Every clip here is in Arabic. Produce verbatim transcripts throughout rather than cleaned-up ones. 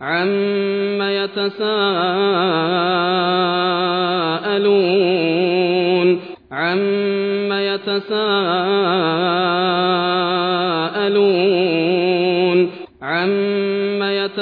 عَمَّ يَتَسَاءَلُونَ عَمَّ يَتَسَاءَلُونَ عَمَّ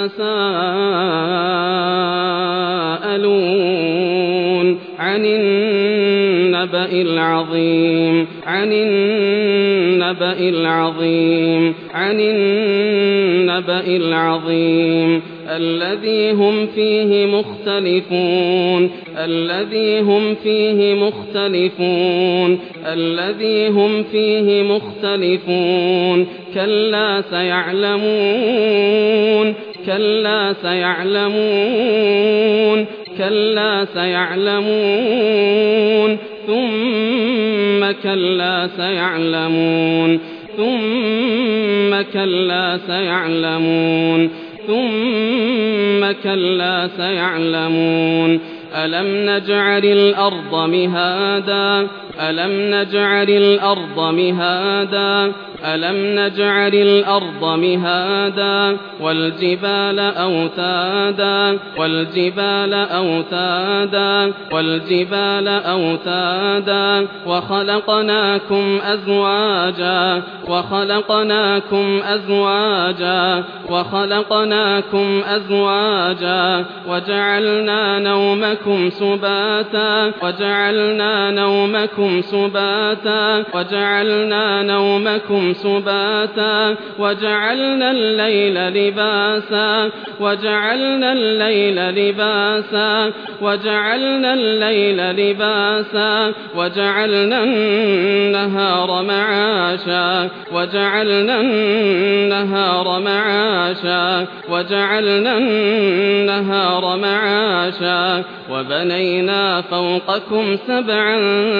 يَتَسَاءَلُونَ عَنِ النَّبَإِ الْعَظِيمِ عَنِ النَّبَإِ الْعَظِيمِ عَنِ النَّبَإِ الْعَظِيمِ الَّذِي هُمْ فِيهِ مُخْتَلِفُونَ الَّذِي هُمْ فِيهِ مُخْتَلِفُونَ الَّذِي هُمْ فِيهِ مُخْتَلِفُونَ كَلَّا سَيَعْلَمُونَ كَلَّا سَيَعْلَمُونَ كَلَّا سَيَعْلَمُونَ ثُمَّ كَلَّا سَيَعْلَمُونَ ثُمَّ كَلَّا سَيَعْلَمُونَ ثُمَّ كَلَّا سَيَعْلَمُونَ أَلَمْ نَجْعَلِ الْأَرْضَ مِهَادًا أَلَمْ نَجْعَلِ الْأَرْضَ مِهَادًا أَلَمْ نَجْعَلِ الْأَرْضَ مِهَادًا وَالْجِبَالَ أَوْتَادًا وَالْجِبَالَ أَوْتَادًا وَالْجِبَالَ أَوْتَادًا وَخَلَقْنَاكُمْ أَزْوَاجًا وَخَلَقْنَاكُمْ أَزْوَاجًا وَخَلَقْنَاكُمْ أَزْوَاجًا وَجَعَلْنَا نَوْمَكُمْ سُبَاتًا وَجَعَلْنَا نَوْمَكُمْ سُبَاتًا وَجَعَلْنَا نَوْمَكُمْ سُبَاتًا وَجَعَلْنَا اللَّيْلَ لِبَاسًا وَجَعَلْنَا اللَّيْلَ لِبَاسًا وَجَعَلْنَا اللَّيْلَ لِبَاسًا وَجَعَلْنَا النَّهَارَ مَعَاشًا وَجَعَلْنَا النَّهَارَ مَعَاشًا وَجَعَلْنَا النَّهَارَ مَعَاشًا وَبَنَيْنَا فَوْقَكُمْ سَبْعًا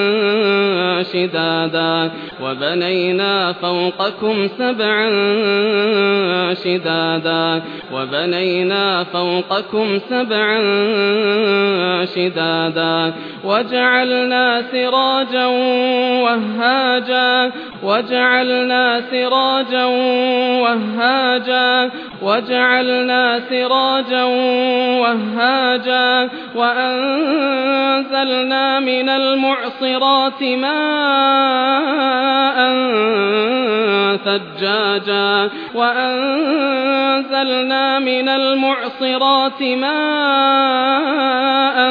شِدَادًا وَبَنَيْنَا فَوْقَكُمْ سَبْعًا شِدَادًا وَبَنَيْنَا فَوْقَكُمْ سَبْعًا شِدَادًا وَجَعَلْنَا سِرَاجًا وَهَّاجًا وَجَعَلْنَا سِرَاجًا وَهَّاجًا وَجَعَلْنَا سِرَاجًا وَهَّاجًا وَأَنزَلْنَا مِنَ الْمُعْصِرَاتِ مَاءً ثَجَّاجًا وَأَنزَلْنَا مِنَ الْمُعْصِرَاتِ مَاءً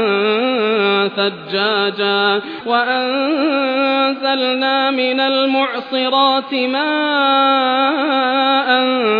ثَجَّاجًا وَأَنزَلْنَا مِنَ الْمُعْصِرَاتِ مَاءً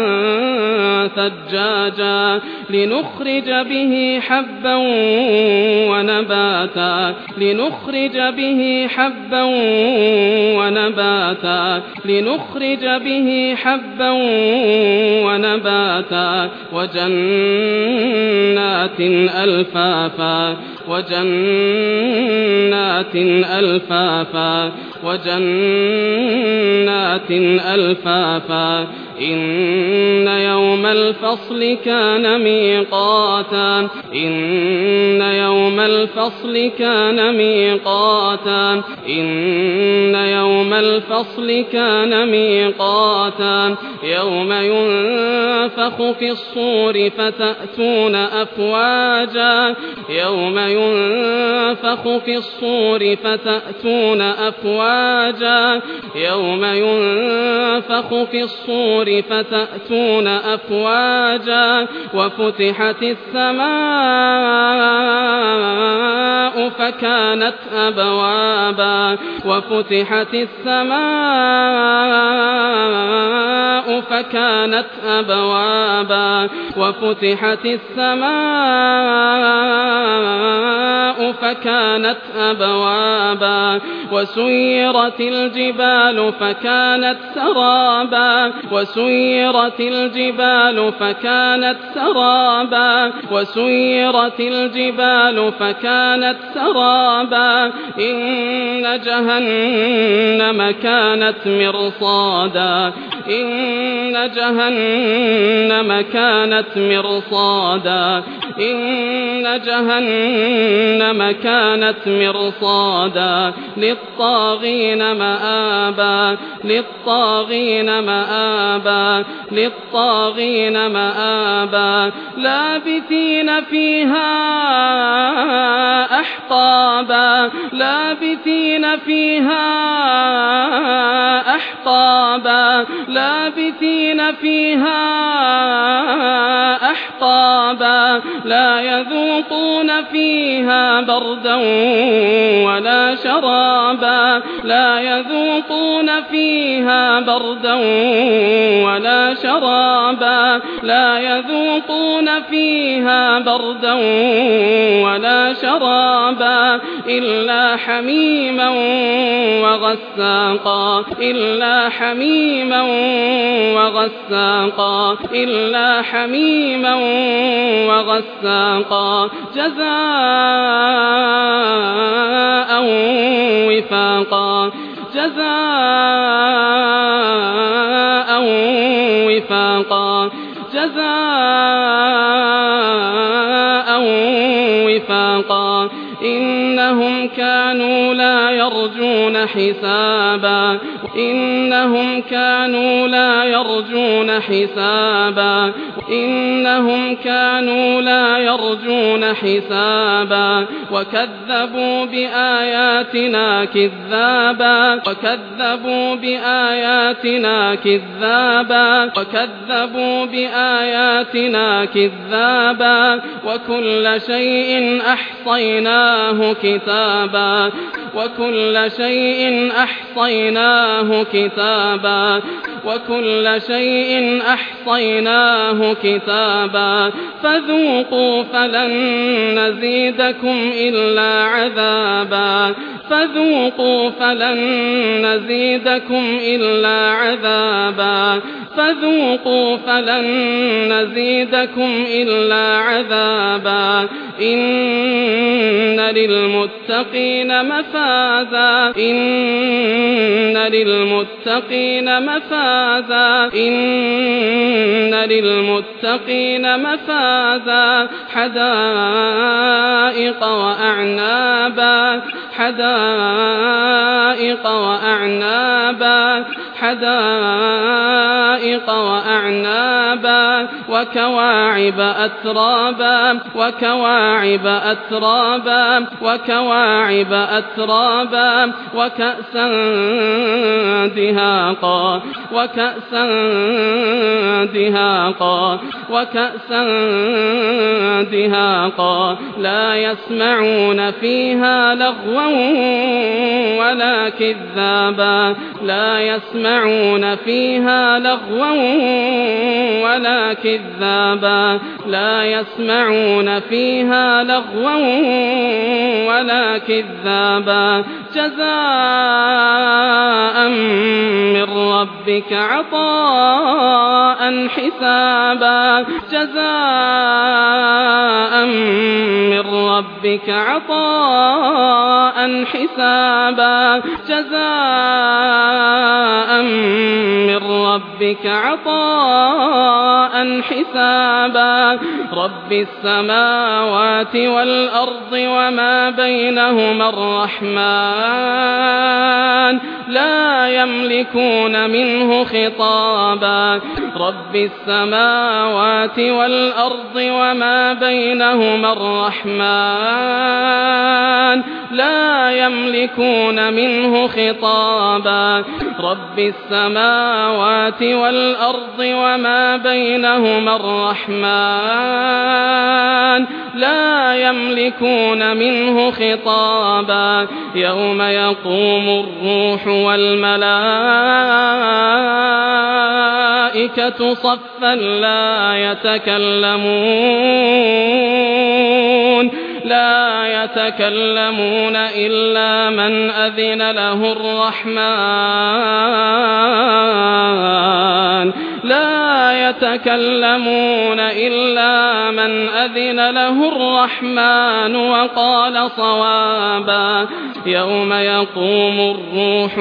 ثَجَّاجًا لِنُخْرِجَ بِهِ حَبًّا وَنَبَاتًا لِنُخْرِجَ بِهِ حَبًّا وَنَبَاتًا لِنُخْرِجَ بِهِ حَبًّا وَنَبَاتًا وَجَنَّاتٍ أَلْفَافًا وَجَنَّاتٍ أَلْفَافًا وَجَنَّاتٍ أَلْفَافًا إِنَّ يَوْمَ الْفَصْلِ كَانَ مِيقَاتًا إِنَّ يَوْمَ الْفَصْلِ كَانَ مِيقَاتًا إِنَّ يَوْمَ الْفَصْلِ كَانَ مِيقَاتًا يَوْمَ يُنفَخُ فِي الصُّورِ فَتَأْتُونَ أَفْوَاجًا يَوْمَ يُنفَخُ فِي الصُّورِ فَتَأْتُونَ أَفْوَاجًا يَوْمَ يُنفَخُ فِي الصُّورِ فَتَأْتُونَ أَفْوَاجًا وَفُتِحَتِ السَّمَاءُ فَكَانَتْ أَبْوَابًا وَفُتِحَتِ السَّمَاءُ فَكَانَتْ أَبْوَابًا وَفُتِحَتِ السَّمَاءُ فَكَانَتْ أَبْوَابًا وَسُيِّرَتِ الْجِبَالُ فَكَانَتْ سَرَابًا وَسُيِّرَتِ الْجِبَالُ فَكَانَتْ سَرَابًا وَسُيِّرَتِ الْجِبَالُ فَكَانَتْ سَرَابًا إِنَّ جَهَنَّمَ كَانَتْ مِرْصَادًا إِنَّ جَهَنَّمَ كَانَتْ مِرْصَادًا إِنَّ جَهَنَّمَ كَانَتْ مِرْصَادًا لِلطَّاغِينَ مَآبًا لِلطَّاغِينَ مَآبًا مآبا للطاغين مآبا لابثين فيها أحقابا لابثين فيها أحقابا لابثين فيها أحقابا لا يذوقون فيها بردا ولا شرابا لا يذوقون فيها بردا ولا شرابا لا يذوقون فيها بردا ولا شرابا إلا حميما وغساقا إلا حميما وغساقا إلا حميما وغساقا جزاء وفاقا جزاء وفاقا جزاء وفاقا إنهم كانوا لا يرجون حسابا إنهم كانوا لا يرجون حسابا إنهم كانوا لا يرجون حسابا وكذبوا بآياتنا كذابا وكذبوا بآياتنا كذابا وكذبوا بآياتنا كذابا وكل شيء أحصيناه كتابا وكل شيء أحصيناه كتابا وكل شيء أحصيناه كتابا فذوقوا فلن نزيدكم إلا عذابا فذوقوا فلن نزيدكم إلا عذابا فذوقوا فلن نزيدكم إلا عذابا إن للمتقين مفازا إن للمتقين مفازا إن للمتقين مفازا حدائق وأعنابا حدائق وأعنابا حدائق وأعنابا وكواعب أترابا وكواعب أترابا وكواعب أترابا وكأسا دهاقا وكأسا دهاقا وكأسا دهاقا لا يسمعون فيها لغوا ولا كذابا لا يسمعون فيها لغوا ولا كذابا لا يسمعون فيها لغوا ولا كذابا جزاء من ربك عطاء حسابا جزاء من ربك عطاء حسابا جزاء من ربك عطاء حسابا رب السماوات والأرض وما بينهما الرحمن لا يملكون منه خطابا رب السماوات والأرض وما بينهما الرحمن لا يملكون منه خطابا رب السماوات والأرض وما بينهما الرحمن لا يملكون منه خطابا يوم يقوم الروح والملائكة صفا لا يتكلمون لا يتكلمون إلا من أذن له الرحمن لا يتكلمون إلا من أذن له الرحمن وقال صوابا يوم يقوم الروح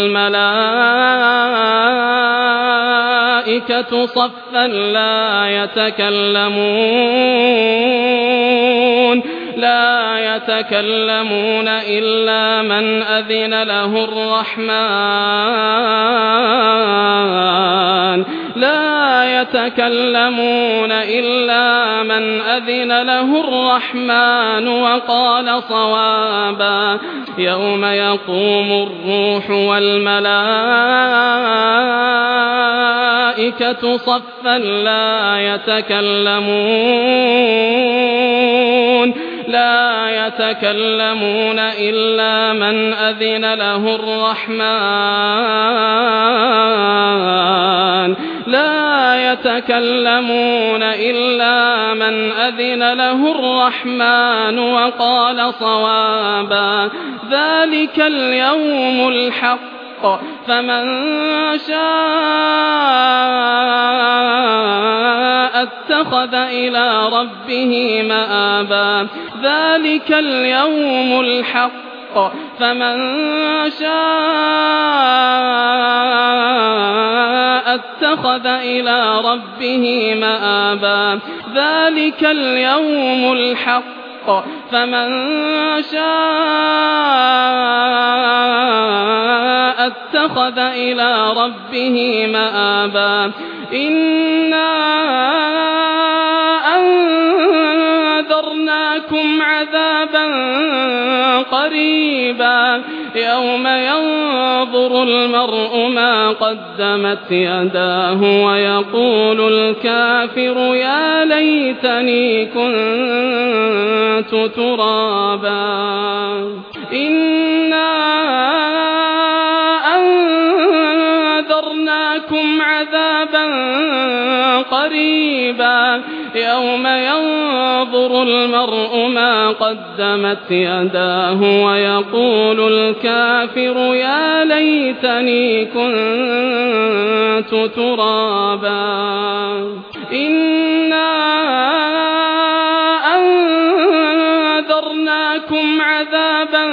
والملائكة صفا لا يتكلمون لا يتكلمون إلا من أذن له الرحمن لا يتكلمون إلا من أذن له الرحمن وقال صوابا يوم يقوم الروح والملائكة صفا لا يتكلمون لا يتكلمون إلا من أذن له الرحمن لا يتكلمون إلا من أذن له الرحمن وقال صوابا ذلك اليوم الحق فمن شاء اتخذ إلى ربه مآبا ذلك اليوم الحق فمن شاء اتخذ إلى ربه مآبا ذلك اليوم الحق فمن شاء اتخذ إلى ربه مآبا إنا أنذرناكم عذابا قريبا يوم ينظر المرء ما قدمت يداه ويقول الكافر يا ليتني كنت ترابا إنا أنذرناكم عذابا قريبا يوم ينظر المرء ما قدمت يداه ويقول الكافر يا ليتني كنت ترابا إنا أنذرناكم عذابا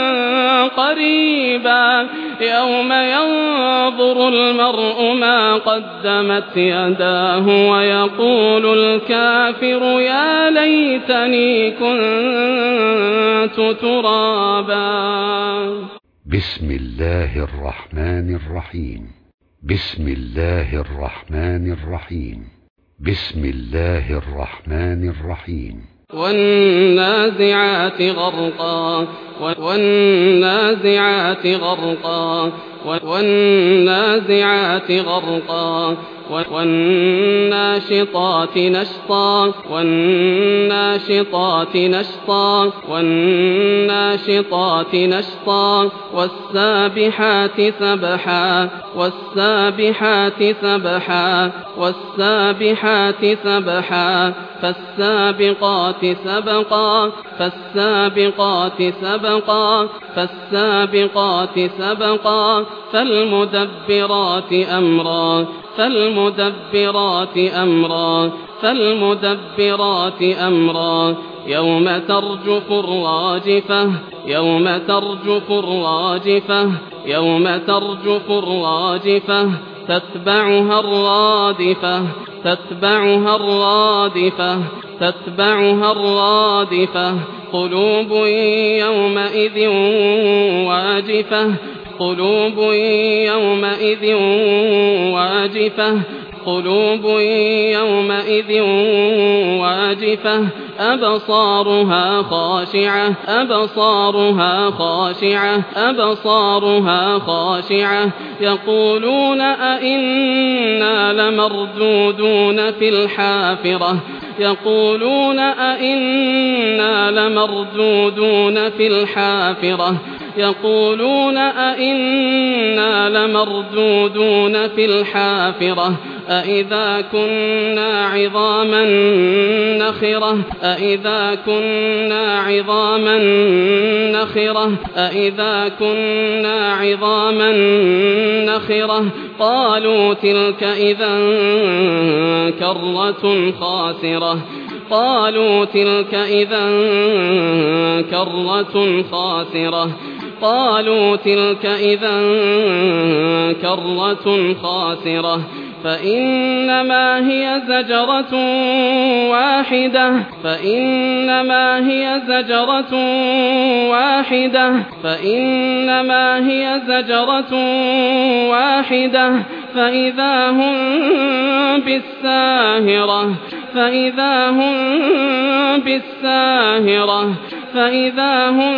قريبا يوم ينظر المرء ما قدمت يداه ويقول الكافر يا ليتني كنت ترابا بسم الله الرحمن الرحيم بسم الله الرحمن الرحيم بسم الله الرحمن الرحيم والنازعات غرقا والنازعات غرقا والنازعات غرقا والناشطات نشطا والناشطات نشطا والناشطات نشطا والسابحات سبحا والسابحات سبحا والسابحات سبحا فالسابقات سبقا فالسابقات سبقا فالسابقات سبقا فالمدبرات أمرا فالمدبرات أمرا فالمدبرات أمرا يوم ترجف الراجفة يوم ترجف الراجفة يوم ترجف الراجفة تتبعها الرادفة تتبعها الرادفة تتبعها الرادفة قلوب يومئذ واجفة قلوب يومئذ واجفة قلوب يومئذ واجفة أبصارها خاشعة أبصارها خاشعة أبصارها خاشعة يقولون أئنا لمردودون في الحافرة يقولون أئنا لمردودون في الحافرة يقولون أئنا لمردودون في الحافرة أئذا كنا عظاما نخرة أئذا كنا عظاما نخرة أئذا كنا عظاما نخرة قالوا تلك إذا كرة خاسرة قالوا تلك إذا كرة خاسرة قالوا تلك إذا كرة خاسرة فإنما هي زجرة واحدة فإنما هي زجرة واحدة فإنما هي زجرة واحدة فإذا هم بالساهرة فإذا هم بالساهرة فإذا هم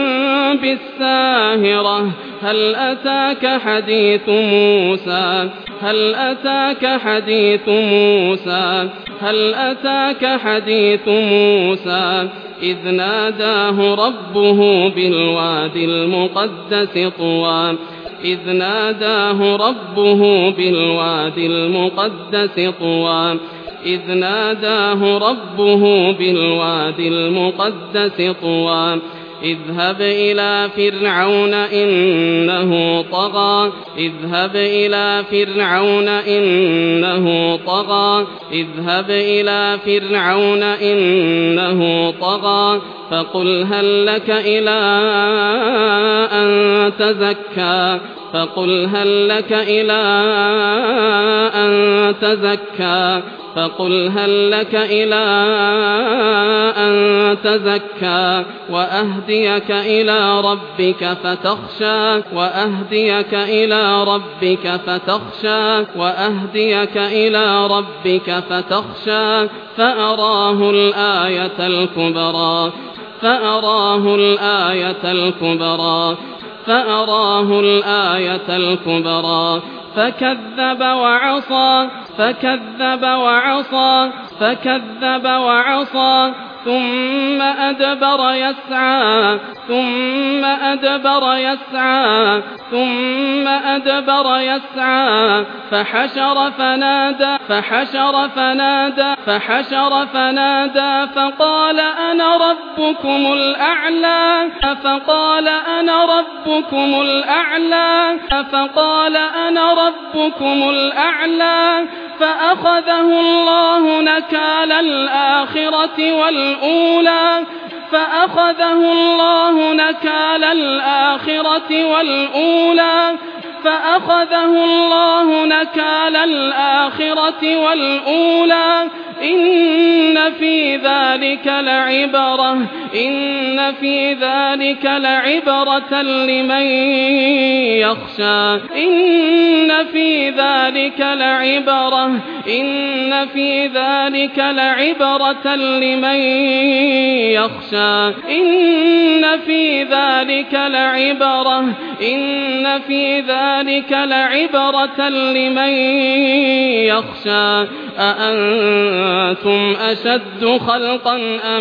بالساهرة هل أتاك حديث موسى هل أتاك حديث موسى هل أتاك حديث موسى إذ ناداه ربه بالوادي المقدس طوى إذ ناداه ربه بالوادي المقدس طوى إذ ناداه ربه بالوادي المقدس طوى اذهب إلى فرعون إنه طغى اذهب إلى فرعون إنه طغى اذهب إلى فرعون إنه طغى فقل هل لك إلى أن تزكى فقل هل لك إلى أن تزكى فقل هل لك إلى أن تزكى وأهديك إلى ربك فتخشى وأهديك إلى ربك فتخشى وأهديك إلى ربك فتخشى فأراه الآية الكبرى فأراه الآية الكبرى فأراه الآية الكبرى فكذب وعصى فكذب وعصى فكذب وعصى ثم أدبر يسعى ثم أدبر يسعى ثم أدبر يسعى فحشر فنادى فحشر فنادى فحشر فنادى فقال أنا ربكم الأعلى فقال أنا ربكم الأعلى فقال أنا ربكم الأعلى فأخذه الله نكال الآخرة والأولى فأخذه الله نكال الآخرة والأولى فأخذه الله نكال الآخرة والأولى إن في ذلك لعبرة إن في ذلك لعبرة لمن يخشى إن في ذلك لعبرة إن في ذلك لعبرة لمن يخشى إن في ذلك لعبرة إن في ذلك لعبرة لمن يخشى أأنتم أشد خلقا أم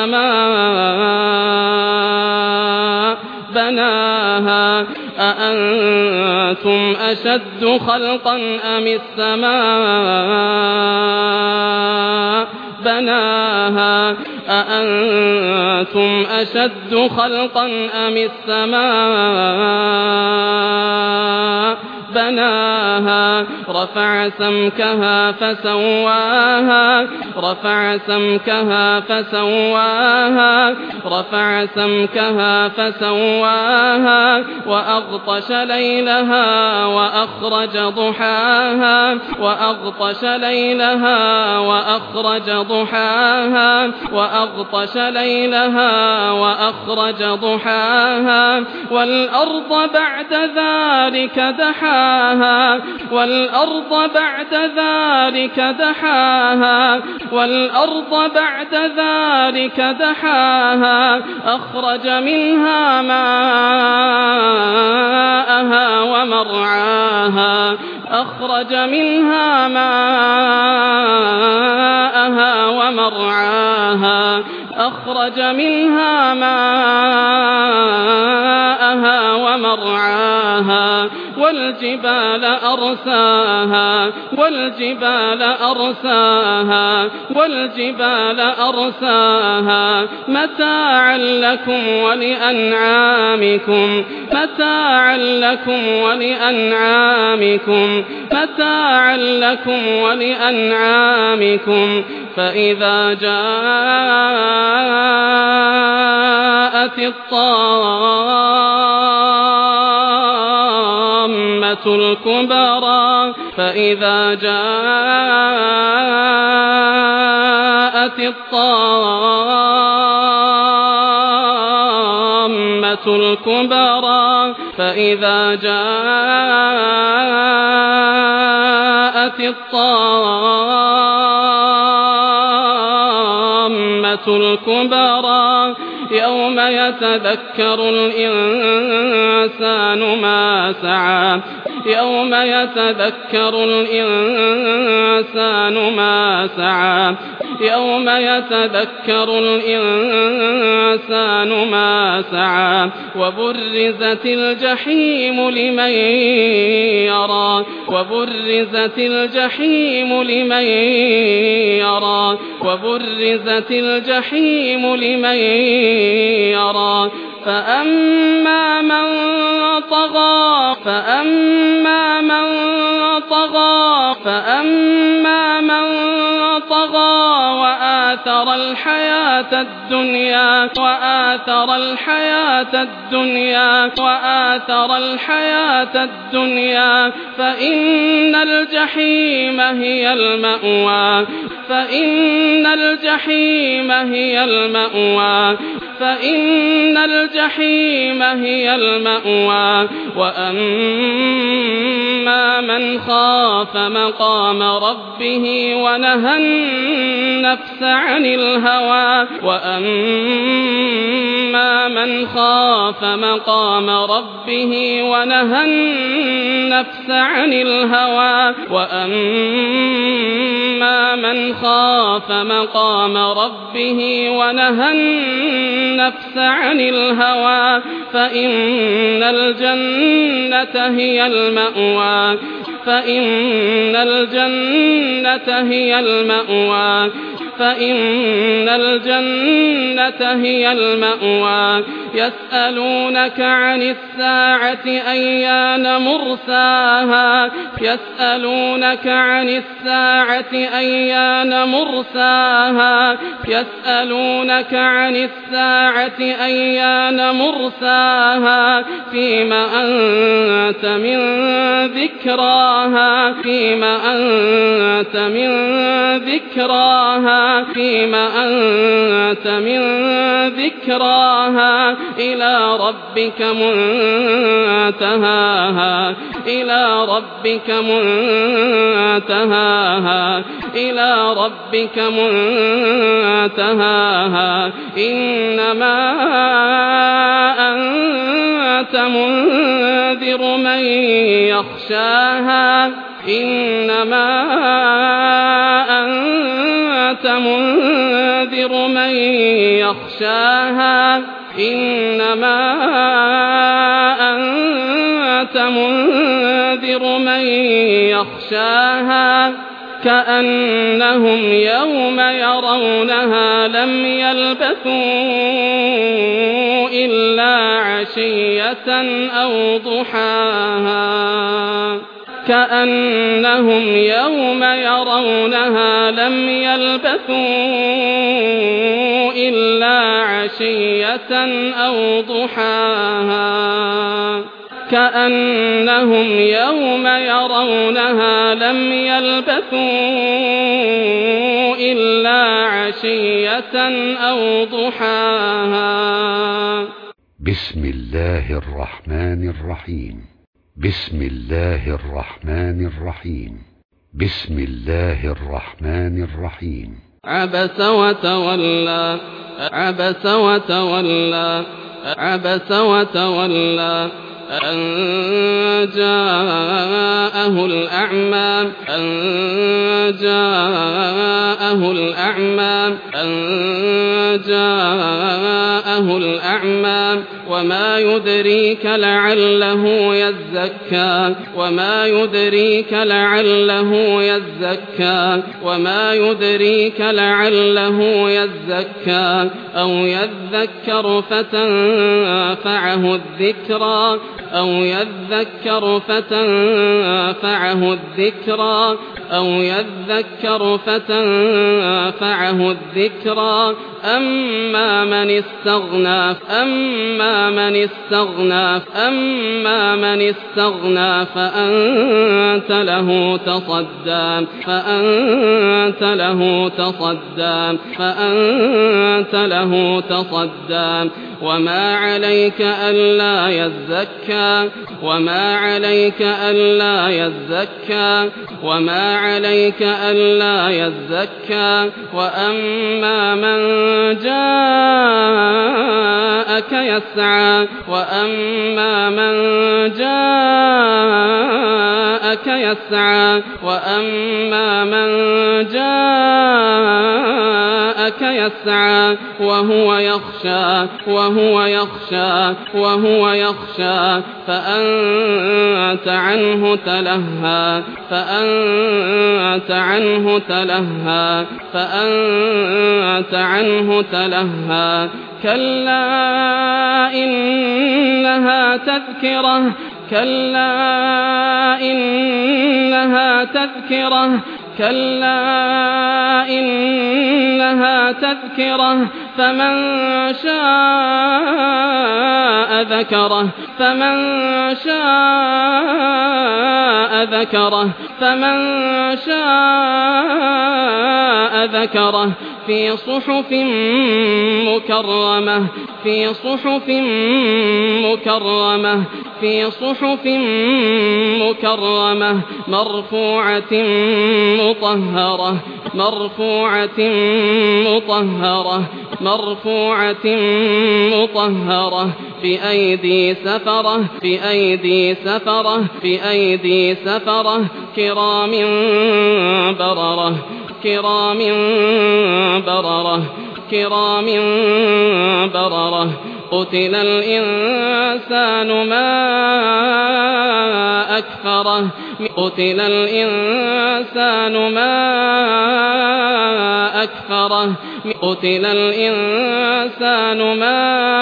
السماء بناها أأنتم أشد خلقا أم السماء بناها أأنتم أشد خلقا أم السماء بناها رفع سمكها فسواها رفع سمكها فسواها رفع سمكها فسواها وأغطش ليلها وأخرج ضحاها وأغطش ليلها وأخرج ضحاها وأغطش ليلها وأخرج ضحاها والأرض بعد ذلك دحاها والأرض بعد ذلك دحاها والأرض بعد ذلك دحاها أخرج منها ماءها ومرعاها أخرج منها ماءها ومرعاها أخرج منها ماءها ومرعاها والجبال أرساها والجبال أرساها والجبال أرساها متاعا لكم ولأنعامكم متاعا لكم ولأنعامكم متاعا لكم ولأنعامكم فإذا جاءت الطامة الكبرى فإذا جاءت الطامة الكبرى فإذا جاءت الطامة الكبرى يوم يتذكر الإنسان ما سعى يوم يتذكر الإنسان ما سعى يوم يتذكر الإنسان ما سعى وبرزت الجحيم لمن يرى وبرزت الجحيم لمن يرى وبرزت الجحيم لمن يرى فأما من طغى فأما من طغى فأما من طغى وآثر الحياة الدنيا وآثر الحياة الدنيا وآثر الحياة الدنيا فإن الجحيم هي المأوى فإن الجحيم هي المأوى فإن الجحيم هي المأوى وأما من خاف مقام ربه ونهى النفس عن الهوى وأما من خاف مقام ربه ونهى النفس عن الهوى وأما من خاف مقام ربه ونهى النفس عن الهوى فإن الجنة هي المأوى فإن الجنة هي المأوى فإن الجنة هي المأوى يسألونك عن الساعة أيان مرساها يسألونك عن الساعة أيان مرساها يسألونك عن الساعة أيان مرساها فيما أنت من ذكراها فيما أنت من ذكراها فيما أنت من ذكراها إلى ربك منتهاها إلى ربك منتهاها إلى ربك منتهاها إنما أنت منذر من يخشاها إنما أنت منذر من يخشاها إنما أنت منذر من يخشاها كأنهم يوم يرونها لم يلبثوا إلا عشية أو ضحاها كأنهم يوم يرونها لم يلبثوا إلا عشية أو ضحاها كأنهم يوم يرونها لم يلبثوا إلا عشية أو ضحاها. بسم الله الرحمن الرحيم. بسم الله الرحمن الرحيم. بسم الله الرحمن الرحيم. عبس وتولى عبس وتولى عبس وتولى أن جاءه الأعمى أن جاءه الأعمى أن جاءه الأعمى وما يدريك لعله يزكى وما يدريك لعله يزكى وما يدريك لعله يزكى أو يذكر فتنفعه الذكرى أو يذكر فتنفعه الذكرى أو يذكر فتنفعه الذكرى أما من استغنى استغنى أما من استغنى أما من استغنى فأنت له تصدى فأنت له تصدى فأنت له تصدى وما عليك ألا يزكى وما عليك ألا يزكى وما عليك ألا يزكى وأما من جاءك يسعى وأما من جاءك يسعى وأما من جاءك يسعى وهو يخشى وهو يخشى وهو يخشى فأنت عنه تلهى فأنت عنه تلهى فأنت عنه تلهى كلا إنها تذكرة كلا إنها تذكرة كلا إنها تذكرة فمن شاء ذكره فمن شاء ذكره فمن شاء ذكره في صحف مكرمة في صحف مكرمة في صحف مكرمة مرفوعة مطهرة مرفوعة مطهرة مرفوعة مطهرة بأيدي سفرة بأيدي سفرة بأيدي سفرة كرام بررة كرام بررة كرام بررة قتل الإنسان ما أكفره قتل الإنسان ما أكفره قتل الإنسان ما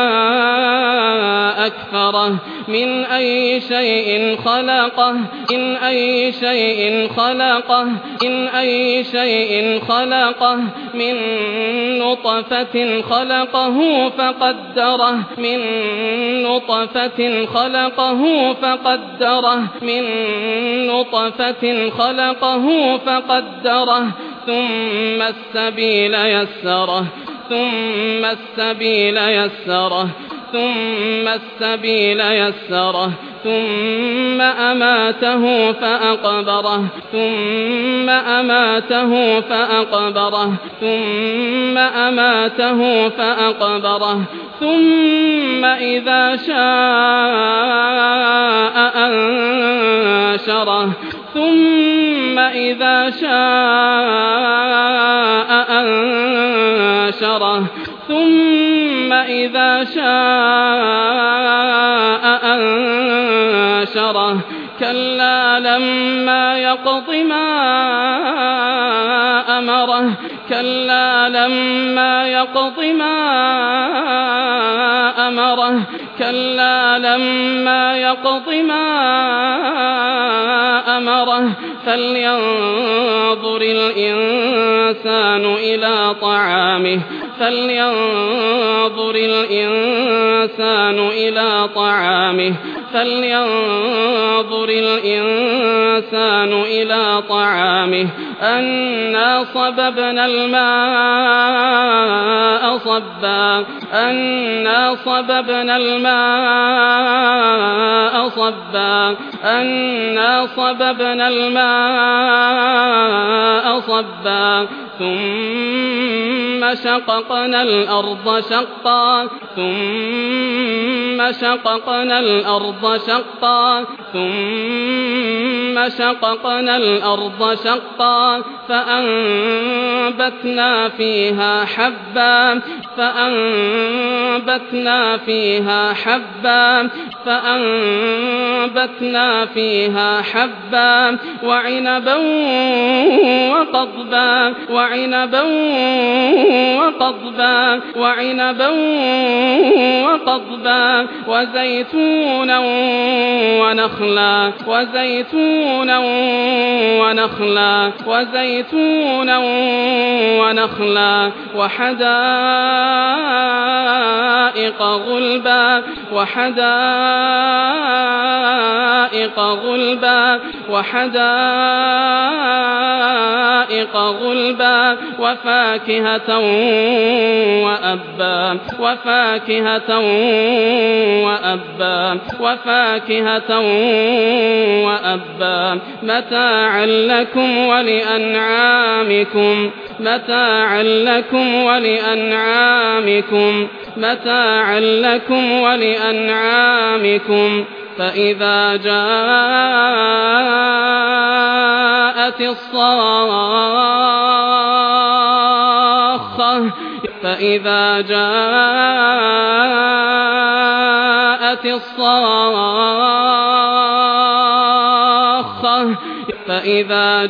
أكفره من أي شيء خلقه من أي شيء خلقه من أي شيء خلقه من نطفة خلقه فقدره من نطفة خلقه فقدره من نطفة خلقه فقدره ثم السبيل يسره ثم السبيل يسره ثم السبيل يسره ثم أماته فأقبره ثم أماته فأقبره ثم أماته فأقبره ثم إذا شاء أنشره ثم إذا شاء أنشره ثم إذا شاء أنشره كلا لما يقض ما أمره كلا لما يقض ما أمره كلا لما يقض ما أمره فلينظر الإنسان إلى طعامه فلينظر الإنسان إلى طعامه فلينظر الإنسان إلى طعامه أنا صببنا الماء صبا أنا صببنا الماء صبا أنا صببنا الماء صبا ثم شققنا الأرض شقا ثم شققنا الأرض شقا ثم شققنا الأرض شقا فأنبتنا فيها حبا فأنبتنا فيها حبا فأنبتنا فيها حبا وعنبا وقضبا وعنبا وقضبا وعنبا وقضبا وزيتونا ونخلا وزيتونا ونخلا وزيتونا ونخلا وحدائق وحدائق غلبا وحدائق غلبا وحدائق غلبا وفاكهة وأبا وفاكهة وأبا وفاكهة وأبا متاعا لكم ولأنعامكم متاعا لكم ولأنعامكم متاعا لكم ولأنعامكم فإذا جاءت الصاخة فإذا جاءت الصاخة فإذا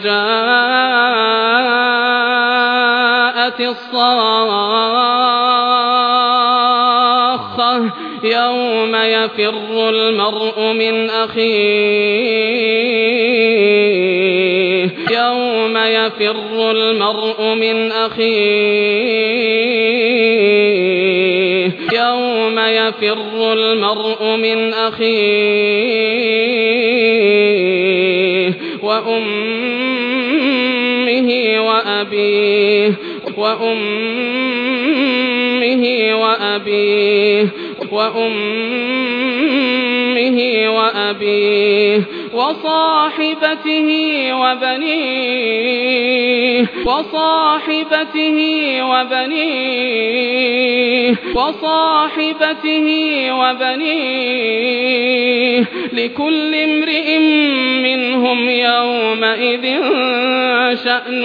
جاءت الصاخة يوم يفر المرء من أخيه يوم يفر المرء من أخيه يوم يفر المرء من أخيه وأمه وأبيه وأمه وأبيه وأمه وأبيه وصاحبته وبنيه وصاحبته وبنيه وصاحبته وبنيه لكل امرئ منهم يومئذ شأن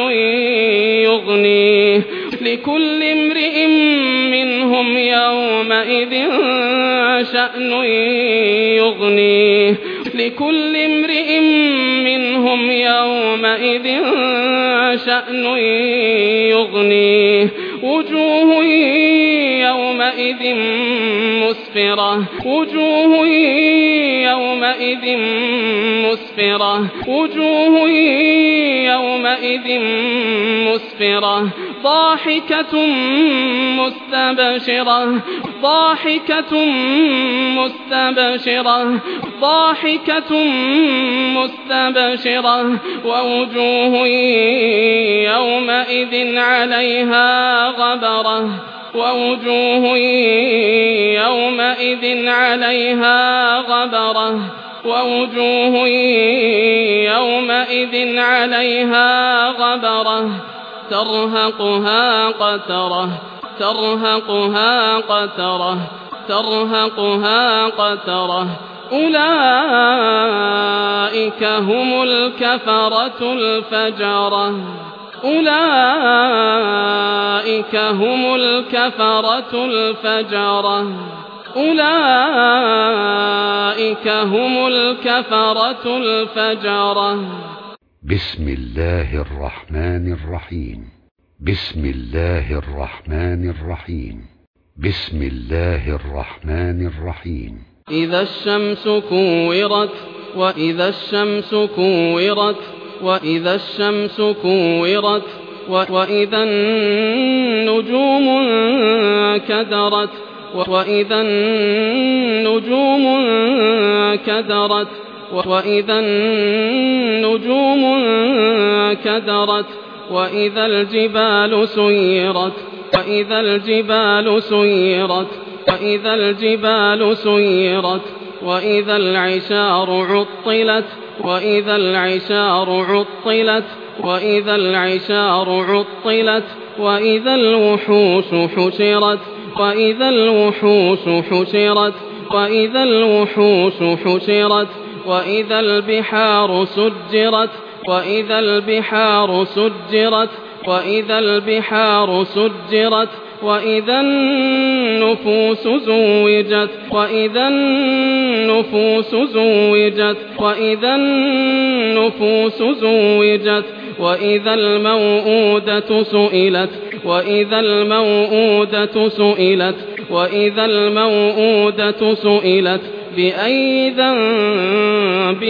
يغنيه لكل امرئ منهم يومئذ شأن يغنيه لكل امرئ منهم يومئذ شأن يغنيه وجوه يومئذ مسفرة وجوه يومئذ مسفرة وجوه يومئذ مسفرة ضاحكة مستبشرة ضاحكة مستبشرة ضاحكة مستبشرة ووجوه يومئذ عليها غبرة ووجوه يومئذ عليها غبرة ووجوه يومئذ عليها غبرة ترهقها قترة ترهقها قترة ترهقها قترة أولئك هم الكفرة الفجرة أولئك هم الكفرة الفجرة أولئك هم الكفرة الفجرة بسم الله الرحمن الرحيم بسم الله الرحمن الرحيم بسم الله الرحمن الرحيم إذا الشمس كورت وإذا الشمس كورت وإذا الشمس كورت وإذا النجوم كدرت وإذا النجوم كدرت وإذا النجوم كدرت وإذا الجبال سيرت وإذا الجبال سيرت وإذا الجبال سيرت وإذا العشار عطلت وإذا العشار عطلت وإذا العشار عطلت وإذا الوحوش حشرت وإذا الوحوش حشرت وإذا الوحوش حشرت وإذا البحار سجرت وإذا البحار سجرت وإذا البحار سجرت وإذا النفوس زوجت وإذا النفوس زوجت وإذا النفوس زوجت وإذا الموءودة سئلت وإذا الموءودة سئلت وإذا الموءودة سئلت بأي ذنب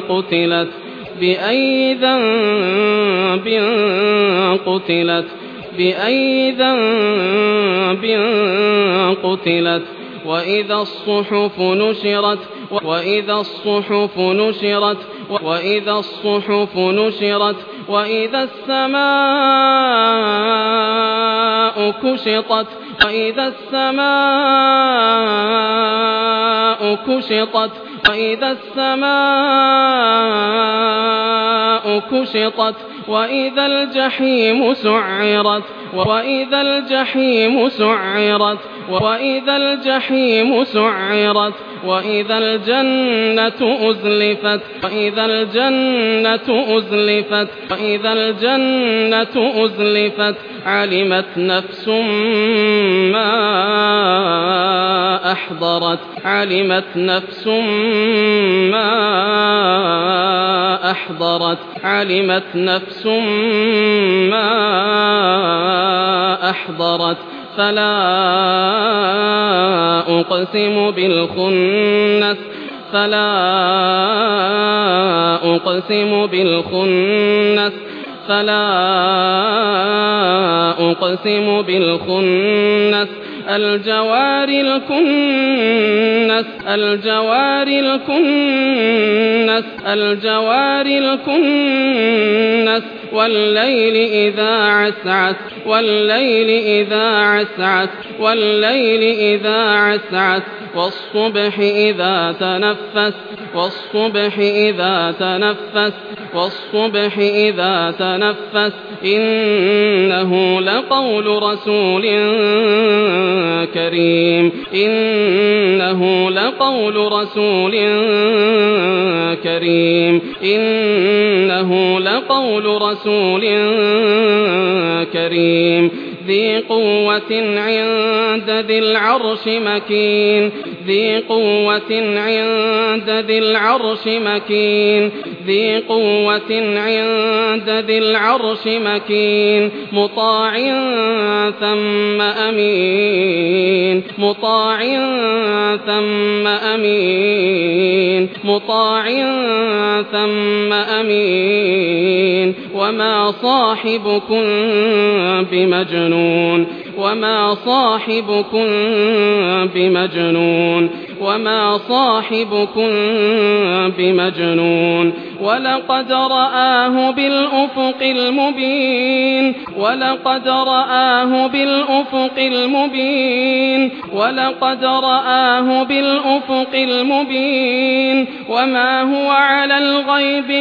قتلت بأي ذنب قتلت بأي ذنب قتلت وإذا الصحف نشرت وإذا الصحف نشرت وإذا الصحف نشرت وإذا السماء كشطت وإذا السماء كشطت وإذا السماء كشطت وإذا الجحيم سعرت وإذا الجحيم سعرت وإذا الجحيم سعرت وإذا الجنة أزلفت وإذا الجنة أزلفت وإذا الجنة أزلفت علمت نفس ما أحضرت علمت نفس ما أحضرت علمت نفس ما أحضرت فلا أقسم بالخنس فلا أقسم بالخنس فلا أقسم بالخنس الجوار الكنس الجوار الكنس الجوار الكنس والليل إذا عسعس والليل إذا عسعس والليل إذا عسعس والصبح إذا تنفس والصبح إذا تنفس والصبح إذا تنفس إنه لقول رسول كريم إنه لقول رسول كريم إنه لقول رسول كريم ذي قوة عند ذي العرش مكين ذي قوة عند ذي العرش مكين ذي قوة عند ذي العرش مكين مطاع ثم أمين مطاع ثم أمين مطاع ثم أمين وما صاحبكم بمجنون وما صاحبكم بمجنون وما صاحبكم بمجنون ولقد رآه بالأفق المبين ولقد رآه بالأفق المبين ولقد رآه بالأفق المبين وما هو على الغيب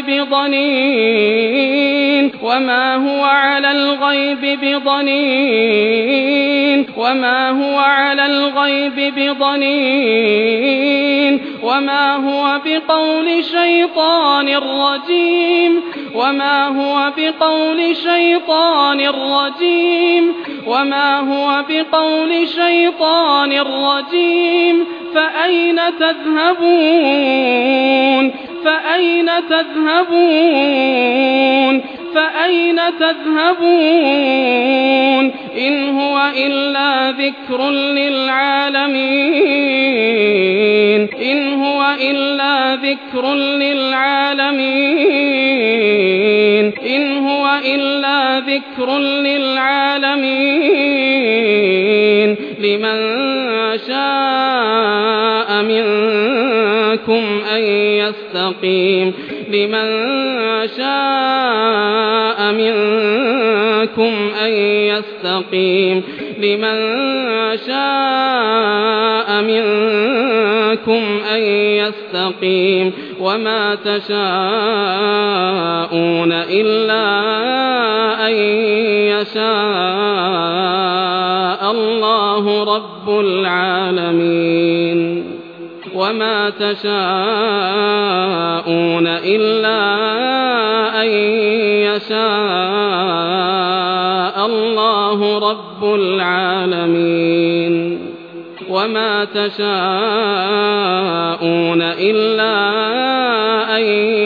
بضنين وما هو على الغيب بضنين وما هو على الغيب بضنين وما هو بقول شيطان رجيم وما هو بقول شيطان رجيم وما هو بقول شيطان رجيم فأين تذهبون فأين تذهبون فأين تذهبون إن هو إلا ذكر للعالمين إن هو إلا ذكر للعالمين إن هو إلا ذكر للعالمين لمن شاء منكم أن يستقيم لمن شاء منكم أن يستقيم لمن شاء منكم أن يستقيم وما تشاءون إلا أن يشاء الله رب العالمين وما تشاءون إلا أن يشاء الله رب العالمين وما تشاءون إلا أن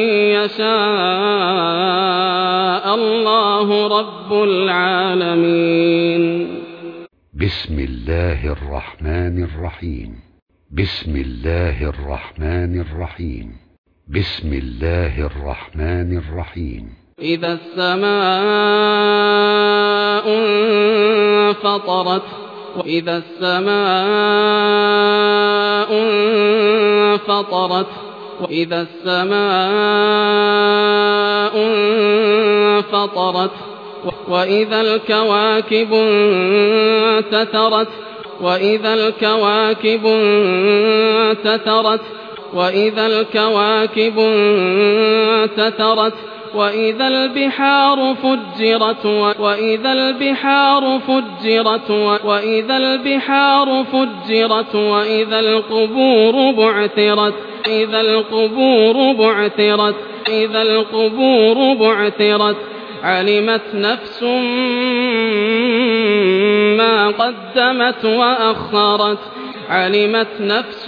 يشاء الله رب العالمين. بسم الله الرحمن الرحيم. بسم الله الرحمن الرحيم. بسم الله الرحمن الرحيم. إذا السماء انفطرت وإذا السماء انفطرت وإذا السماء انفطرت وإذا الكواكب انتثرت وإذا الكواكب انتثرت وإذا الكواكب انتثرت وإذا البحار فجرت وإذا البحار فجرت وإذا البحار فجرت وإذا القبور بعثرت إذا القبور بعثرت إذا القبور بعثرت علمت نفس ما قدمت وأخرت علمت نفس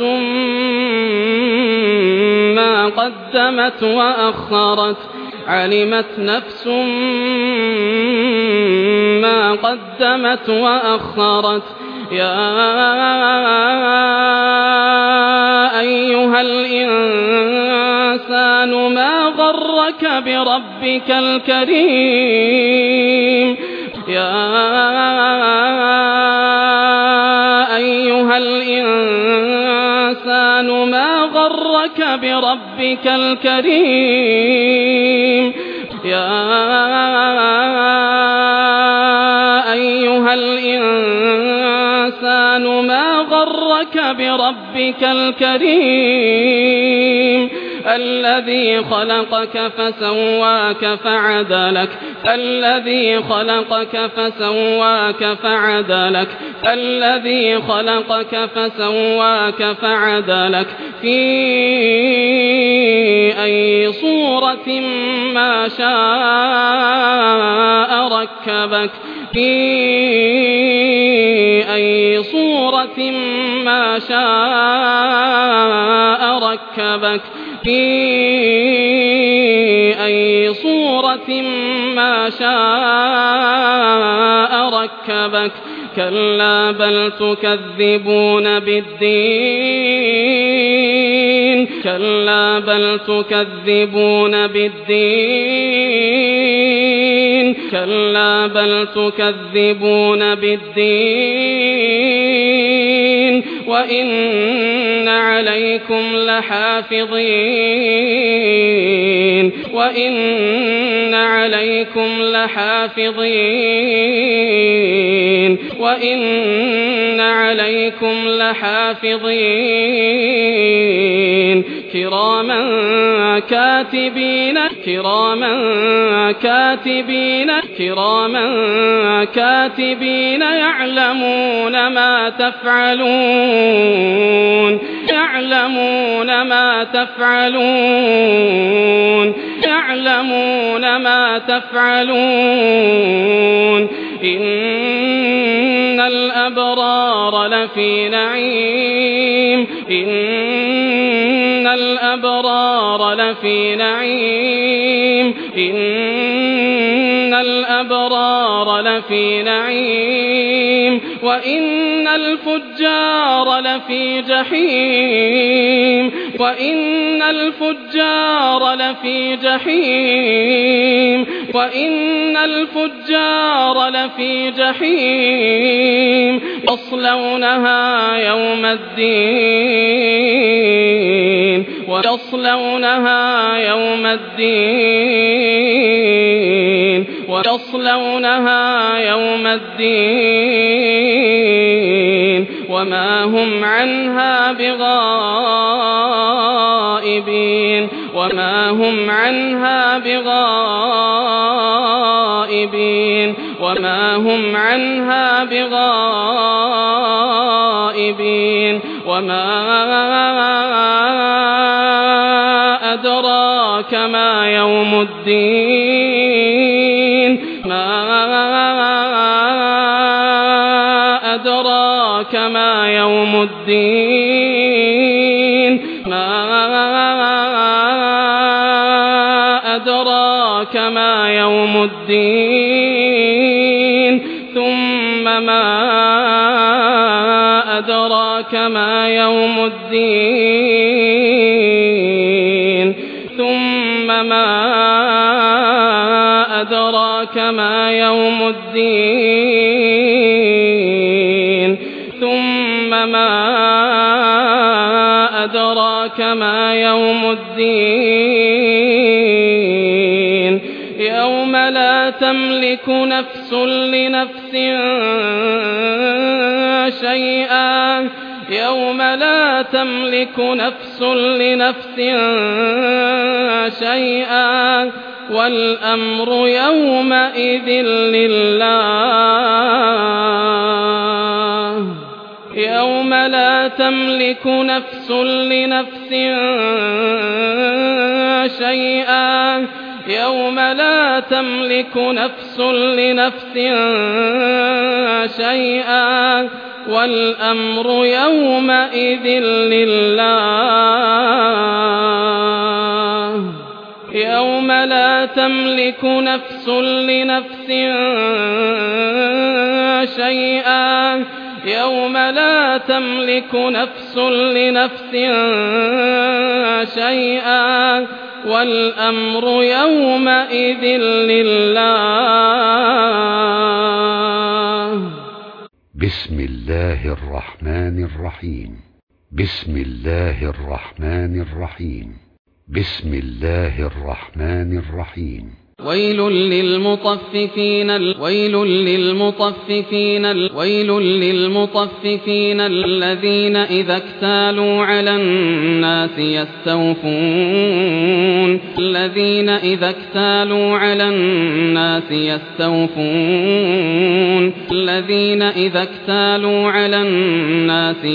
ما قدمت وأخرت علمت نفس ما قدمت وأخرت يا أيها الإنسان ما غرك بربك الكريم يا أيها الإنسان ما غرك بربك الكريم يا أيها الإنسان ما غرك بربك الكريم الذي خلقك فسواك فعدلك الذي خلقك فسواك فعدلك الذي خلقك فسواك فعدلك في أي صورة ما شاء ركبك في أي صورة ما شاء ركبك في أي صورة ما شاء ركبك كلا بل تكذبون بالدين كلا بل تكذبون بالدين كلا بل تكذبون بالدين وإن عليكم لحافظين وإن عليكم لحافظين وإن عليكم لحافظين كراما كاتبين كراما كاتبين كراما كاتبين يعلمون ما تفعلون يعلمون ما تفعلون يعلمون ما تفعلون إن الأبرار لفي نعيم إن الأبرار لفي نعيم إن الأبرار لفي نعيم وإن الفجار لفي جحيم وإن الفجار لفي جحيم وإن الفجار لفي جحيم يصلونها يوم الدين ويصلونها يوم الدين ويصلونها يوم الدين وما هم عنها بغائبين وما هم عنها بغائبين وما هم عنها بغائبين وما أدراك ما يوم الدين ما أدراك ما يوم الدين ما أدراك ما يوم الدين ثم ما أدراك ما يوم الدين ثم ما أدراك ما يوم الدين وما أدراك ما يوم الدين يوم لا تملك نفس لنفس شيئا يوم لا تملك نفس لنفس شيئا والأمر يومئذ لله يوم لا تملك نفس لنفس شيئا يوم لا تملك نفس لنفس شيئا والأمر يومئذ لله يوم لا تملك نفس لنفس شيئا يوم لا تملك نفس لنفس شيئا والأمر يومئذ لله بسم الله الرحمن الرحيم بسم الله الرحمن الرحيم بسم الله الرحمن الرحيم ويل للمطففين ويل للمطففين ويل للمطففين الذين إذا اكتالوا على الناس يستوفون الذين إذا اكتالوا على الناس يستوفون الذين إذا اكتالوا على الناس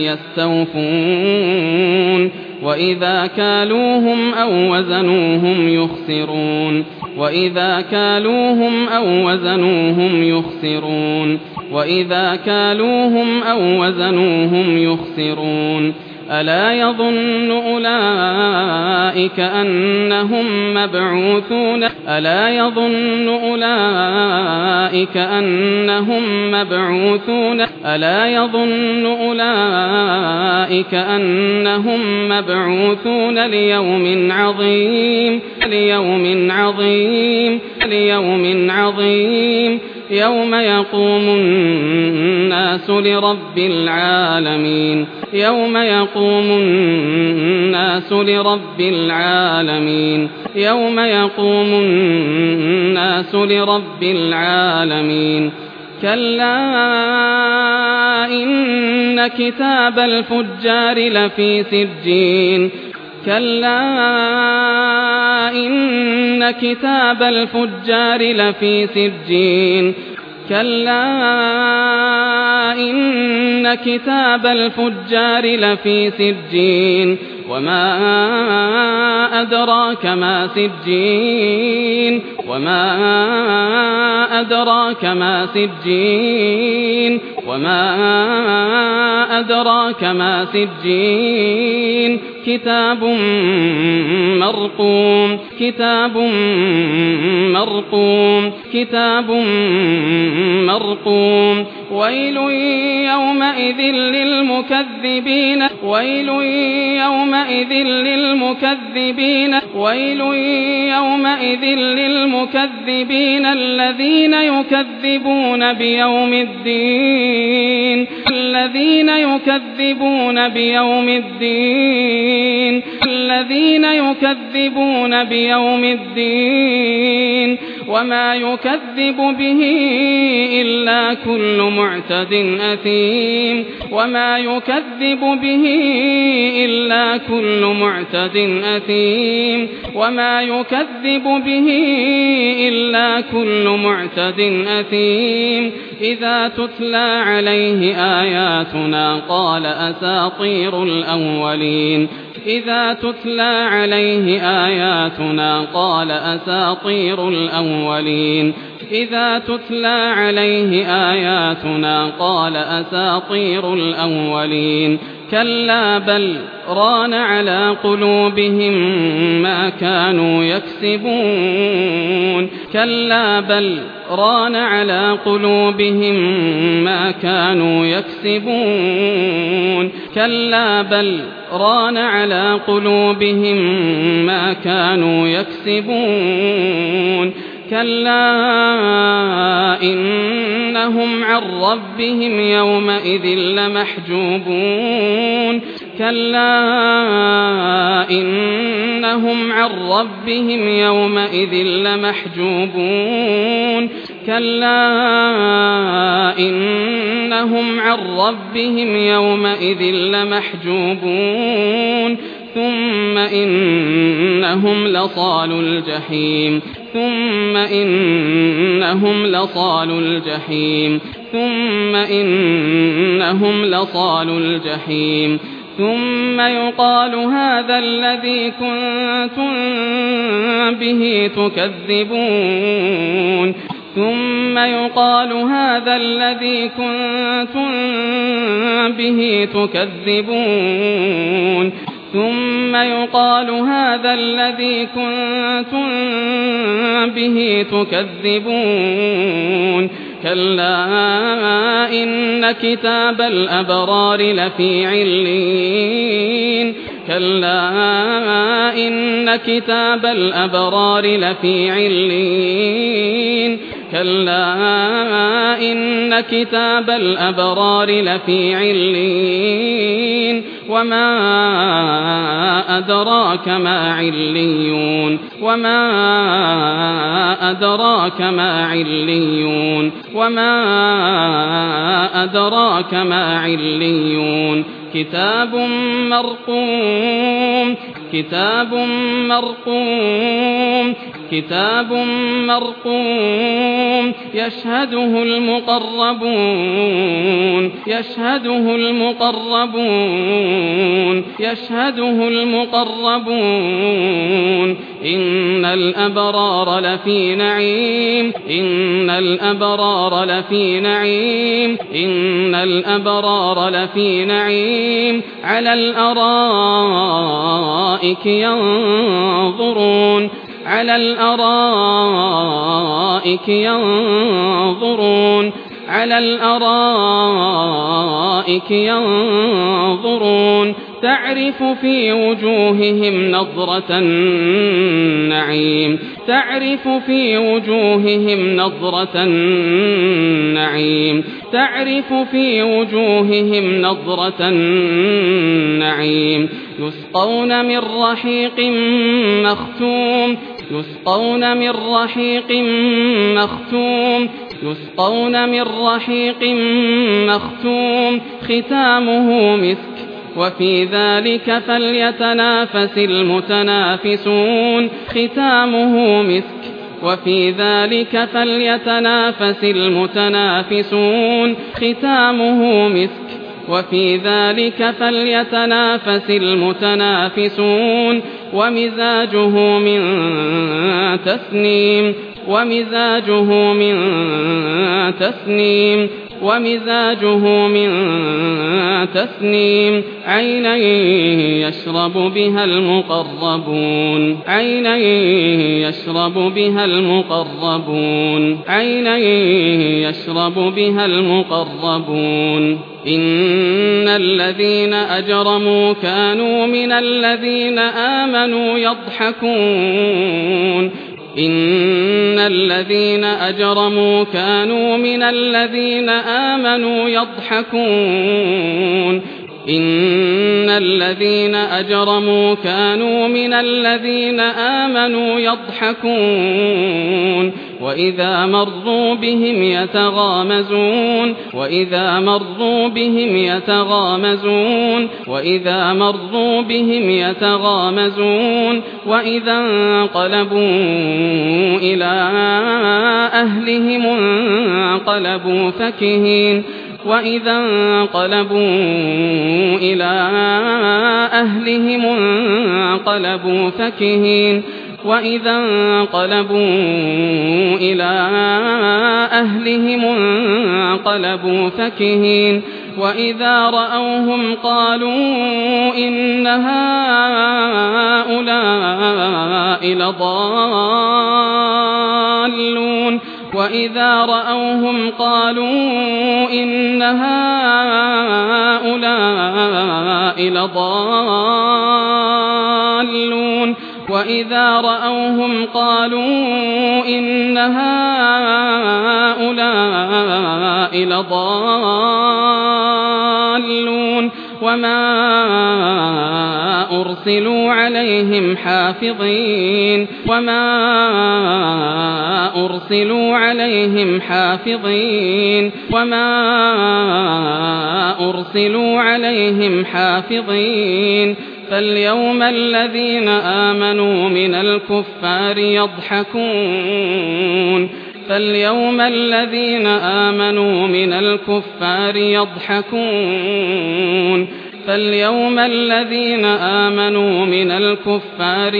يستوفون وإذا كالوهم أو وزنوهم يخسرون وإذا كالوهم أو وزنوهم يخسرون وإذا كالوهم أو وزنوهم يخسرون ألا يظن أولئك أنهم مبعوثون ألا يظن أولئك أنهم مبعوثون ألا يظن أولئك أنهم مبعوثون ليوم عظيم ليوم عظيم ليوم عظيم يوم يقوم الناس لرب العالمين يوم يقوم الناس لرب العالمين يوم يقوم الناس لرب العالمين كلا إن كتاب الفجار لفي سجين كلا إن كتاب الفجار لفي سجين كلا إن كتاب الفجار لفي سجين وما أدراك ما سجين وما أدراك ما سجين وما أدراك ما سجين كتاب مرقوم كتاب مرقوم كتاب مرقوم ويل يومئذ للمكذبين ويل يومئذ للمكذبين ويل يومئذ للمكذبين الذين يكذبون بيوم الدين الذين يكذبون بيوم الدين الذين يكذبون بيوم الدين وما يكذب به إلا كل معتد أثيم وما يكذب به إلا كل معتد أثيم وما يكذب به إلا كل معتد أثيم إذا تتلى عليه آياتنا قال أساطير الأولين إذا تتلى عليه آياتنا قال أساطير الأولين إذا تتلى عليه آياتنا قال أساطير الأولين كلا بل ران على قلوبهم ما كانوا يكسبون كلا بل ران على قلوبهم ما كانوا يكسبون كلا بل ران على قلوبهم ما كانوا يكسبون كلا إنهم عن ربهم يومئذ لمحجوبون كلا إنهم عن ربهم يومئذ لمحجوبون كلا إنهم عن ربهم يومئذ لمحجوبون ثم إنهم لصال الجحيم ثم إنهم لصال الجحيم ثم إنهم لصال الجحيم ثم يقال هذا الذي كنتم به تكذبون ثم يقال هذا الذي كنتم به تكذبون ثم يقال هذا الذي كنتم به تكذبون كلا إن كتاب الأبرار لفي علين كلا إن كتاب الأبرار لفي علين كلا إن كتاب الأبرار لفي علين وما أدراك ما عليون وما أدراك ما عليون وما أدراك ما عليون كتاب مرقوم كتاب مرقوم كتاب مرقوم يشهده المقربون يشهده المقربون يشهده المقربون إن الأبرار لفي نعيم إن الأبرار لفي نعيم إن الأبرار لفي نعيم على الأرائك ينظرون على الأرائك ينظرون على الأرائك ينظرون تعرف في وجوههم نضرة النعيم تعرف في وجوههم نضرة النعيم تعرف في وجوههم نضرة النعيم يسقون من رحيق مختوم يسقون من رحيق مختوم يسقون من رحيق مختوم ختامه مسك وفي ذلك فليتنافس المتنافسون ختامه مسك وفي ذلك فليتنافس المتنافسون ختامه مسك وفي ذلك فليتنافس المتنافسون ومزاجه من تسنيم ومزاجه من تسنيم ومزاجه من تسنيم عينا يشرب بها المقربون عينا يشرب بها المقربون عينا يشرب بها المقربون إن الذين أجرموا كانوا من الذين آمنوا يضحكون إن الذين أجرموا كانوا من الذين آمنوا يضحكون إن الذين أجرموا كانوا من الذين آمنوا يضحكون وإذا مروا بهم يتغامزون وإذا مروا بهم يتغامزون وإذا مروا بهم يتغامزون وإذا انقلبوا إلى أهلهم انقلبوا فكهين وإذا انقلبوا إلى أهلهم انقلبوا فكهين وإذا انقلبوا إلى أهلهم انقلبوا فكهين وإذا رأوهم قالوا إن هؤلاء لضالون وإذا رأوهم قالوا إن هؤلاء لضالون وإذا رأوهم قالوا إن هؤلاء لضالون وما أرسلوا عليهم حافظين وما أرسلوا عليهم حافظين وما أرسلوا عليهم حافظين فاليوم الذين آمنوا من الكفار يضحكون فاليوم الذين آمنوا من الكفار يضحكون فاليوم الذين آمنوا من الكفار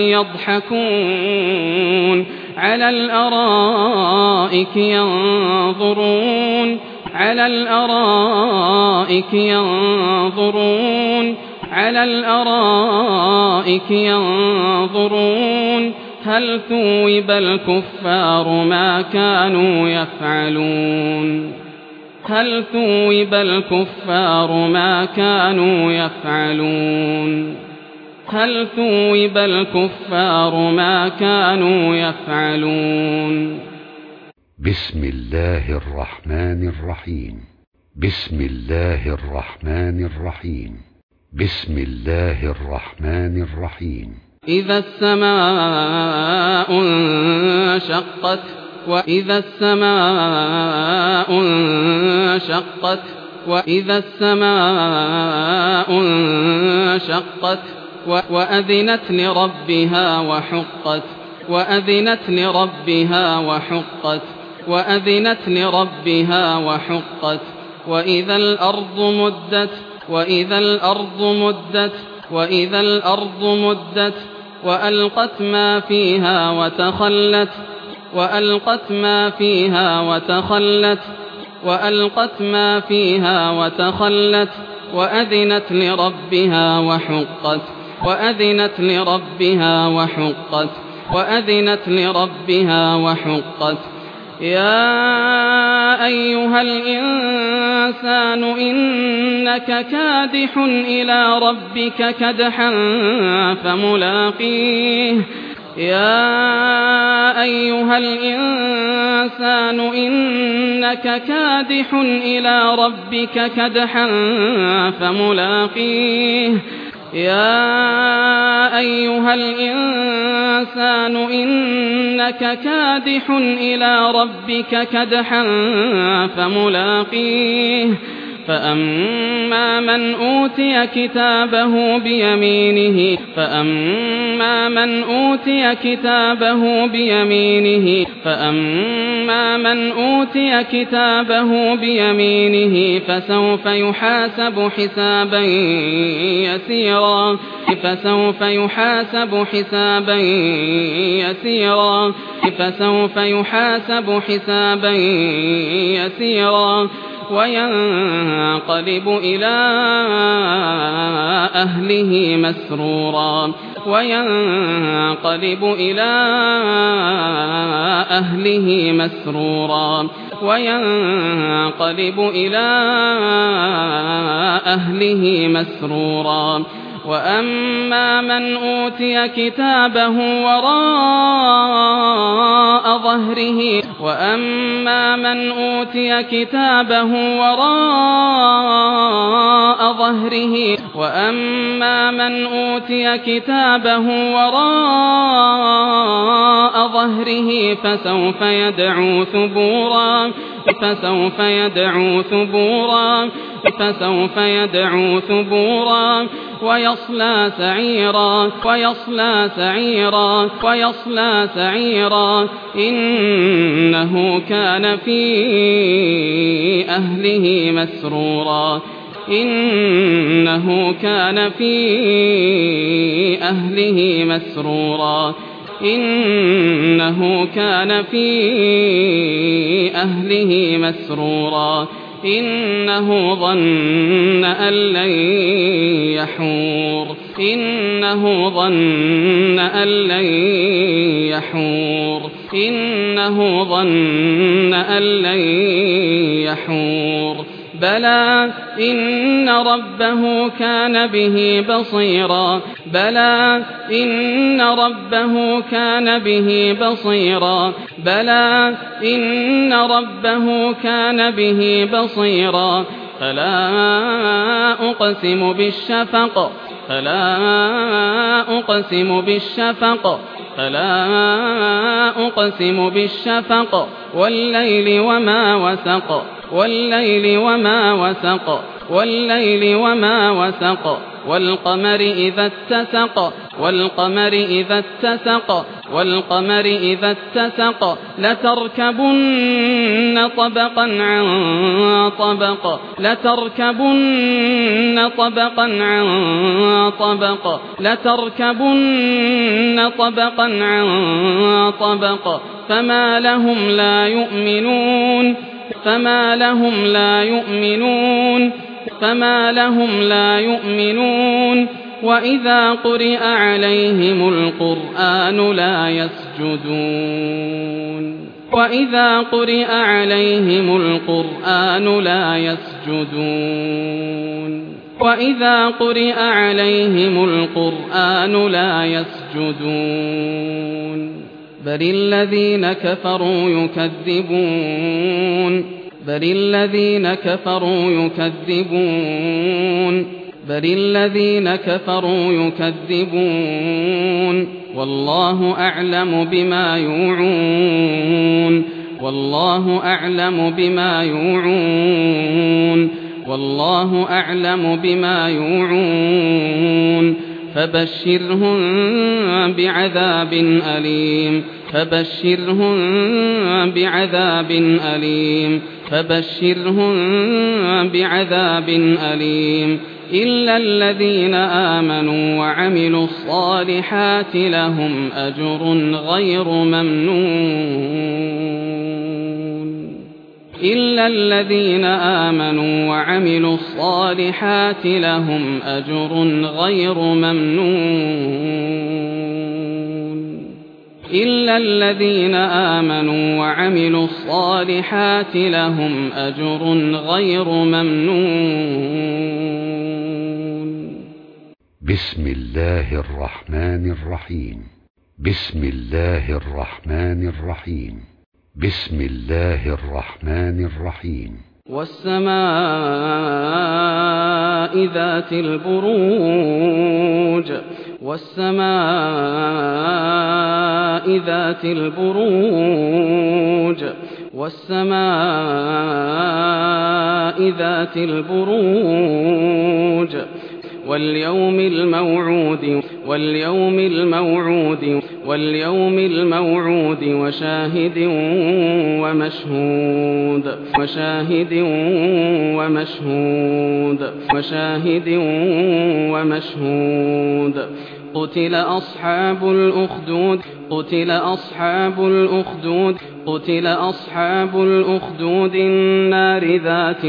يضحكون على الأرائك ينظرون على الأرائك ينظرون على الأرائك ينظرون هل ثوب الكفار ما كانوا يفعلون هل ثوب الكفار ما كانوا يفعلون هل ثوب الكفار ما كانوا يفعلون بسم الله الرحمن الرحيم بسم الله الرحمن الرحيم بسم الله الرحمن الرحيم إذا السماء انشقت وإذا السماء انشقت وإذا السماء انشقت وأذنت لربها وحقت وأذنت لربها وحقت وأذنت لربها وحقت وإذا الأرض مدت وإذا الأرض مدت وإذا الأرض مدت وألقت ما فيها وتخلت وألقت ما فيها وتخلت وألقت ما فيها وتخلت وأذنت لربها وحقت وأذنت لربها وحقت وأذنت لربها وحقت يا أيها الإنسان إنك كادح إلى ربك كدحا فملاقيه يا أيها الإنسان إنك كادح إلى ربك كدحا فملاقيه يا أيها الإنسان إنك كادح إلى ربك كدحا فملاقيه فأما من أوتي كتابه بيمينه فأما من أوتي كتابه بيمينه فأما من أوتي كتابه بيمينه فسوف يحاسب حسابا يسيرا فسوف يحاسب حسابا يسيرا فسوف يحاسب حسابا يسيرا وينقلب إلى أهله مسرورا وينقلب إلى أهله مسرورا وينقلب إلى أهله مسرورا وأما من أوتي كتابه وراء ظهره وأما من أوتي كتابه وراء ظهره وأما من أوتي كتابه وراء ظهره فسوف يدعو ثبورا فسوف يدعو ثبورا فسوف يدعو ثبورا ويصلى سعيرا ويصلى سعيرا ويصلى سعيرا إنه كان في أهله مسرورا إنه كان في أهله مسرورا إنه كان في أهله مسرورا إنه ظن أن لن يحور إنه ظن أن لن يحور إنه ظن أن لن يحور بلى إن ربه كان به بصيرا بلى إن ربه كان به بصيرا بلى إن ربه كان به بصيرا فلا أقسم بالشفق فلا أقسم بالشفق فلا أقسم بالشفق والليل وما وسق والليل وما وسق والليل وما وسق والقمر إذا اتسق والقمر إذا اتسق والقمر إذا اتسق لتركبن طبقا عن طبق لتركبن طبقا عن طبق لتركبن طبقا عن طبق فما لهم لا يؤمنون فما لهم لا يؤمنون فما لهم لا يؤمنون وإذا قرئ عليهم القرآن لا يسجدون وإذا قرئ عليهم القرآن لا يسجدون وإذا قرئ عليهم القرآن لا يسجدون بل الذين كفروا يكذبون بل الذين كفروا يكذبون بل الذين كفروا يكذبون والله أعلم بما يوعون والله أعلم بما يوعون والله أعلم بما يوعون فبشرهم بعذاب أليم فبشرهم بعذاب أليم فبشرهم بعذاب أليم إلا الذين آمنوا وعملوا الصالحات لهم أجر غير ممنون إلا الذين آمنوا وعملوا الصالحات لهم أجر غير ممنون إلا الذين آمنوا وعملوا الصالحات لهم أجر غير ممنون بسم الله الرحمن الرحيم بسم الله الرحمن الرحيم بسم الله الرحمن الرحيم والسماء ذات البروج والسماء ذات البروج والسماء ذات البروج واليوم الموعود واليوم الموعود واليوم الموعود وشاهد ومشهود وشاهد ومشهود وشاهد ومشهود قتل أصحاب الأخدود قتل أصحاب الأخدود قتل أصحاب الأخدود النار ذات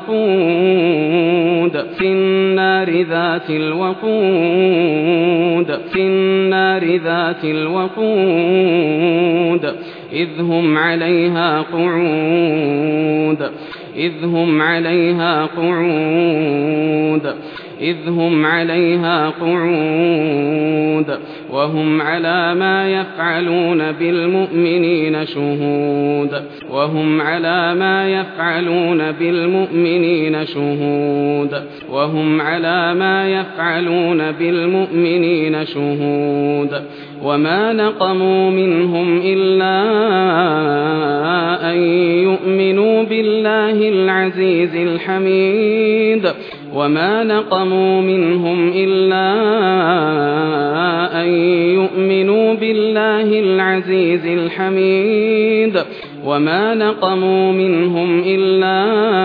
الوقود في النار ذات الوقود في النار ذات الوقود إذ هم عليها قعود إذ هم عليها قعود إذ هم عليها قعود وهم على ما يفعلون بالمؤمنين شهود وهم على ما يفعلون بالمؤمنين شهود وهم على ما يفعلون بالمؤمنين شهود وما نقموا منهم إلا أن يؤمنوا بالله العزيز الحميد وما نقموا منهم إلا أن يؤمنوا بالله العزيز الحميد وما نقموا منهم إلا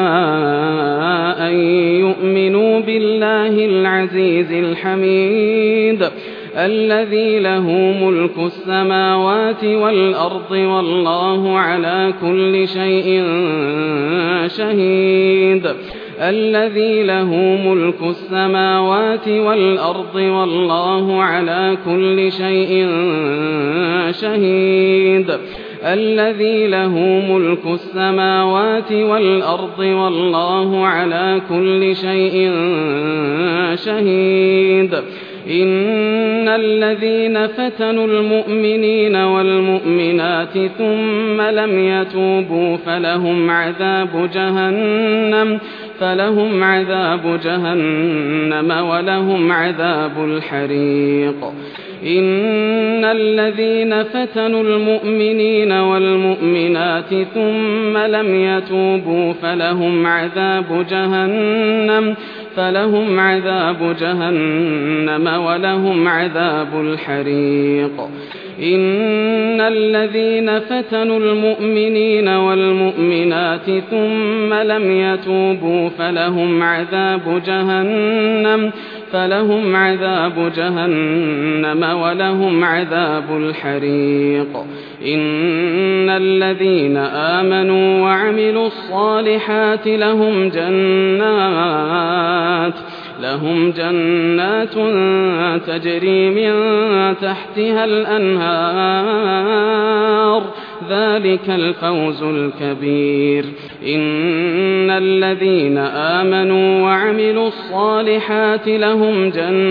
أن يؤمنوا بالله العزيز الحميد الذي له ملك السماوات والأرض والله على كل شيء شهيد الذي له ملك السماوات والأرض والله على كل شيء شهيد الذي له ملك السماوات والأرض والله على كل شيء شهيد إن الذين فتنوا المؤمنين والمؤمنات ثم لم يتوبوا فلهم عذاب جهنم فلهم عذاب جهنم ولهم عذاب الحريق إن الذين فتنوا المؤمنين والمؤمنات ثم لم يتوبوا فلهم عذاب جهنم فلهم عذاب جهنم ولهم عذاب الحريق إن الذين فتنوا المؤمنين والمؤمنات ثم لم يتوبوا فلهم عذاب جهنم فلهم عذاب جهنم ولهم عذاب الحريق إن الذين آمنوا وعملوا الصالحات لهم جنات لهم جنات تجري من تحتها الأنهار ذلك الفوز الكبير إن الذين آمنوا وعملوا الصالحات لهم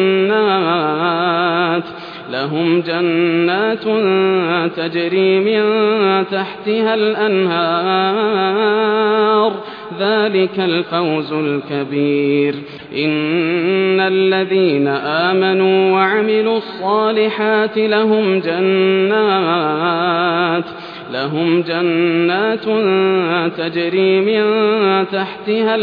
جنات لهم جنات تجري من تحتها الأنهار ذلك الفوز الكبير إن الذين آمنوا وعملوا الصالحات لهم جنات لهم جنات تجري من تحتها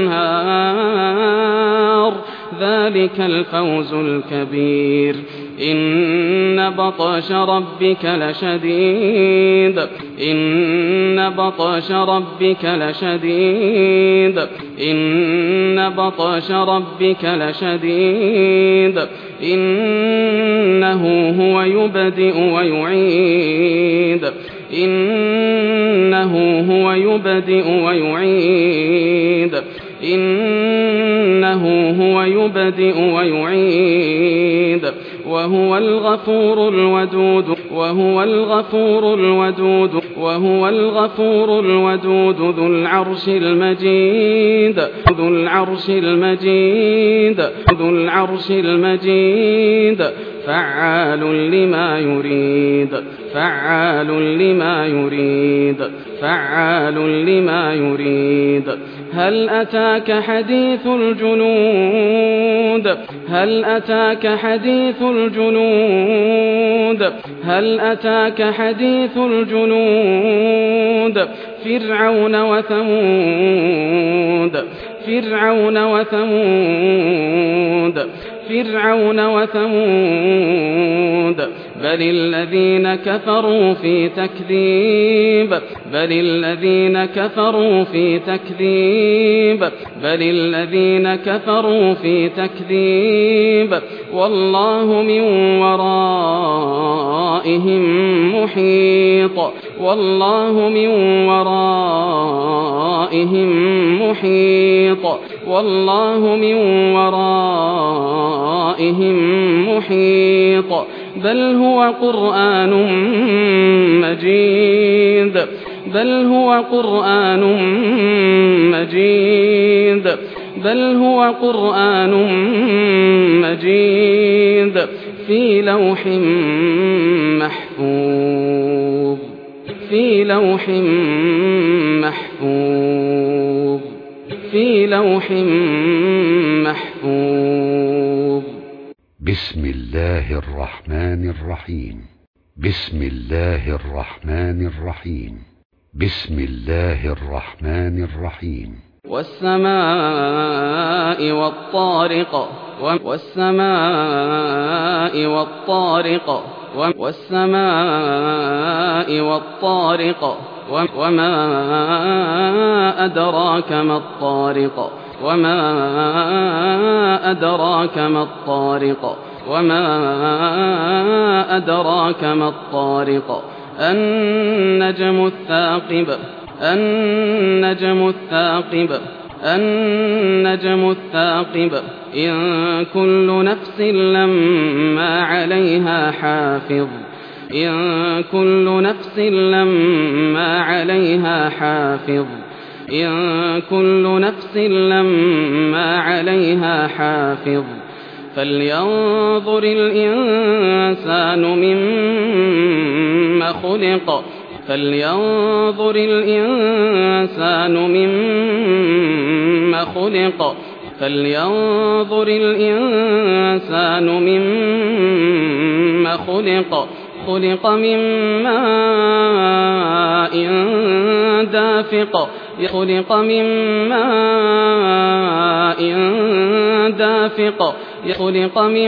الأنهار ذلك الفوز الكبير إن بطش ربك لشديد إن بطش ربك لشديد إن بطش ربك لشديد إنه هو يبدئ ويعيد إنه هو يبدئ ويعيد إنه هو يبدئ ويعيد وهو الغفور الودود وهو الغفور الودود وهو الغفور الودود ذو العرش المجيد ذو العرش المجيد ذو العرش المجيد فعال لما يريد فعال لما يريد فعال لما يريد هل أتاك حديث الجنود هل أتاك حديث الجنود هل أتاك حديث الجنود فرعون وثمود فرعون وثمود فرعون وثمود بل الذين كفروا في تكذيب بل الذين كفروا في تكذيب بل الذين كفروا في تكذيب والله من ورائهم محيط والله من ورائهم محيط والله من ورائهم محيط بل هو قرآن مجيد بل هو قرآن مجيد بل هو قرآن مجيد في لوح محفوظ في لوح محفوظ في لوح محفوظ بسم الله الرحمن الرحيم بسم الله الرحمن الرحيم بسم الله الرحمن الرحيم والسماء والطارق والسماء والطارق والسماء والطارق وما أدراك ما الطارق وما أدراك ما الطارق وما أدراك ما الطارق النجم الثاقب النجم الثاقب النجم الثاقب إن كل نفس لما عليها حافظ إن كل نفس لما عليها حافظ إن كل نفس لما عليها حافظ فلينظر الإنسان مما خلق فلينظر الإنسان مما خلق فلينظر الإنسان مما خلق خلق من ماء دافق خلق من ماء دافق خلق من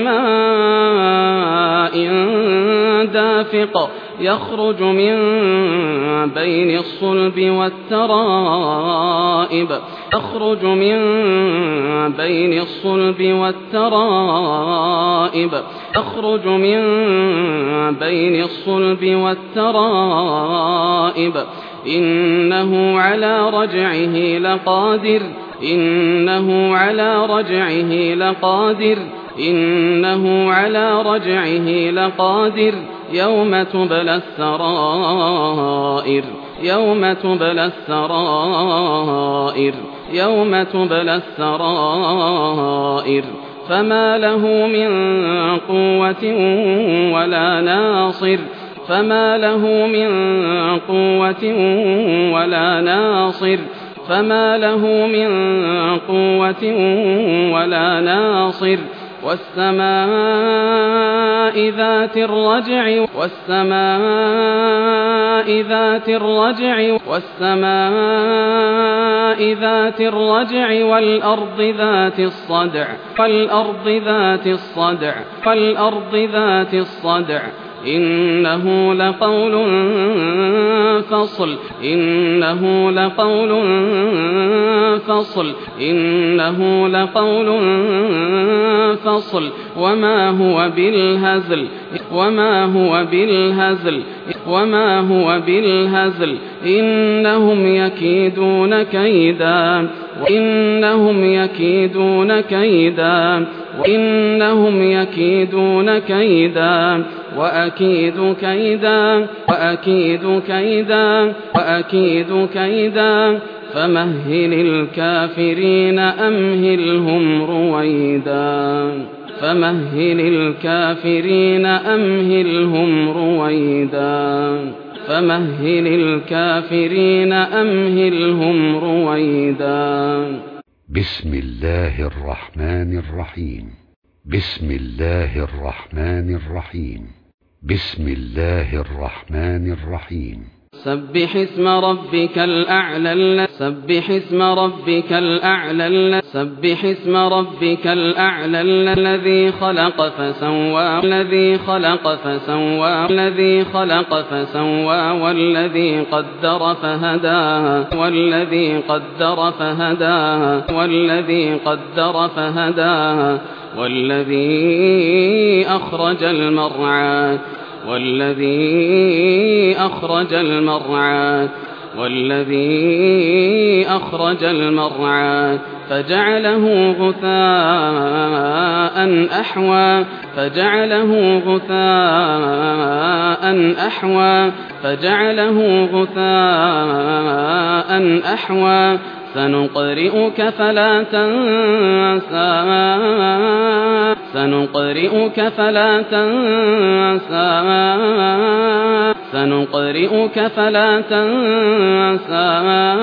ماء دافق يخرج من بين الصلب والترائب يخرج من بين الصلب والترائب يخرج من بين الصلب والترائب إنه على رجعه لقادر إنه على رجعه لقادر إنه على رجعه لقادر يوم تبلى السرائر يوم تبلى السرائر يوم تبلى السرائر فما له من قوة ولا ناصر فما له من قوة ولا ناصر فما له من قوة ولا ناصر والسماء ذات الرجع والسماء ذات الرجع والسماء ذات الرجع والأرض ذات الصدع والأرض ذات الصدع والأرض ذات الصدع إنه لقول فصل إنه لقول فصل إنه لقول فصل وما هو بالهزل وما هو بالهزل وما هو بالهزل إنهم يكيدون كيدا وإنهم يكيدون كيدا وإنهم يكيدون كيدا وأكيد كيدا وأكيد كيدا وأكيد كيدا فمهل الكافرين أمهلهم رويدا فمهل الكافرين أمهلهم رويدا فمهل الكافرين أمهلهم رويدا بسم الله الرحمن الرحيم بسم الله الرحمن الرحيم بسم الله الرحمن الرحيم سبح اسم ربك الأعلى سبح اسم ربك الأعلى سبح اسم ربك الأعلى الذي خلق فسوى الذي خلق فسوى الذي خلق فسوى والذي قدر فهدى والذي قدر فهدى والذي قدر فهدى والذي أخرج المرعى والذي أخرج المرعى والذي أخرج المرعى فجعله غثاء أحوى فجعله غثاء أحوى فجعله غثاء أحوى سنقرئك فلا تنسى سنقرئك فلا تنسى سنقرئك فلا تنسى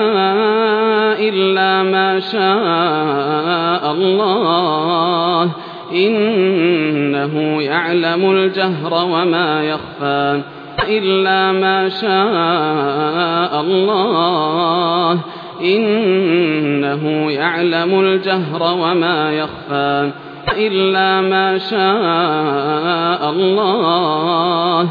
إلا ما شاء الله إنه يعلم الجهر وما يخفى إلا ما شاء الله إنه يعلم الجهر وما يخفى إلا ما شاء الله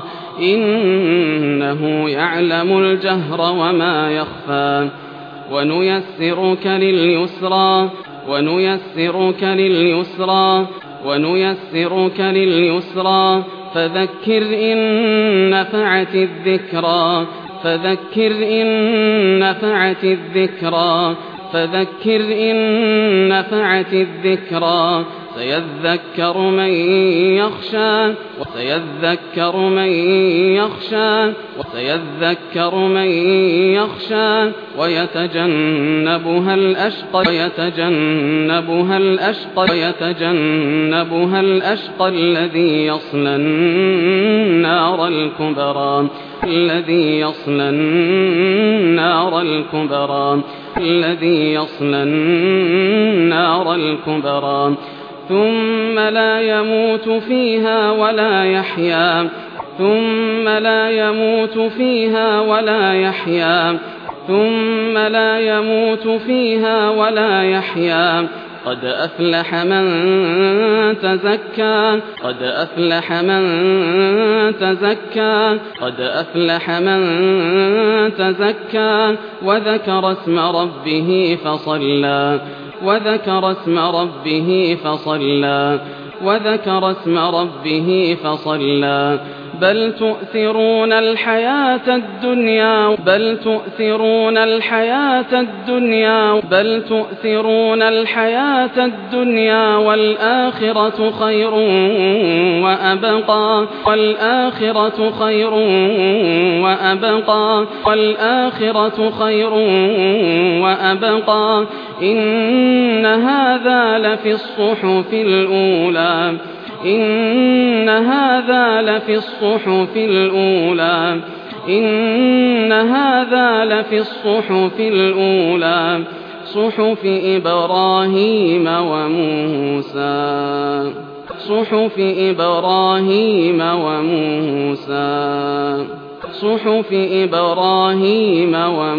إنه يعلم الجهر وما يخفى ونيسرك لليسرى ونيسرك لليسرى ونيسرك لليسرى فذكر إن نفعت الذكرى فذكر إن نفعت الذكرى فذكر إن نفعت الذكرى سيذكر من يخشى وسيذكر من يخشى وسيذكر من يخشى ويتجنبها الأشقى ويتجنبها الأشقى ويتجنبها الأشقى الذي يصلى النار الكبرى الذي يصلى النار الكبرى الذي يصلى النار الكبرى ثم لا يموت فيها ولا يحيا ثم لا يموت فيها ولا يحيا ثم لا يموت فيها ولا يحيا قد أفلح من تزكى قد أفلح من تزكى قد أفلح من تزكى وذكر اسم ربه فصلى وذكر اسم ربه فصلى وذكر اسم ربه فصلى بل تؤثرون الحياة الدنيا بل تؤثرون الحياة الدنيا بل تؤثرون الحياة الدنيا والآخرة خير وأبقى والآخرة خير وأبقى والآخرة خير وأبقى إن هذا لفي الصحف الأولى إن هذا لفي الصحف الأولى إن هذا لفي الصحف الأولى صحف إبراهيم وموسى صحف إبراهيم وموسى صحف إبراهيم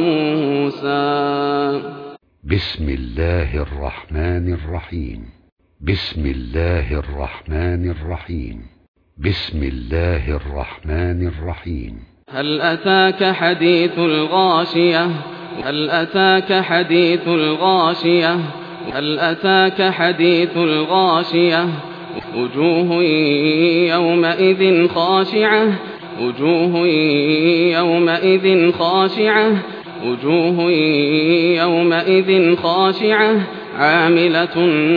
وموسى. بسم الله الرحمن الرحيم بسم الله الرحمن الرحيم بسم الله الرحمن الرحيم هل أتاك حديث الغاشية هل أتاك حديث الغاشية هل أتاك حديث الغاشية وجوه يومئذ خاشعة وجوه يومئذ خاشعة وجوه يومئذ خاشعة عاملة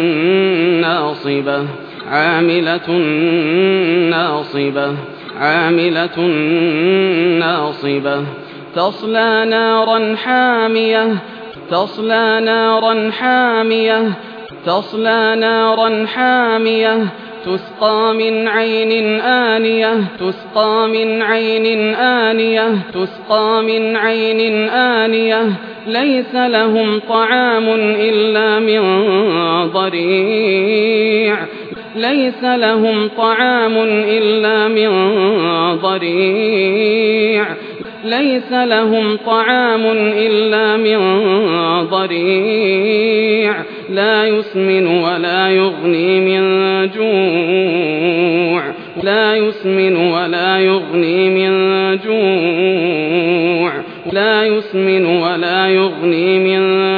ناصبة عاملة ناصبة عاملة ناصبة تصلى نارا حامية تصلى نارا حامية تصلى نارا حامية تسقى من عين آنية تسقى من عين آنية تسقى من عين آنية ليس لهم طعام إلا من ضريع ليس لهم طعام إلا من ضريع ليس لهم طعام إلا من ضريع لا يسمن ولا يغني من جوع لا يسمن ولا يغني من جوع لا يسمن ولا يغني من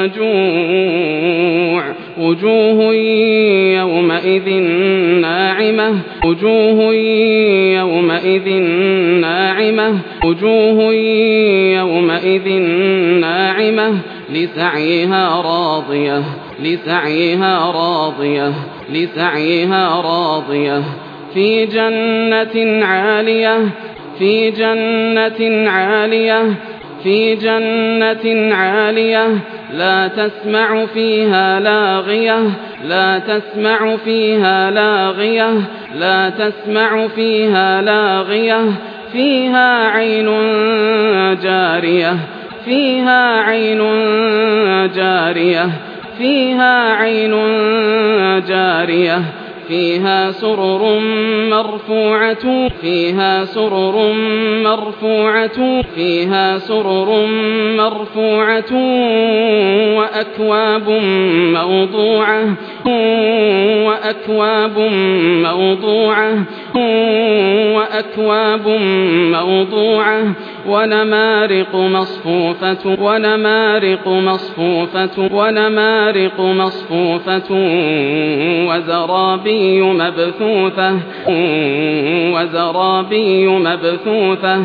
جوع وجوه يومئذ ناعمة وجوه يومئذ ناعمة وجوه يومئذ ناعمة لسعيها راضية لسعيها راضية لسعيها راضية في جنة عالية في جنة عالية في جنة عالية لا تسمع فيها لاغية لا تسمع فيها لاغية لا تسمع فيها لاغية فيها عين جارية فيها عين جارية فيها عين جارية فيها سرر مرفوعة فيها سرر مرفوعة فيها سرر مرفوعة وأكواب موضوعة وأكواب موضوعة وأكواب موضوعة ونمارق مصفوفة ونمارق مصفوفة ونمارق مصفوفة وزرابي مبثوثة وزرابي مبثوثة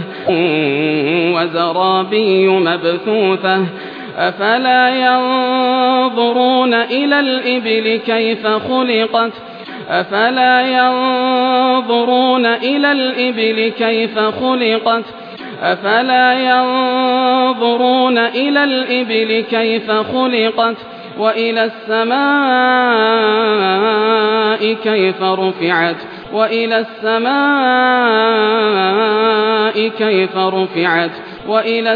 وزرابي مبثوثة أفلا ينظرون إلى الإبل كيف خلقت أفلا ينظرون إلى الإبل كيف خلقت أفلا ينظرون إلى الإبل كيف خلقت وإلى السماء كيف رفعت وإلى السماء كيف رفعت وإلى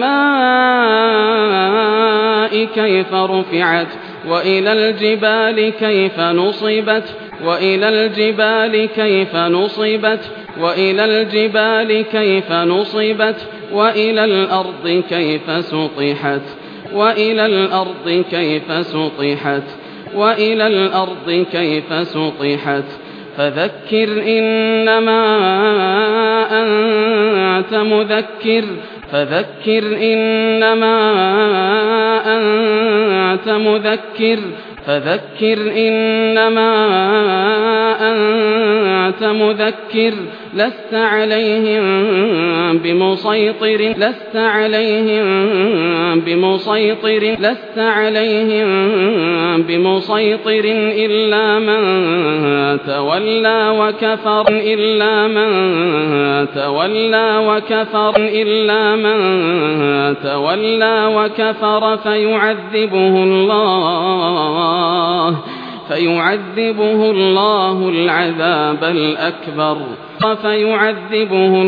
السماء كيف رفعت وإلى الجبال كيف نصبت وإلى الجبال كيف نصبت وإلى الجبال كيف نصبت وإلى الأرض كيف سطحت وإلى الأرض كيف سطحت وإلى الأرض كيف سطحت فذكر إنما أنت مذكر فذكر إنما أنت مذكر فذكر إنما أنت مذكر لست عليهم بمسيطر لست عليهم بمسيطر لست عليهم بمسيطر إلا من تولى وكفر إلا من تولى وكفر إلا من تولى وكفر فيعذبه الله فيعذبه الله العذاب الأكبر فيعذبه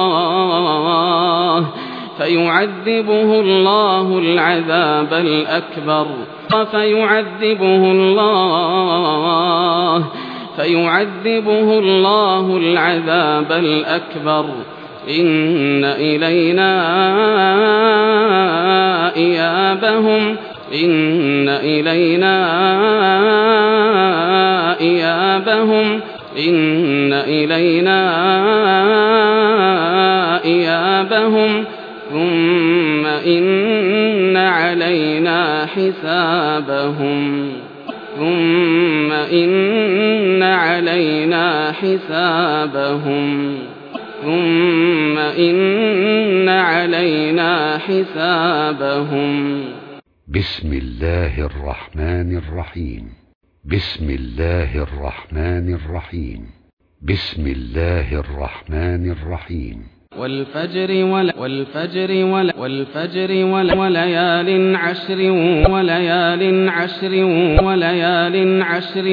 الله فيعذبه الله العذاب الأكبر فيعذبه الله فيعذبه الله العذاب الأكبر إن إلينا إيابهم إن إلينا إيابهم إن إلينا إيابهم ثم إن علينا حسابهم ثم إن علينا حسابهم ثم إن علينا حسابهم بسم الله الرحمن الرحيم بسم الله الرحمن الرحيم بسم الله الرحمن الرحيم والفجر ول والفجر ول والفجر ول وليال عشر وليال عشر وليال عشر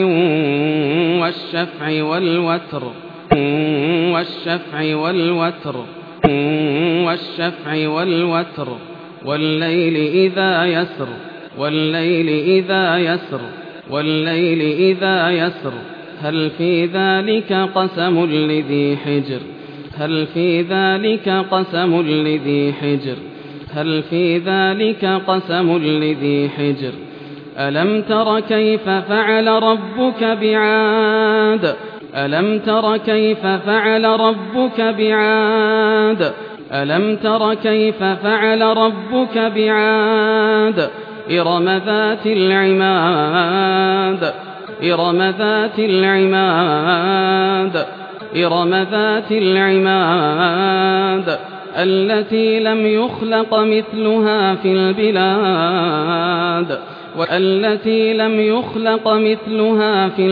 والشفع والوتر والشفع والوتر والشفع والوتر والليل إذا يسر والليل إذا يسر والليل إذا يسر هل في ذلك قسم لذي حجر هل في ذلك قسم لذي حجر هل في ذلك قسم لذي حجر ألم تر كيف فعل ربك بعاد ألم تر كيف فعل ربك بعاد ألم تر كيف فعل ربك بعاد إرم ذات العماد إرم ذات العماد إرم ذات العماد التي لم يخلق مثلها في البلاد والتي لم يخلق مثلها في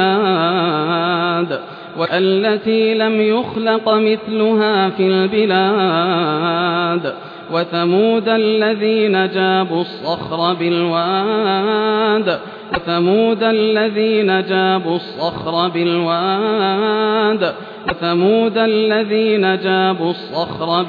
البلاد والتي لم يخلق مثلها في البلاد وثمود الذين جابوا الصخر بالواد وثمود الذين جابوا الصخر بالواد وثمود الذين جابوا الصخر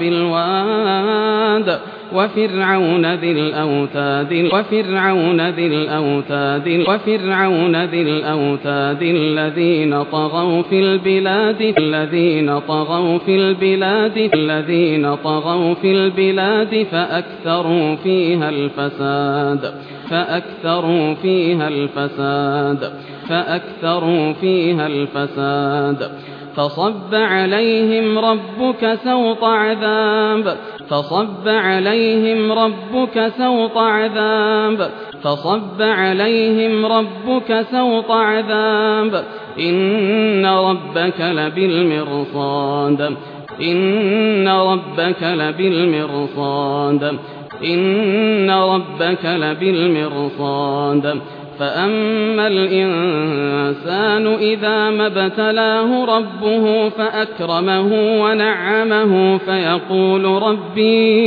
بالواد وفرعون ذي الأوتاد وفرعون ذي الأوتاد وفرعون ذي الأوتاد الذين طغوا في البلاد الذين طغوا في البلاد الذين طغوا في البلاد فأكثروا فيها الفساد فأكثروا فيها الفساد فأكثروا فيها الفساد فصب عليهم ربك سوط عذاب فصب عليهم ربك سوط عذاب فصب عليهم ربك سوط عذاب إن ربك لبالمرصاد إن ربك لبالمرصاد إن ربك لبالمرصاد فأما الإنسان الإنسان إذا ما ابتلاه ربه فأكرمه ونعمه فيقول ربي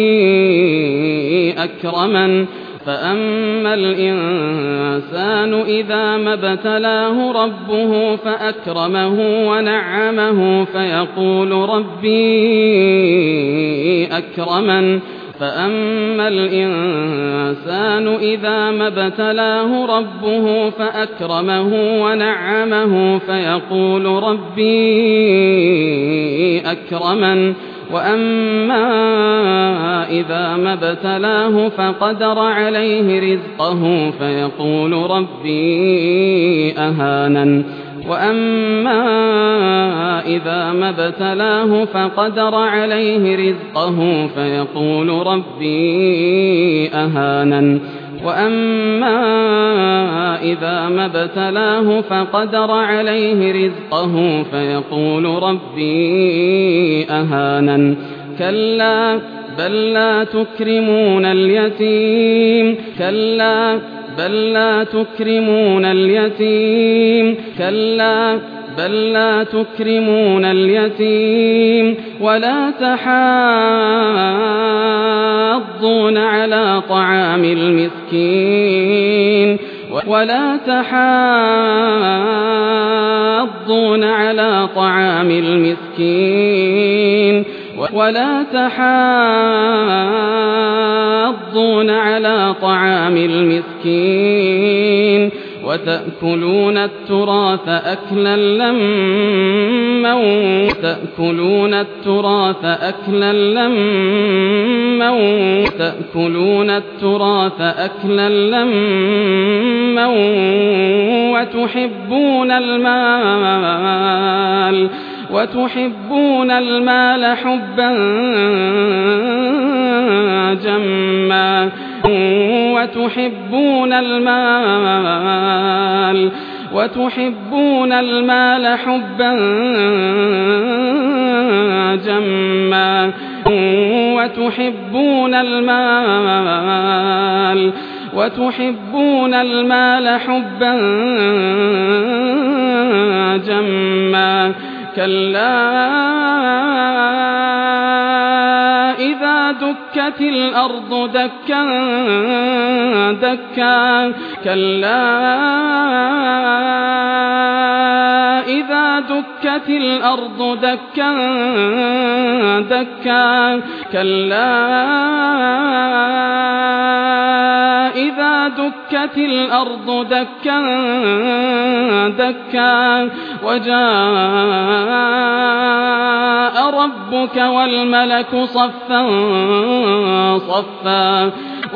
أكرمن فأما الإنسان إذا ما ابتلاه ربه فأكرمه ونعمه فيقول ربي أكرمن فأما الإنسان إذا ما ابتلاه ربه فأكرمه ونعمه فيقول ربي أكرمن وأما إذا ما ابتلاه فقدر عليه رزقه فيقول ربي أهانن وأما إذا ما ابتلاه فقدر عليه رزقه فيقول ربي أهانن وأما إذا ما ابتلاه فقدر عليه رزقه فيقول ربي أهانن كلا بل لا تكرمون اليتيم كلا بل لا تكرمون اليتيم كلا بل لا تكرمون اليتيم ولا تحاضون على طعام المسكين ولا تحاضون على طعام المسكين ولا تحاضون على طعام المسكين وتأكلون التراث أكلا لما وتأكلون التراث أكلا لما وتأكلون التراث أكلا لما وتحبون المال وتحبون المال حبا جما وتحبون المال وتحبون المال حبا جما وتحبون المال وتحبون المال حبا جما كلا إذا دكت الأرض دكا دكا كلا إذا دكت الأرض دكا دكا كلا إذا دكت الأرض دكا دكا وجاء ربك والملك صفا صفا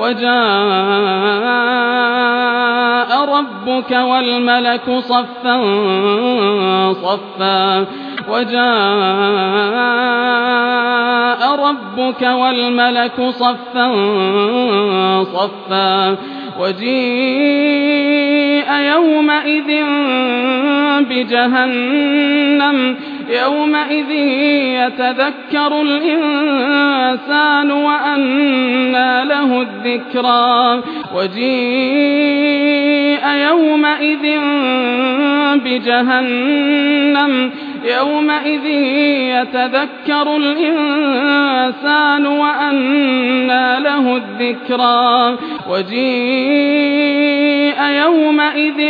وجاء ربك والملك صفا صفا وجاء ربك والملك صفا صفا وجيء يومئذ بجهنم يومئذ يتذكر الإنسان وأنى له الذكرى وجيء يومئذ بجهنم يومئذ يتذكر الإنسان وأنى له الذكرى وجيء يومئذ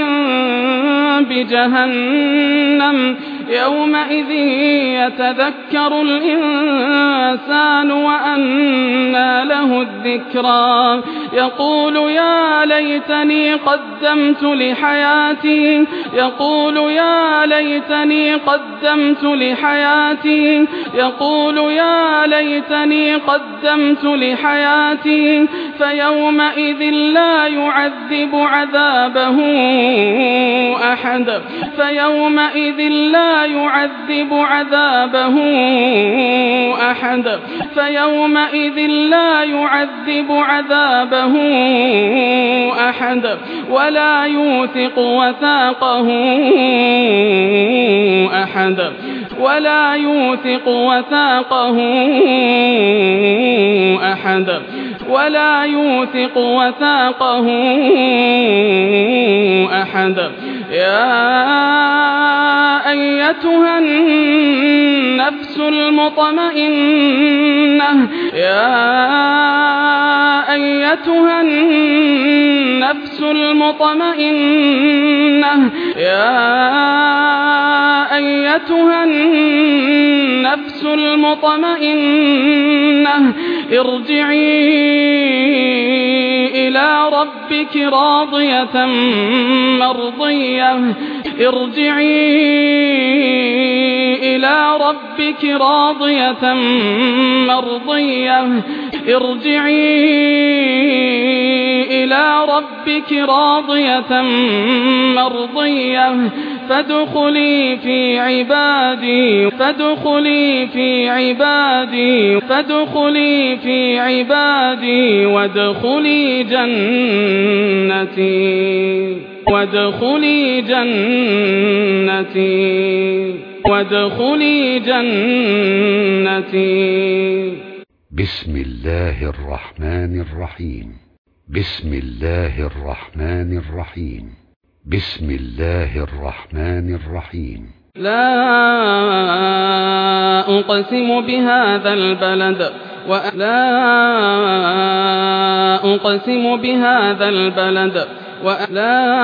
بجهنم يومئذ يتذكر الإنسان وأنى له الذكرى يقول يا ليتني قدمت لحياتي يقول يا ليتني قدمت لحياتي يقول يا ليتني قدمت لحياتي فيومئذ لا يعذب عذابه أحد فيومئذ لا يعذب عذابه أحد فيومئذ لا يعذب عذابه أحد ولا يوثق وثاقه أحد ولا يوثق وثاقه أحد ولا يوثق وثاقه أحد يا أيتها النفس المطمئنة يا أيتها النفس المطمئنة يا أيتها النفس المطمئنة ارجعي إلى ربك راضية مرضية ارجعي إلى ربك راضية مرضية ارجعي إلى ربك راضية مرضية فادخلي في عبادي فادخلي في عبادي فادخلي في عبادي وادخلي جنتي وادخلي جنتي وادخلي جنتي. بسم الله الرحمن الرحيم. بسم الله الرحمن الرحيم. بسم الله الرحمن الرحيم. لا أقسم بهذا البلد ولا أقسم بهذا البلد ولا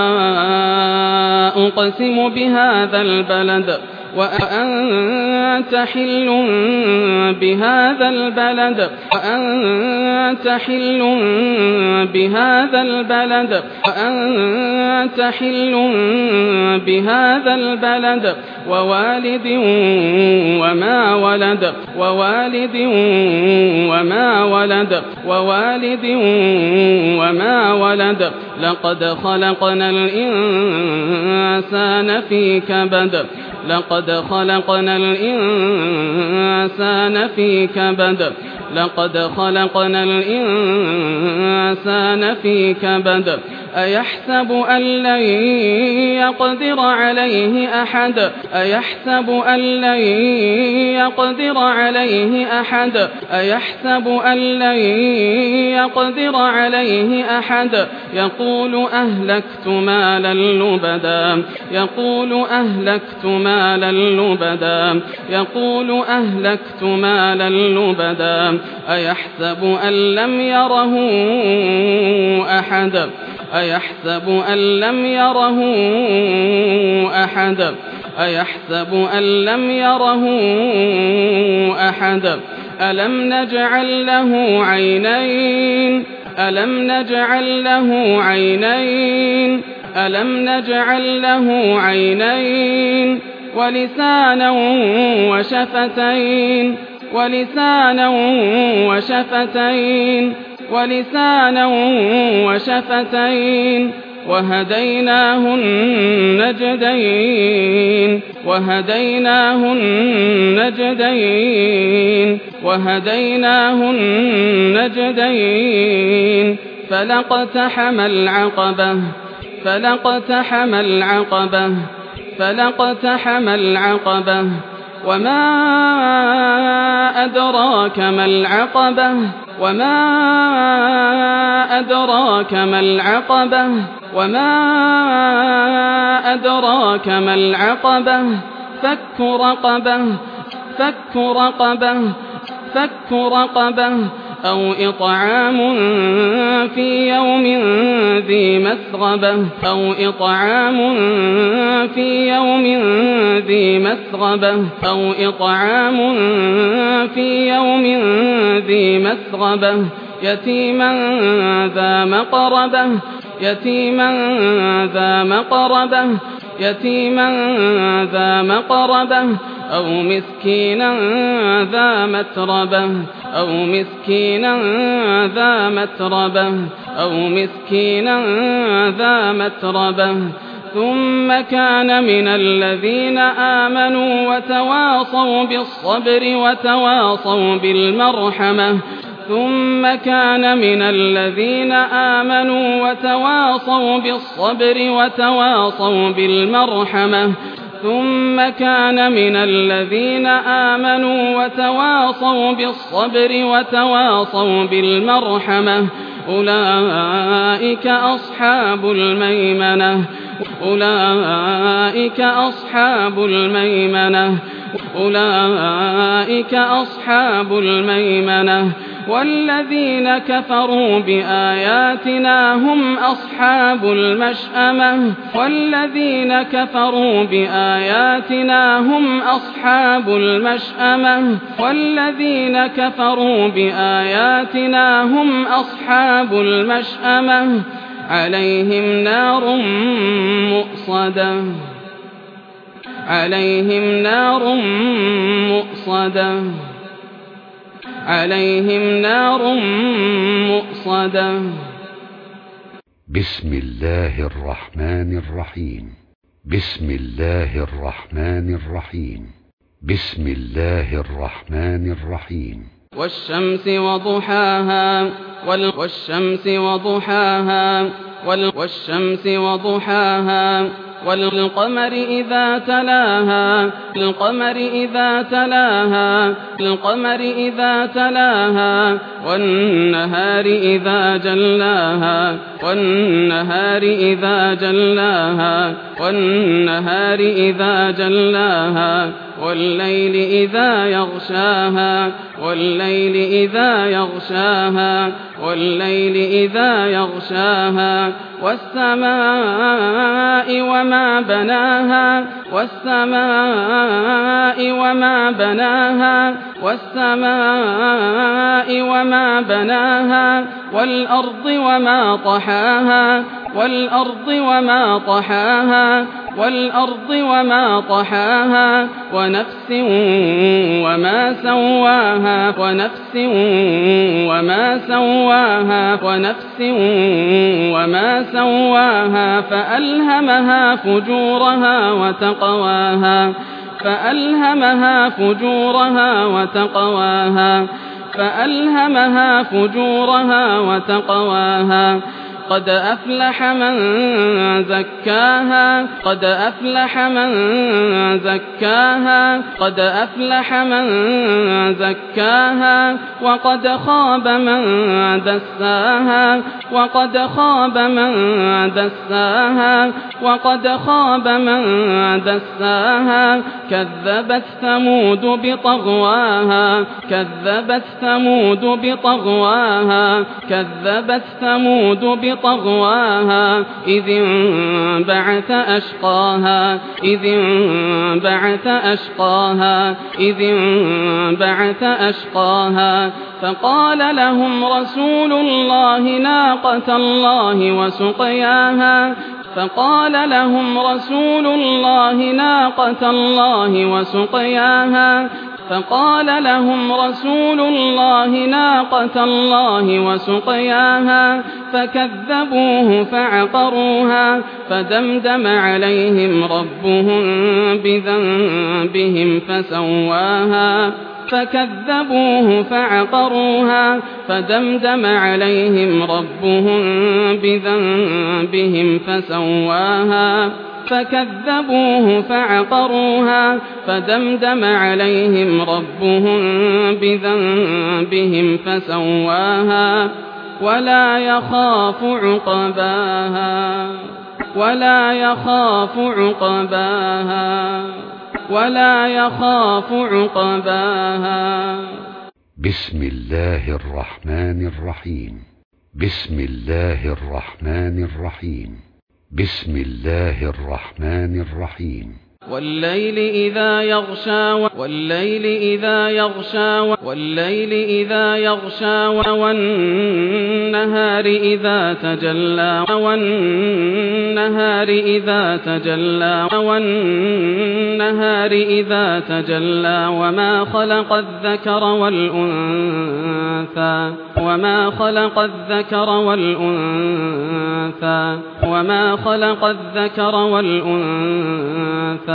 أقسم بهذا البلد وأنت حل بهذا البلد وأنت حل بهذا البلد وأنت حل بهذا البلد ووالد وما ولد ووالد وما ولد ووالد وما ولد لقد خلقنا الإنسان في كبد لقد خلقنا الإنسان في كبد لقد خلقنا الإنسان في كبد أيحسب أن لن يقدر عليه أحد أيحسب أن لن يقدر عليه أحد أيحسب أن لن يقدر عليه أحد يقول أهلكت مالا لبدا يقول أهلكت مالا لبدا يقول أهلكت مالا لبدا أيحسب أن لم يره أحد أيحسب أن لم يره أحد أيحسب أن لم يره أحد ألم نجعل له عينين ألم نجعل له عينين ألم نجعل له عينين ولسانا وشفتين ولسانا وشفتين ولسانا وشفتين وهديناه النجدين وهديناه النجدين وهديناه النجدين فلاقتحم العقبة فلاقتحم العقبة فلاقتحم العقبة وما أدراك ما العقبة وما أدراك ما العقبة وما أدراك ما العقبة فك رقبة فك رقبة فك رقبة أو إطعام في يوم ذي مسغبة أو إطعام في يوم ذي مسغبة أو إطعام في يوم ذي مسغبة يتيما ذا مقربة يتيما ذا مقربة يتيما ذا مقربة أو مسكينا ذا متربة أو مسكينا ذا متربة أو مسكينا ذا متربة ثم كان من الذين آمنوا وتواصوا بالصبر وتواصوا بالمرحمة ثم كان من الذين آمنوا وتواصوا بالصبر وتواصوا بالمرحمة ثم كان من الذين آمنوا وتواصوا بالصبر وتواصوا بالمرحمة أولئك أصحاب الميمنة أولئك أصحاب الميمنة أولئك أصحاب الميمنة والذين كفروا بآياتنا هم أصحاب المشأمة والذين كفروا بآياتنا هم أصحاب المشأمة والذين كفروا بآياتنا هم أصحاب المشأمة عليهم نار مؤصدة عليهم نار مؤصدة عليهم نار مؤصدة. بسم الله الرحمن الرحيم بسم الله الرحمن الرحيم بسم الله الرحمن الرحيم والشمس وضحاها والشمس وضحاها والشمس وضحاها والقمر إذا تلاها القمر إذا تلاها القمر إذا تلاها والنهار إذا جلاها والنهار إذا جلاها والنهار إذا جلاها والليل إذا يغشاها والليل إذا يغشاها والليل إذا يغشاها والسماء وما بناها والسماء وما بناها والسماء وما بناها والأرض وما طحاها والأرض وما طحاها والأرض وما طحاها ونفس وما سواها ونفس وما سواها ونفس وما سواها فألهمها فجورها وتقواها فألهمها فجورها وتقواها فألهمها فجورها وتقواها قد أفلح من زكاها قد أفلح من زكاها قد أفلح من زكاها وقد خاب من دساها وقد خاب من دساها وقد خاب من دساها كذبت ثمود بطغواها كذبت ثمود بطغواها كذبت ثمود بطغواها طغواها إذ انبعث أشقاها إذ انبعث أشقاها إذ انبعث أشقاها فقال لهم رسول الله ناقة الله وسقياها فقال لهم رسول الله ناقة الله وسقياها فقال لهم رسول الله ناقة الله وسقياها فكذبوه فعقروها فدمدم عليهم ربهم بذنبهم فسواها فكذبوه فعقروها فدمدم عليهم ربهم بذنبهم فسواها فكذبوه فعقروها فدمدم عليهم ربهم بذنبهم فسواها ولا يخاف عقباها ولا يخاف عقباها ولا يخاف عقباها. بسم الله الرحمن الرحيم بسم الله الرحمن الرحيم بسم الله الرحمن الرحيم والليل إذا يغشى والليل إذا يغشى والليل إذا يغشى والنهار إذا تجلى والنهار إذا تجلى والنهار إذا تجلى وما خلق الذكر والأنثى وما خلق الذكر والأنثى وما خلق الذكر والأنثى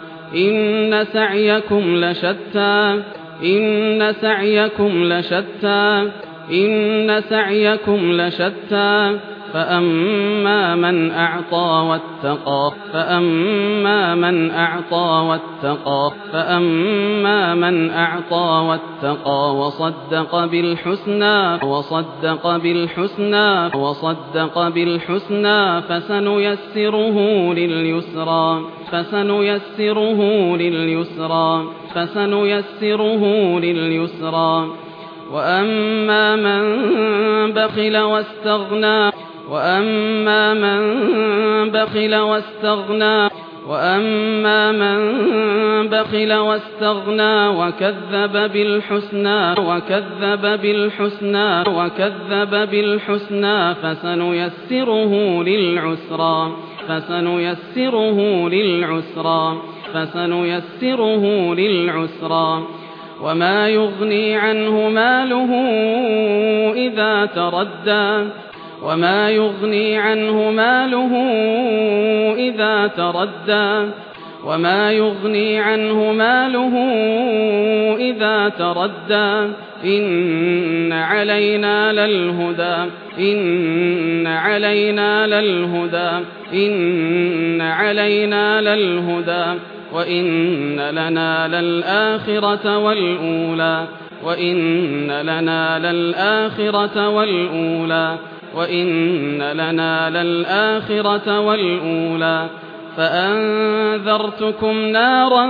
إن سعيكم لشتى إن سعيكم لشتى إن سعيكم لشتى فأما من أعطى واتقى فأما من أعطى واتقى فأما من أعطى واتقى وصدق بالحسنى وصدق بالحسنى وصدق بالحسنى فسنيسره لليسرى فسنيسره لليسرى فسنيسره لليسرى وأما من بخل واستغنى وأما من بخل واستغنى وأما من بخل واستغنى وكذب بالحسنى وكذب بالحسنى وكذب بالحسنى فسنيسره للعسرى فسنيسره للعسرى فسنيسره للعسرى وما يغني عنه ماله إذا تردى وما يغني عنه ماله إذا تردى وما يغني عنه ماله إذا تردى إن علينا للهدى إن علينا للهدى إن علينا للهدى وإن لنا للآخرة والأولى وإن لنا للآخرة والأولى وإن لنا للآخرة والأولى فأنذرتكم نارا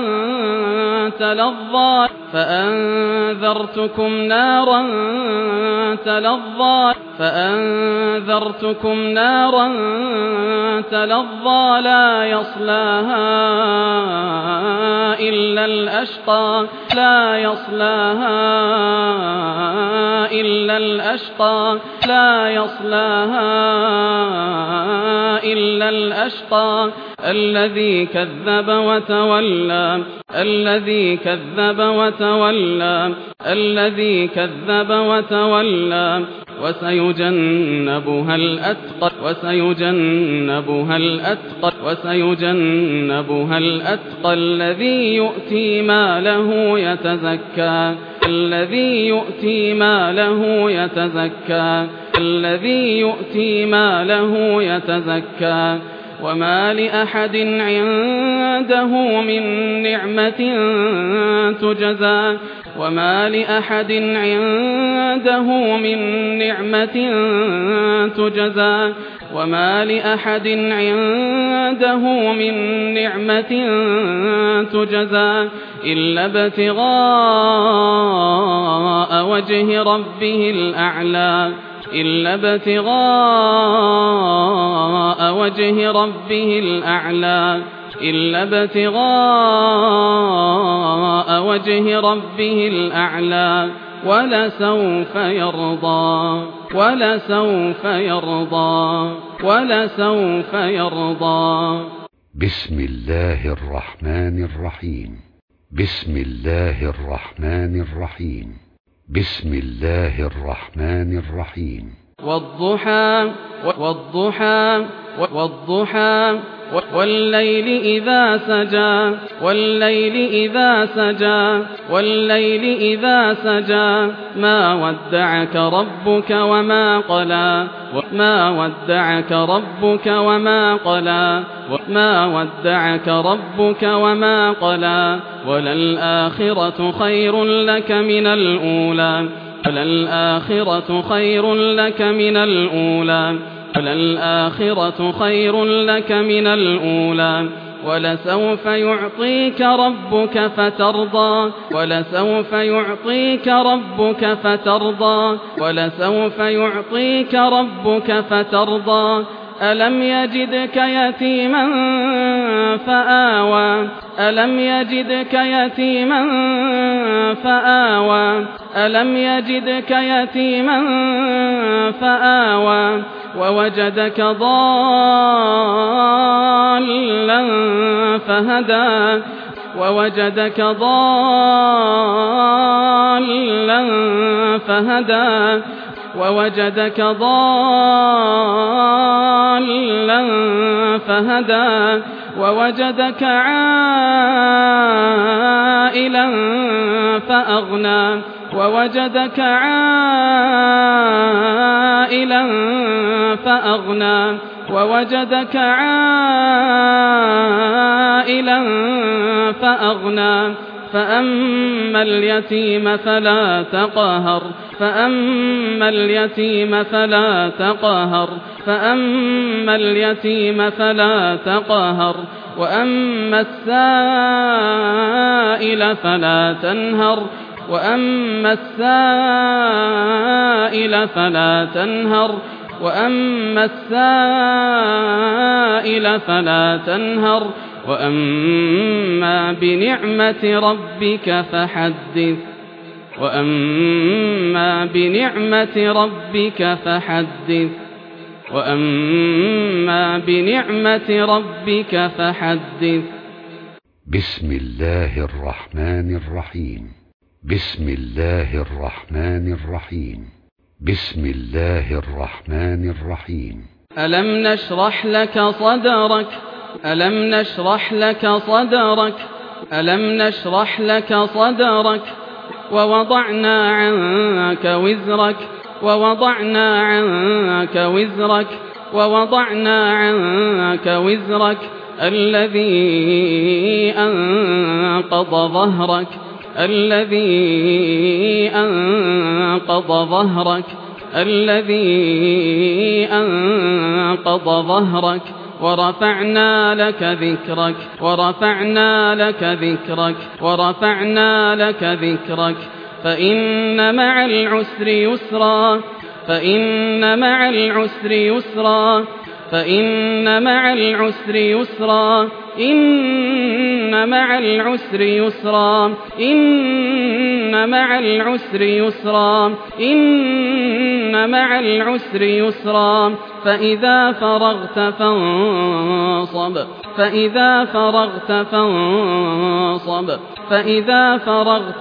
تلظى فأنذرتكم نارا تلظى فأنذرتكم نارا تلظى لا يصلاها إلا الأشقى لا يصلاها إلا الأشقى لا يصلاها إلا الأشقى الذي كذب وتولى الذي كذب وتولى الذي كذب وتولى وسيجنبها الأتقى وسيجنبها الأتقى وسيجنبها الأتقى الذي يؤتي ماله يتزكى الذي يؤتي ماله يتزكى الذي يؤتي ماله يتزكى وما لأحد عنده من نعمة تجزى وما لأحد عنده من نعمة تجزى وما لأحد عنده من نعمة تجزى إلا ابتغاء وجه ربه الأعلى إلا ابتغاء وجه ربه الأعلى إلا ابتغاء وجه ربه الأعلى ولسوف يرضى ولسوف يرضى ولسوف يرضى. بسم الله الرحمن الرحيم. بسم الله الرحمن الرحيم. بسم الله الرحمن الرحيم. والضحى والضحى والضحى والليل إذا سجى والليل إذا سجى والليل إذا سجى ما ودعك ربك وما قلى ما ودعك ربك وما قلى ما ودعك ربك وما قلى وللآخرة خير لك من الأولى وللآخرة خير لك من الأولى وللآخرة خير لك من الأولى ولسوف يعطيك ربك فترضى ولسوف يعطيك ربك فترضى ولسوف يعطيك ربك فترضى ألم يجدك يتيما فآوى ألم يجدك يتيما فآوى ألم يجدك يتيما فآوى ووجدك ضالا فهدى ووجدك ضالا فهدى ووجدك ضالا فهدى ووجدك عائلا فأغنى ووجدك عائلا فأغنى ووجدك عائلا فأغنى فأما اليتيم فلا تقهر فأما اليتيم فلا تقهر فأما اليتيم فلا تقهر وأما السائل فلا تنهر وأما السائل فلا تنهر وأما السائل فلا تنهر وأما بنعمة ربك فحدث وأما بنعمة ربك فحدث وأما بنعمة ربك فحدث. بسم الله الرحمن الرحيم. بسم الله الرحمن الرحيم. بسم الله الرحمن الرحيم. ألم نشرح لك صدرك ألم نشرح لك صدرك ألم نشرح لك صدرك ووضعنا عنك وزرك ووضعنا عنك وزرك ووضعنا عنك وزرك الذي أنقض ظهرك الذي أنقض ظهرك الذي أنقض ظهرك ورفعنا لك ذكرك ورفعنا لك ذكرك ورفعنا لك ذكرك فإن مع العسر يسرا فإن مع العسر يسرا فإن مع العسر يسرا إن مع العسر يسرا إن مع العسر يسرا إن مع العسر يسرا فإذا فرغت فانصب فإذا فرغت فانصب فإذا فرغت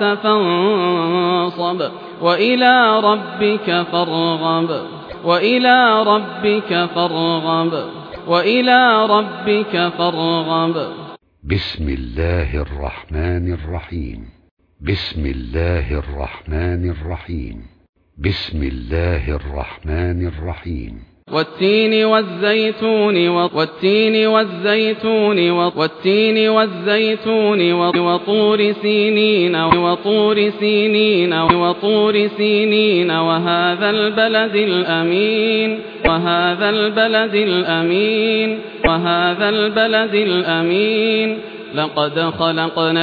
فانصب وإلى ربك فارغب وإلى ربك فارغب وإلى ربك فارغب. بسم الله الرحمن الرحيم. بسم الله الرحمن الرحيم. بسم الله الرحمن الرحيم. والتين والزيتون والتين والزيتون والتين والزيتون وطور سينين وطور سينين وطور سينين وهذا البلد الأمين وهذا البلد الأمين وهذا البلد الأمين لقد خلقنا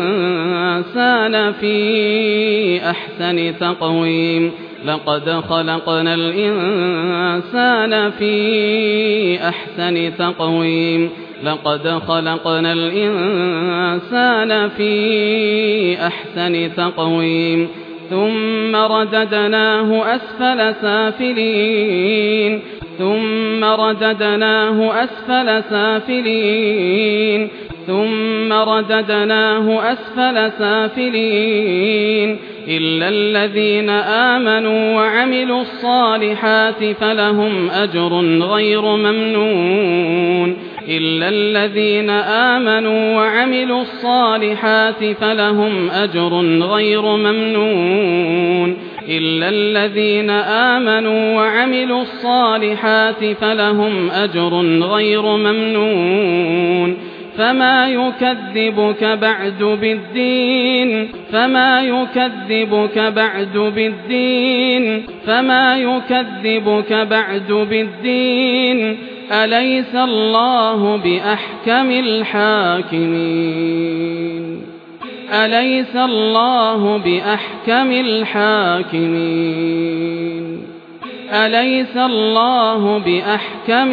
الإنسان في أحسن تقويم لقد خلقنا الإنسان في أحسن تقويم لقد خلقنا الإنسان في أحسن تقويم ثم رددناه أسفل سافلين ثم رددناه أسفل سافلين ثم رددناه أسفل سافلين إلا الذين آمنوا وعملوا الصالحات فلهم أجر غير ممنون إلا الذين آمنوا وعملوا الصالحات فلهم أجر غير ممنون إلا الذين آمنوا وعملوا الصالحات فلهم أجر غير ممنون فما يكذبك بعد بالدين فما يكذبك بعد بالدين فما يكذبك بعد بالدين أليس الله بأحكم الحاكمين أليس الله بأحكم الحاكمين أليس الله بأحكم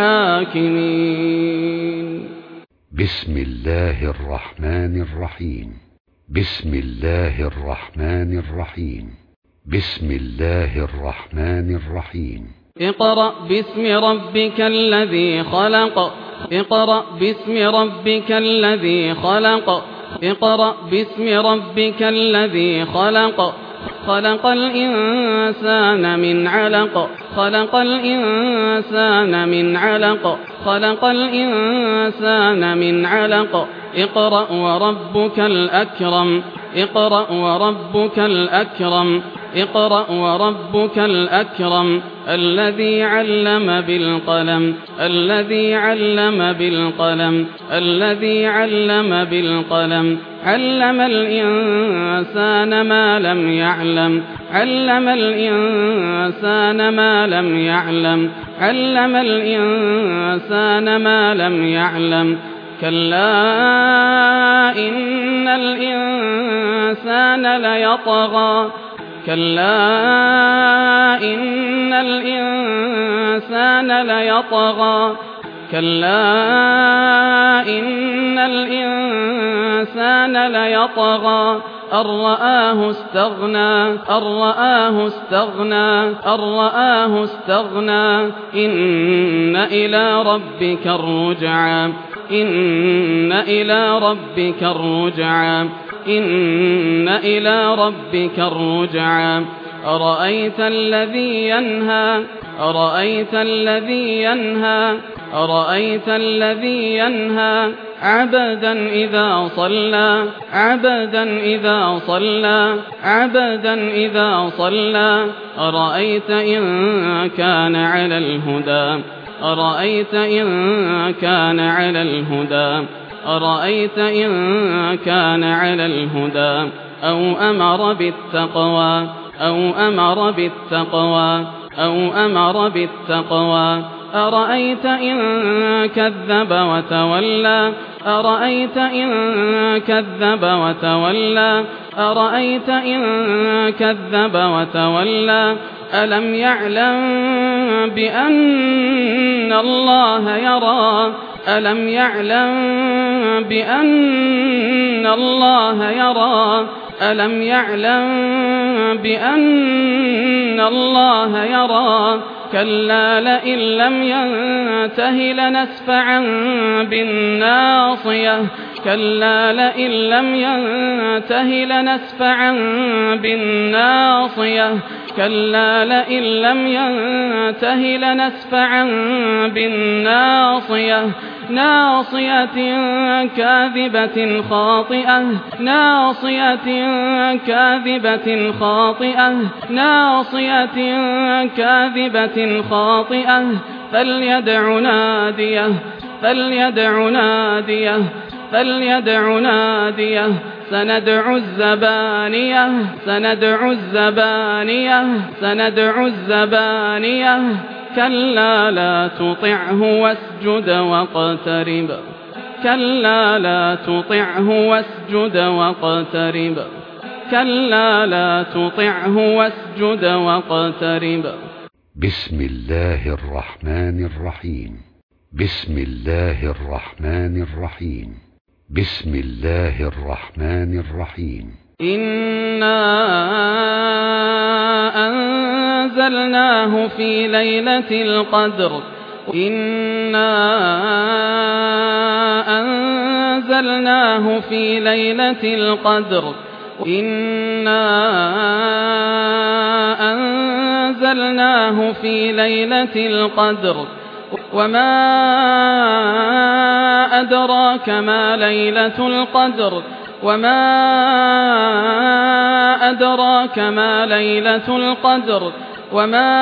الحاكمين. بسم الله الرحمن الرحيم. بسم الله الرحمن الرحيم. بسم الله الرحمن الرحيم. اقرأ باسم ربك الذي خلق اقرأ باسم ربك الذي خلق اقرأ باسم ربك الذي خلق خلق الإنسان من علق خلق الإنسان من علق خلق الإنسان من علق اقرأ وربك الأكرم اقرأ وربك الأكرم اقرأ وربك الأكرم الذي علم بالقلم الذي علم بالقلم الذي علم بالقلم علم الإنسان ما لم يعلم علم الإنسان ما لم يعلم علم الإنسان ما لم يعلم كلا إن الإنسان ليطغى كلا إن الإنسان ليطغى كلا إن الإنسان ليطغى أن رآه استغنى أن رآه استغنى أن رآه استغنى إن إلى ربك الرجعى إن إلى ربك الرجعى إن إلى ربك الرجعى أرأيت الذي ينهى أرأيت الذي ينهى أرأيت الذي ينهى عبدا إذا صلى عبدا إذا صلى عبدا إذا صلى أرأيت إن كان على الهدى أرأيت إن كان على الهدى أرأيت إن كان على الهدى أو أمر بالتقوى أو أمر بالتقوى أو أمر بالتقوى أرأيت إن كذب وتولى أرأيت إن كذب وتولى أرأيت إن كذب وتولى ألم يعلم بأن الله يرى ألم يعلم بأن الله يرى ألم يعلم بأن الله يرى كلا لئن لم ينته لنسفعا بالناصية كلا لئن لم ينته لنسفعا بالناصية كلا لئن لم ينته لنسفعا بالناصية ناصية كاذبة خاطئة ناصية كاذبة خاطئة ناصية كاذبة خاطئة فليدع ناديه فليدع ناديه فليدع ناديه سندع الزبانية سندع الزبانية سندع الزبانية كلا لا تطعه واسجد واقترب كلا لا تطعه واسجد واقترب كلا لا تطعه واسجد واقترب. بسم الله الرحمن الرحيم. بسم الله الرحمن الرحيم. بسم الله الرحمن الرحيم. إنا أنزلناه في ليلة القدر إنا أنزلناه في ليلة القدر إنا أنزلناه في ليلة القدر وما أدراك ما ليلة القدر وما أدراك ما ليلة القدر وما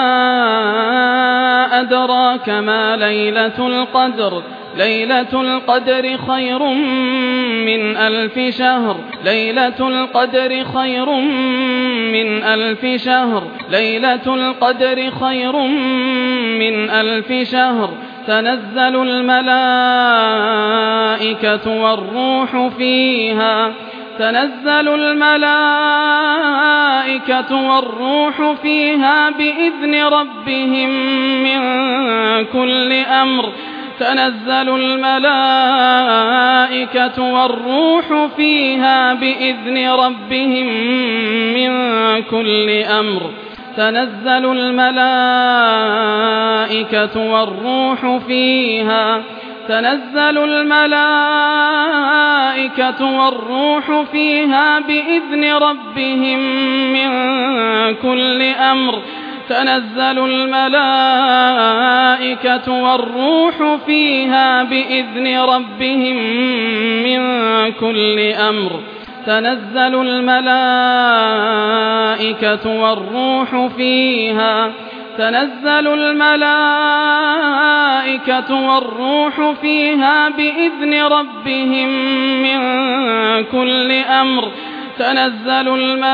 أدراك ما ليلة القدر ليلة القدر خير من ألف شهر ليلة القدر خير من ألف شهر ليلة القدر خير من ألف شهر تنزل الملائكة والروح فيها تنزل الملائكة والروح فيها بإذن ربهم من كل أمر تنزل الملائكة والروح فيها بإذن ربهم من كل أمر تنزل الملائكة والروح فيها تنزل الملائكة والروح فيها بإذن ربهم من كل أمر تنزل الملائكة والروح فيها بإذن ربهم من كل أمر تنزل الملائكة والروح فيها تنزل الملائكة والروح فيها بإذن ربهم من كل أمر تنزل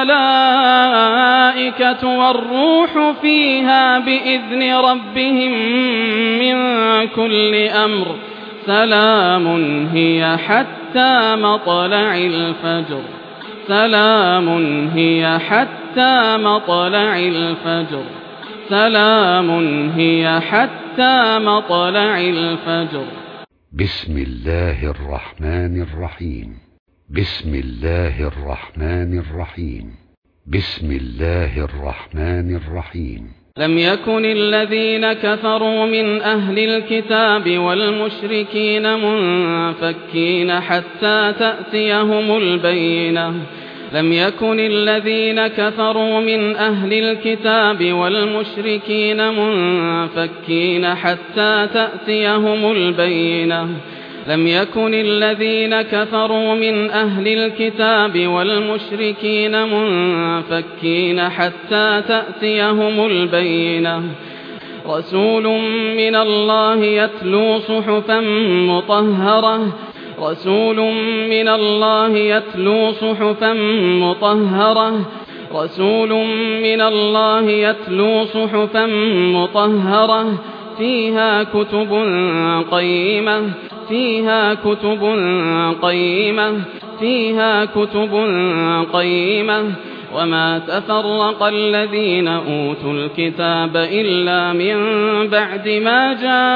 الملائكة والروح فيها بإذن ربهم من كل أمر سلام هي حتى مطلع الفجر سلام هي حتى مطلع الفجر سلام هي حتى مطلع الفجر. بسم الله الرحمن الرحيم. بسم الله الرحمن الرحيم. بسم الله الرحمن الرحيم. لم يكن الذين كفروا من أهل الكتاب والمشركين منفكين حتى تأتيهم البينة لم يكن الذين كفروا من أهل الكتاب والمشركين منفكين حتى تأتيهم البينة لم يكن الذين كفروا من أهل الكتاب والمشركين منفكين حتى تأتيهم البينة رسول من الله يتلو صحفا مطهرة رسول من الله يتلو صحفا مطهرة رسول من الله يتلو صحفا مطهرة فيها كتب قيمة فيها كتب قيمة فيها كتب قيمة وما تفرق الذين أوتوا الكتاب إلا من بعد ما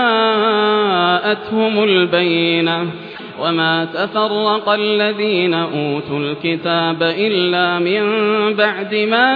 جاءتهم البينة وما تفرق الذين أوتوا الكتاب إلا من بعد ما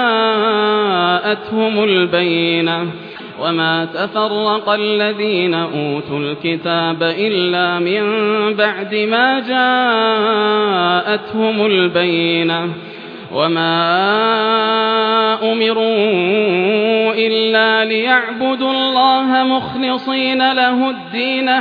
جاءتهم البينة وما تفرق الذين أوتوا الكتاب إلا من بعد ما جاءتهم البينة وما أمروا إلا ليعبدوا الله مخلصين له الدين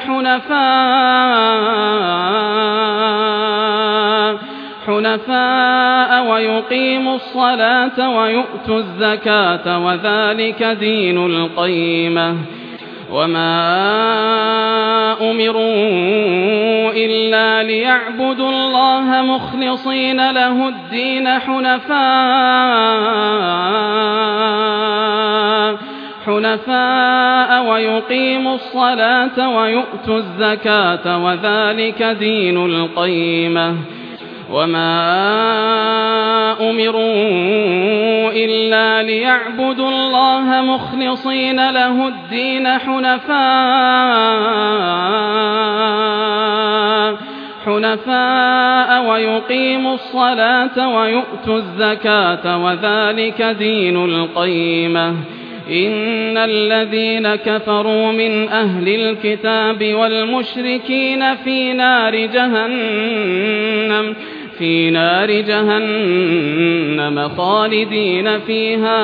حنفاء حنفاء ويقيموا الصلاة ويؤتوا الزكاة وذلك دين القيمة وما أمروا إلا ليعبدوا الله مخلصين له الدين حنفاء حنفاء ويقيموا الصلاة ويؤتوا الزكاة وذلك دين القيمة وما أمروا إلا ليعبدوا الله مخلصين له الدين حنفاء حنفاء ويقيموا الصلاة ويؤتوا الزكاة وذلك دين القيمة إن الذين كفروا من أهل الكتاب والمشركين في نار جهنم في نار جهنم خالدين فيها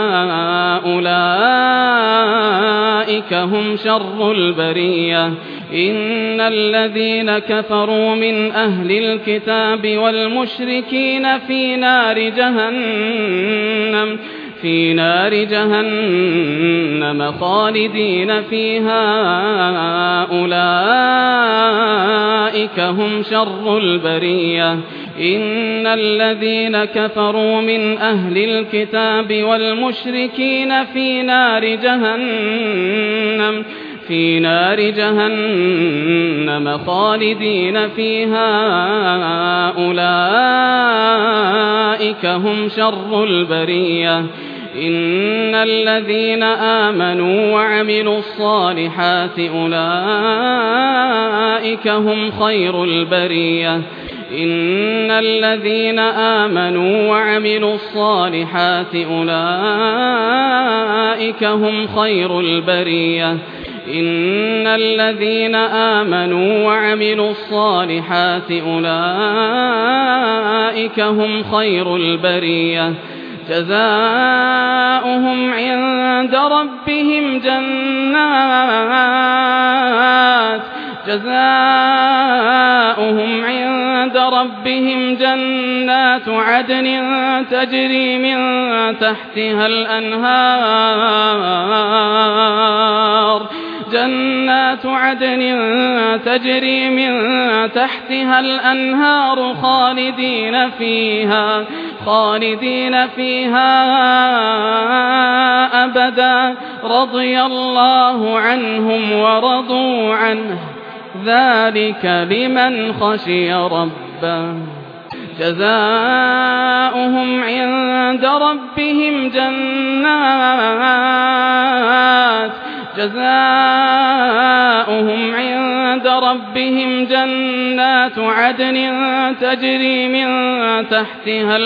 أولئك هم شر البرية إن الذين كفروا من أهل الكتاب والمشركين في نار جهنم في نار جهنم خالدين فيها أولئك هم شر البرية إن الذين كفروا من أهل الكتاب والمشركين في نار جهنم في نار جهنم خالدين فيها أولئك هم شر البرية إن الذين آمنوا وعملوا الصالحات أولئك هم خير البرية إن الذين آمنوا وعملوا الصالحات أولئك هم خير البرية إن الذين آمنوا وعملوا الصالحات أولئك هم خير البرية جزاؤهم عند ربهم جنات جزاؤهم عند ربهم جنات عدن تجري من تحتها الأنهار جنات عدن تجري من تحتها الأنهار خالدين فيها خالدين فيها أبدا رضي الله عنهم ورضوا عنه ذلك لمن خشي ربه جزاؤهم عند ربهم جنات جزاؤهم عند ربهم جنات عدن تجري من تحتها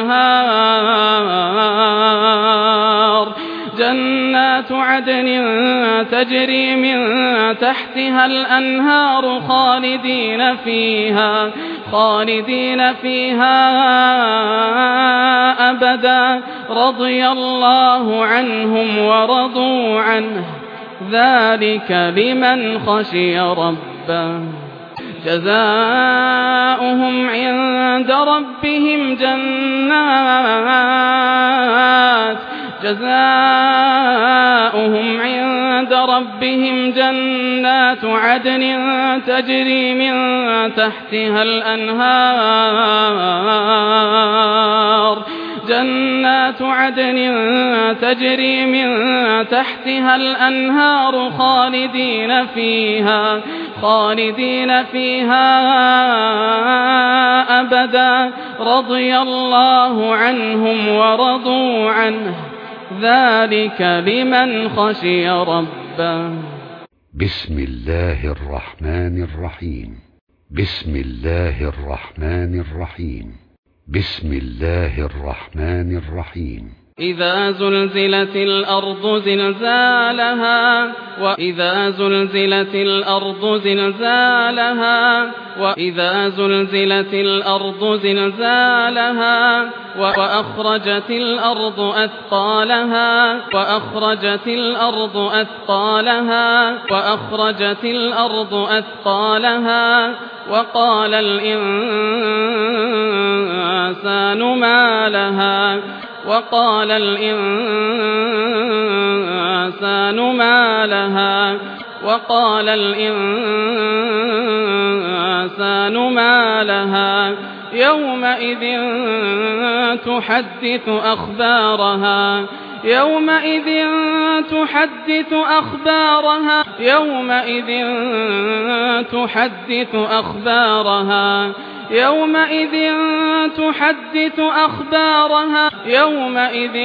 الأنهار جنات عدن تجري من تحتها الأنهار خالدين فيها خالدين فيها أبدا رضي الله عنهم ورضوا عنه ذلك لمن خشي ربه جزاؤهم عند ربهم جنات جزاؤهم عند ربهم جنات عدن تجري من تحتها الأنهار جنات عدن تجري من تحتها الأنهار خالدين فيها خالدين فيها أبدا رضي الله عنهم ورضوا عنه ذلك لمن خشي ربه بسم الله الرحمن الرحيم بسم الله الرحمن الرحيم بسم الله الرحمن الرحيم إذا زلزلت الأرض زلزالها وإذا زلزلت الأرض زلزالها وإذا زلزلت الأرض زلزالها وأخرجت الأرض أثقالها وأخرجت الأرض أثقالها وأخرجت الأرض أثقالها وقال الإنسان ما لها وقال الإنسان ما لها وقال الإنسان ما لها يومئذ تحدث أخبارها يومئذ تحدث أخبارها يومئذ تحدث أخبارها يومئذ تحدث أخبارها يومئذ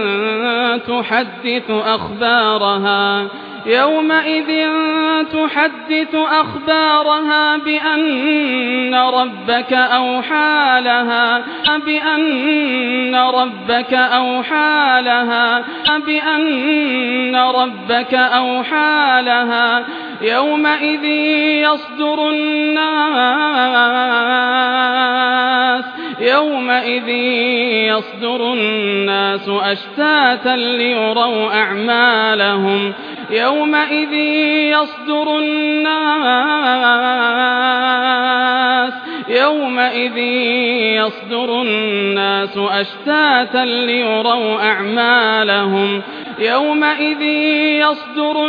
تحدث أخبارها يومئذ تحدث أخبارها بأن ربك أوحى لها بأن ربك أوحى لها بأن ربك أوحى لها يومئذ يصدر الناس يومئذ يصدر الناس أشتاتا ليروا أعمالهم يومئذ يصدر الناس يومئذ يصدر الناس أشتاتا ليروا أعمالهم يومئذ يصدر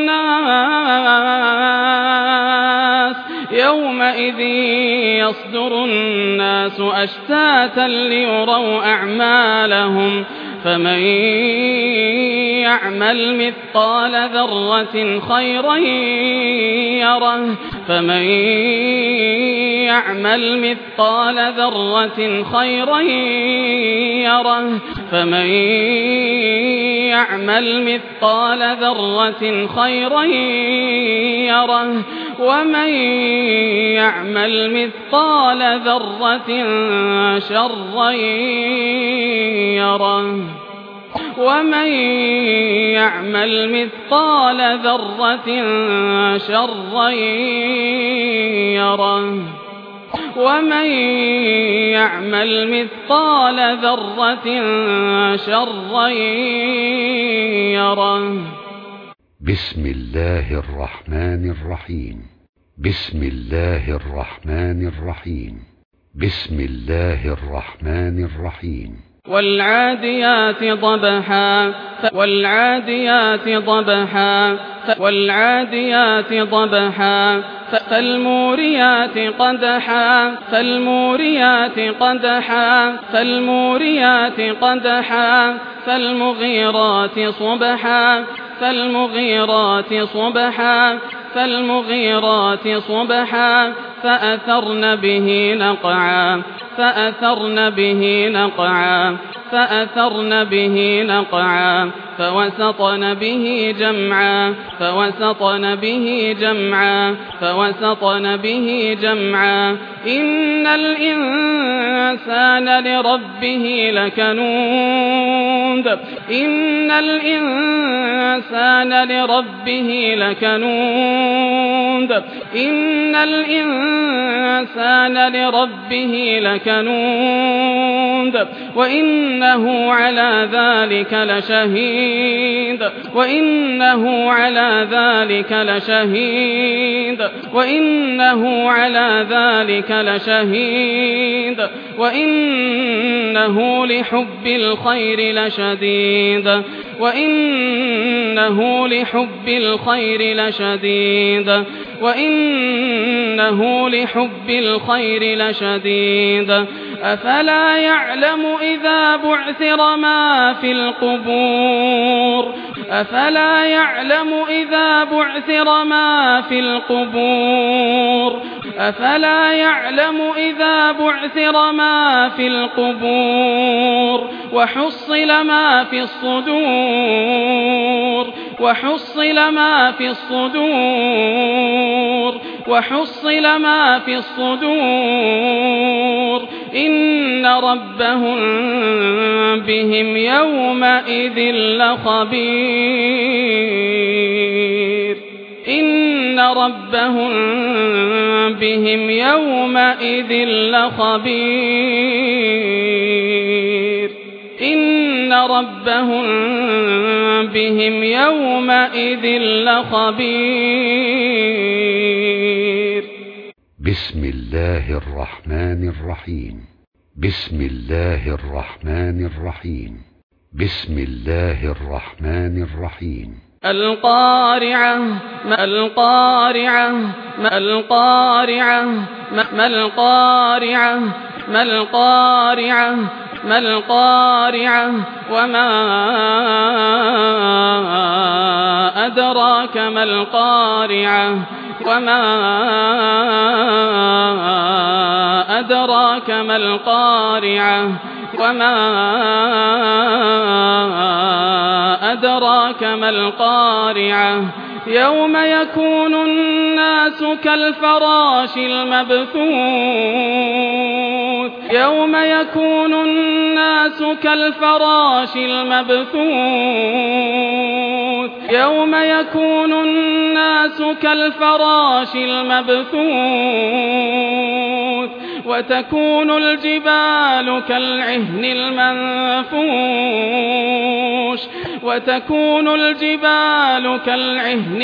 الناس يومئذ يصدر الناس أشتاتا ليروا أعمالهم فمن يعمل مثقال ذرة خيرا يره فمن يعمل مثقال ذرة خيرا يره فمن يعمل مثقال ذرة خيرا يره ومن يعمل مثقال ذرة شرا يره ومن يعمل مثقال ذرة شرا يره ومن يعمل مثقال ذرة شرا يره بسم الله الرحمن الرحيم بسم الله الرحمن الرحيم بسم الله الرحمن الرحيم والعاديات ضبحا والعاديات ضبحا والعاديات ضبحا فالموريات قدحا فالموريات قدحا فالموريات قدحا فالمغيرات صبحا فالمغيرات صبحا فالمغيرات صبحا فأثرن به نقعا فأثرن به نقعا فأثرن به نقعا فوسطن به جمعا فوسطن به جمعا فوسطن به جمعا إن الإنسان لربه لكنود إن الإنسان لربه لكنود إن الإنسان لربه لكنود وإنه على ذلك لشهيد وإنه على ذلك لشهيد وإنه على ذلك لشهيد وإنه لحب الخير لشديد وإنه لحب الخير لشديد وإنه لحب الخير لشديد أفلا يعلم إذا بعثر ما في القبور أفلا يعلم إذا بعثر ما في القبور أفلا يعلم إذا بعثر ما في القبور وحصل ما في الصدور وحصل ما في الصدور وحصل ما في الصدور إن ربهم بهم يومئذ لخبير إن ربهم بهم يومئذ لخبير إن ربهم بهم يومئذ لخبير بسم الله الرحمن الرحيم بسم الله الرحمن الرحيم بسم الله الرحمن الرحيم القارعة ما القارعة ما القارعة ما القارعة ما القارعة ما القارعة وما أدراك ما القارعة وما أدراك ما القارعة وما أدراك ما القارعة يوم يكون الناس كالفراش المبثوث يوم يكون الناس كالفراش المبثوث يوم يكون الناس كالفراش المبثوث وتكون الجبال كالعهن المنفوش وتكون الجبال كالعهن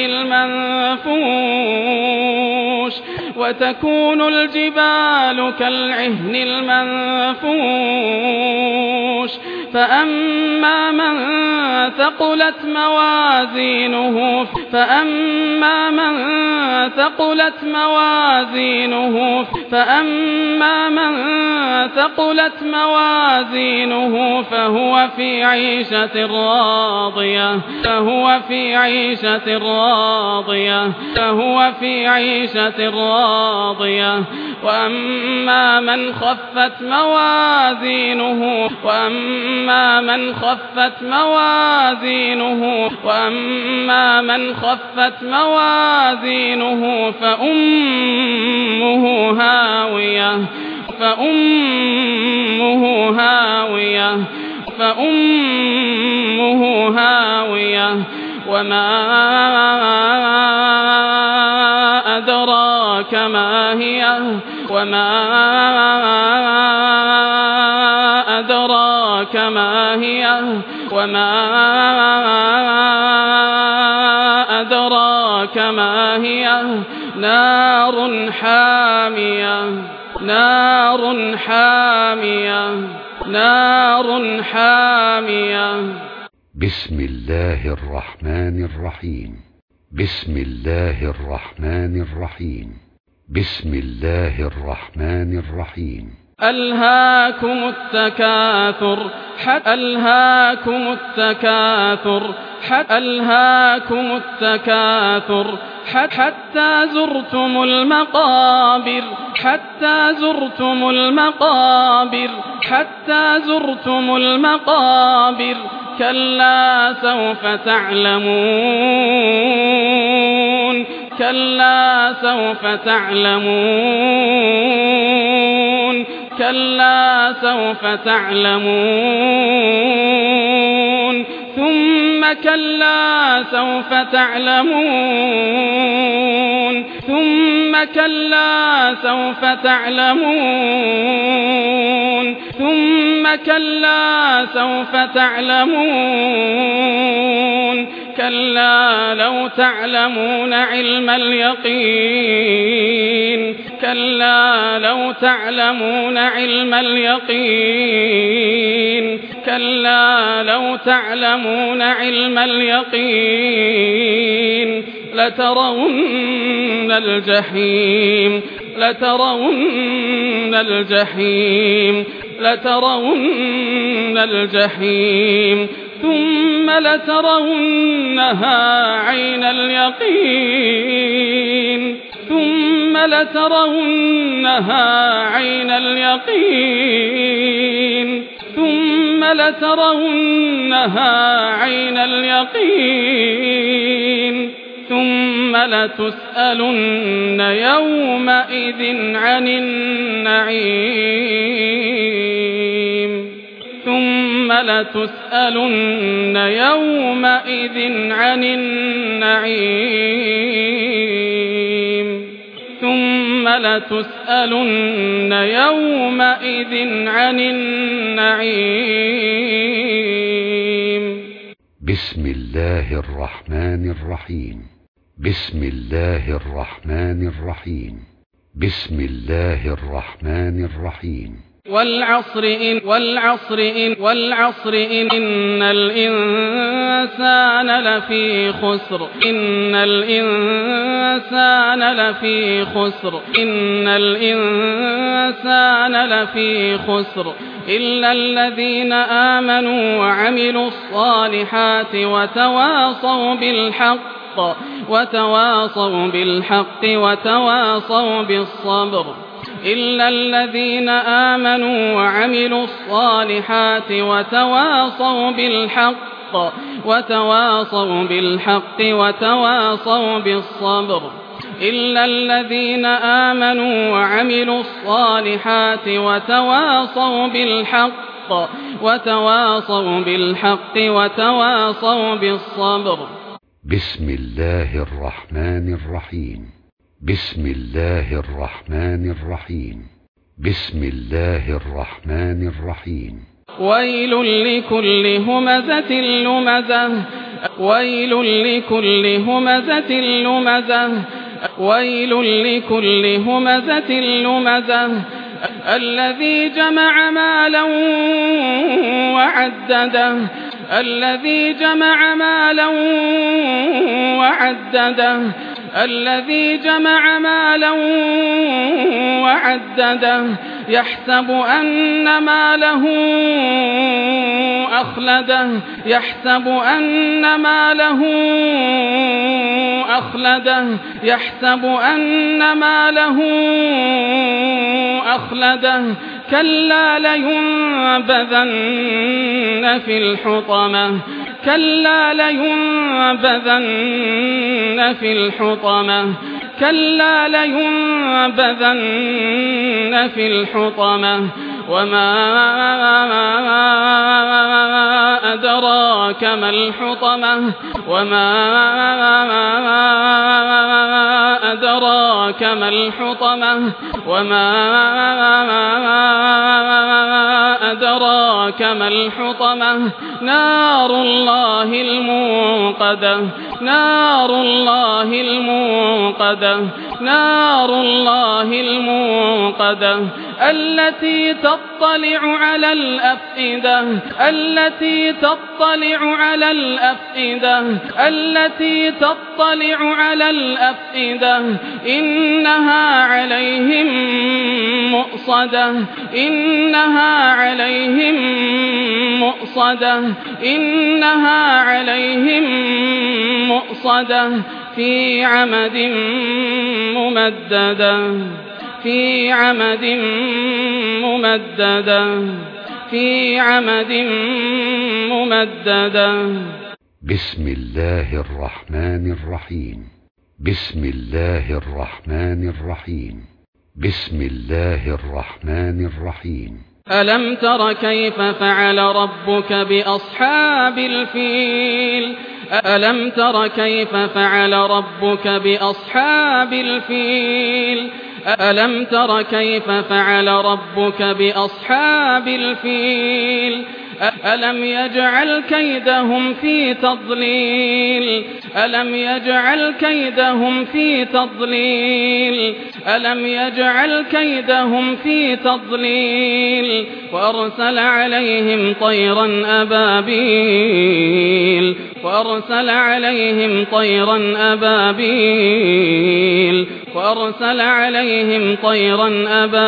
المنفوش وتكون الجبال كالعهن المنفوش فأما من ثقلت موازينه فأما من ثقلت موازينه فأما من ثقلت موازينه فهو في عيشة راضية فهو في عيشة راضية فهو في عيشة راضية وأما من خفت موازينه وأما من خفت موازينه وأما من خفت موازينه فأمه هاوية فأمه هاوية فأمه هاوية وما أدراك ما هي وما أدراك ما هي وما أدراك ما هي نار حامية نار حامية نار حامية بسم الله الرحمن الرحيم بسم الله الرحمن الرحيم بسم الله الرحمن الرحيم ألهاكم التكاثر حتى ألهاكم التكاثر حتى ألهاكم التكاثر حتى زرتم المقابر حتى زرتم المقابر حتى زرتم المقابر كلا سوف تعلمون كلا سوف تعلمون كلا سوف تعلمون ثم كلا سوف تعلمون ثم كلا سوف تعلمون ثم كلا سوف تعلمون كلا لو تعلمون علم اليقين كلا لو تعلمون علم اليقين كلا لو تعلمون علم اليقين لترون الجحيم لترون الجحيم لترون الجحيم ثم لترونها عين اليقين ثم لترونها عين اليقين ثم لترونها عين اليقين ثم لتسألن يومئذ عن النعيم ثم لتسألن يومئذ عن النعيم ثم لتسألن يومئذ عن النعيم بسم الله الرحمن الرحيم بسم الله الرحمن الرحيم بسم الله الرحمن الرحيم والعصر إن والعصر إن والعصر إن, إن الإنسان لفي خسر إن الإنسان لفي خسر إن الإنسان لفي خسر إلا الذين آمنوا وعملوا الصالحات وتواصوا بالحق وتواصوا بالحق وتواصوا بالصبر إلا الذين آمنوا وعملوا الصالحات وتواصوا بالحق وتواصوا بالحق وتواصوا بالصبر إلا الذين آمنوا وعملوا الصالحات وتواصوا بالحق وتواصوا بالحق وتواصوا بالصبر بسم الله الرحمن الرحيم بسم الله الرحمن الرحيم بسم الله الرحمن الرحيم ويل لكل همزة لمزة ويل لكل همزة لمزة ويل لكل همزة لمزة الذي جمع مالا وعدده الذي جمع مالا وعدده الذي جمع مالا وعدده يحسب أن ماله أخلده يحسب أن ماله أخلده يحسب أن ماله أخلده كلا لينبذن في الحطمة كلا لينبذن في الحطمة كلا لينبذن في الحطمة وما أدراك ما الحطمة وما أدراك ما الحطمة وما أدراك أدراك ما الحطمة نار الله الموقدة نار الله الموقدة نار الله الموقدة التي تطلع على الأفئدة التي تطلع على الأفئدة التي تطلع على الأفئدة إنها عليهم مؤصدة إنها عليهم مؤصدة إنها عليهم مؤصدة في عمد ممددة في عمد ممددة في عمد ممددة. بسم الله الرحمن الرحيم. بسم الله الرحمن الرحيم. بسم الله الرحمن الرحيم. ألم تر كيف فعل ربك بأصحاب الفيل ألم تر كيف فعل ربك بأصحاب الفيل ألم تر كيف فعل ربك بأصحاب الفيل ألم يجعل كيدهم في تضليل ألم يجعل كيدهم في تضليل ألم يجعل كيدهم في تضليل وأرسل عليهم طيرا أبابيل وأرسل عليهم طيرا أبابيل وأرسل عليهم طيرا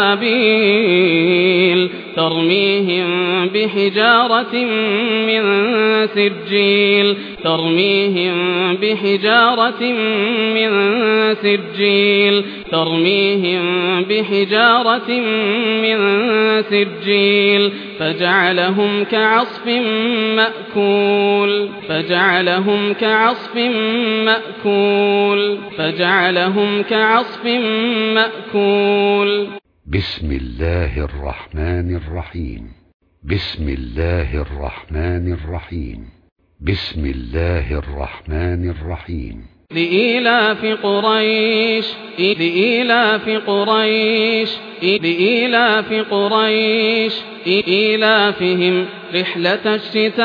أبابيل ترميهم بحجارة من سجيل ترميهم بحجارة من سجيل ترميهم بحجارة من سجيل فجعلهم كعصف مأكول فجعلهم كعصف مأكول فجعلهم كعصف مأكول. بسم الله الرحمن الرحيم. بسم الله الرحمن الرحيم. بسم الله الرحمن الرحيم. لإيلاف قريش لإيلاف قريش لإيلاف قريش إيلافهم رحلة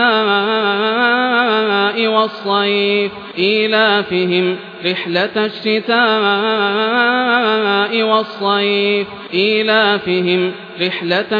الشتاء والصيف إيلافهم رحلة الشتاء والصيف إيلافهم رحلة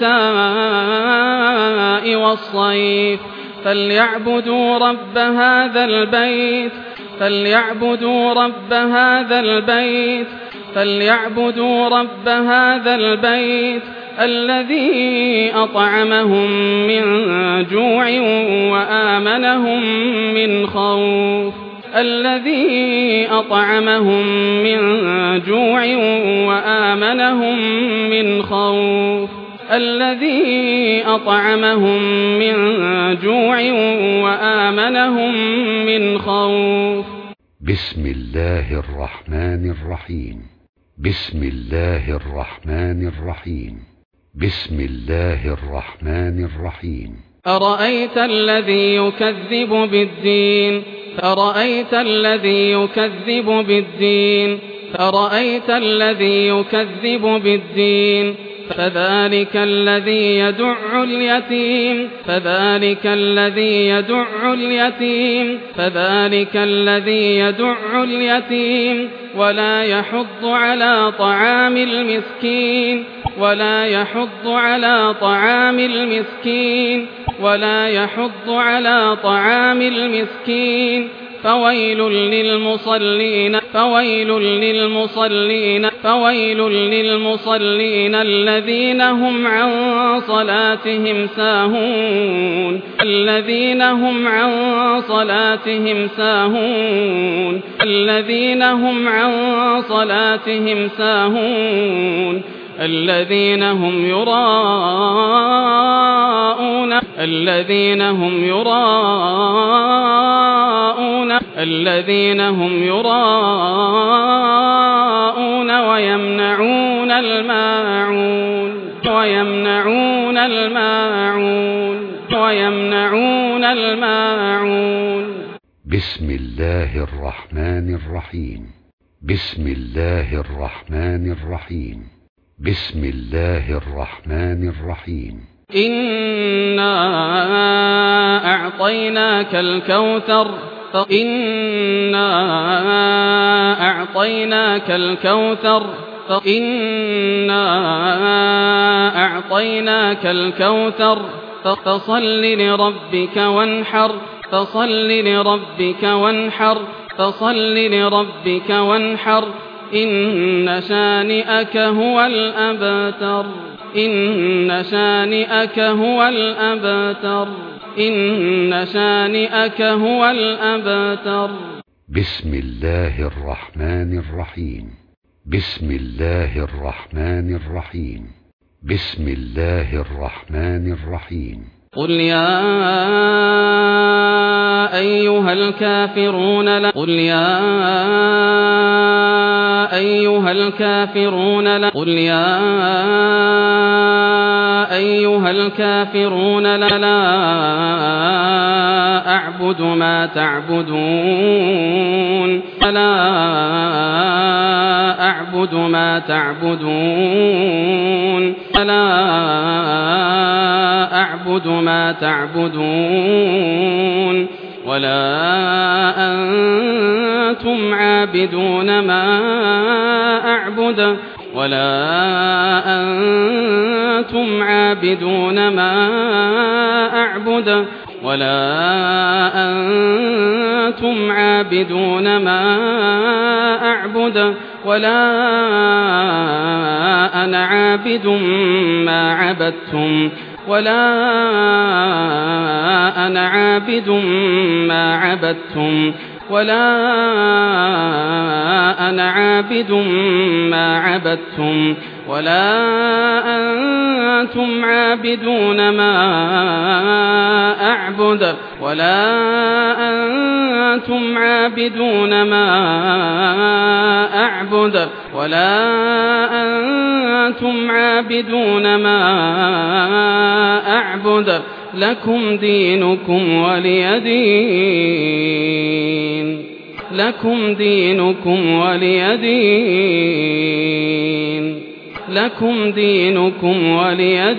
الشتاء والصيف فليعبدوا رب هذا البيت فليعبدوا رب هذا البيت فليعبدوا رب هذا البيت الذي أطعمهم من جوع وآمنهم من خوف الذي أطعمهم من جوع وآمنهم من خوف الذي أطعمهم من جوع وآمنهم من خوف. بسم الله الرحمن الرحيم. بسم الله الرحمن الرحيم. بسم الله الرحمن الرحيم. أرأيت الذي يكذب بالدين أرأيت الذي يكذب بالدين أرأيت الذي يكذب بالدين فذلك الذي يدع اليتيم فذلك الذي يدع اليتيم فذلك الذي يدع اليتيم ولا يحض على طعام المسكين ولا يحض على طعام المسكين ولا يحض على طعام المسكين فويل للمصلين فويل للمصلين فويل للمصلين الذين هم عن صلاتهم ساهون الذين هم عن صلاتهم ساهون الذين هم عن صلاتهم ساهون الذين هم يراءون الذين هم يراءون الذين هم يراءون ويمنعون الماعون ويمنعون الماعون ويمنعون الماعون. بسم الله الرحمن الرحيم. بسم الله الرحمن الرحيم. بسم الله الرحمن الرحيم. إنا أعطيناك الكوثر إنا أعطيناك الكوثر إنا أعطيناك الكوثر فصل لربك وانحر فصل لربك وانحر فصل لربك وانحر إن شانئك هو الأبتر إن شانئك هو الأبتر إن شانئك هو الأبتر. بسم الله الرحمن الرحيم. بسم الله الرحمن الرحيم. بسم الله الرحمن الرحيم. قل يا أيها الكافرون لا قل يا أيها الكافرون لا قل يا أيها الكافرون لا, لا أعبد ما تعبدون لا أعبد ما تعبدون لا أعبد ما تعبدون ولا أنتم عابدون ما أعبد ولا أنتم عابدون ما أعبد ولا أنتم عابدون ما أعبد ولا أنا عابد ما عبدتم ولا أنا عابد ما عبدتم ولا أنا عابد ما عبدتم ولا أنتم عابدون ما أعبد ولا أنتم عابدون ما أعبد ولا أنتم عابدون ما أعبد لكم دينكم ولي دين لكم دينكم ولي دين لكم دينكم ولي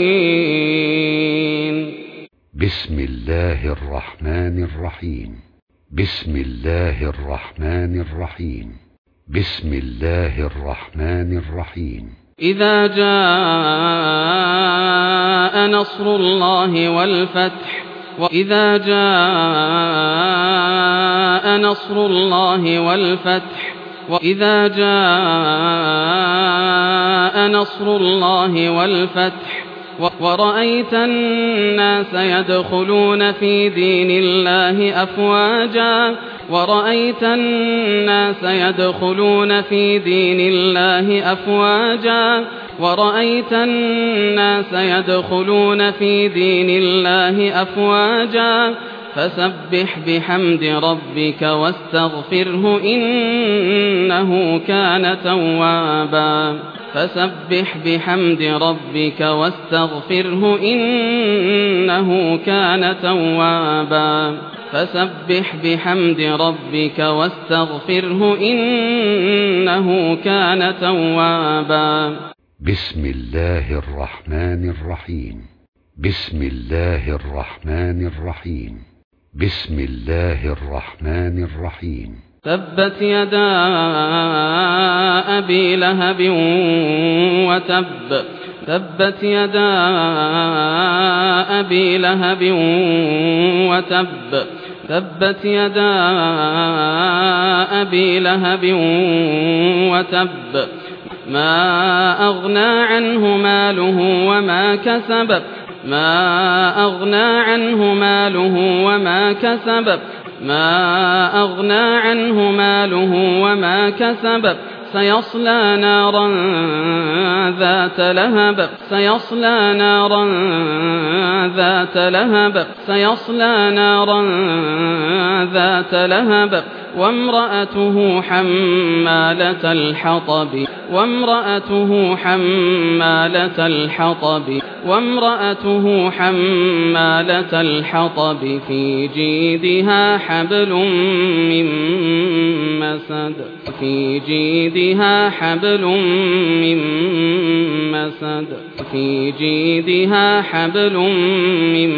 دين. بسم الله الرحمن الرحيم. بسم الله الرحمن الرحيم. بسم الله الرحمن الرحيم. إذا جاء نصر الله والفتح وإذا جاء نصر الله والفتح وإذا جاء نصر الله والفتح ورأيت الناس يدخلون في دين الله أفواجا ورأيت الناس يدخلون في دين الله أفواجا ورأيت الناس يدخلون في دين الله أفواجا فسبح بحمد ربك واستغفره إنه كان توابا فسبح بحمد ربك واستغفره إنه كان توابا فسبح بحمد ربك واستغفره إنه كان توابا. بسم الله الرحمن الرحيم. بسم الله الرحمن الرحيم. بسم الله الرحمن الرحيم. تبت يدا أبي لهب وتب تبت يدا أبي لهب وتب تبت يدا أبي لهب وتب ما أغنى عنه ماله وما كسب ما أغنى عنه ماله وما كسب ما أغنى عنه ماله وما كسب سيصلى نارا ذات لهب سيصلى نارا ذات لهب سيصلى نارا ذات لهب وامرأته حمالة الحطب وامرأته حمالة الحطب وامرأته حمالة الحطب في جيدها حبل من مسد في جيدها حبل من مسد في جيدها حبل من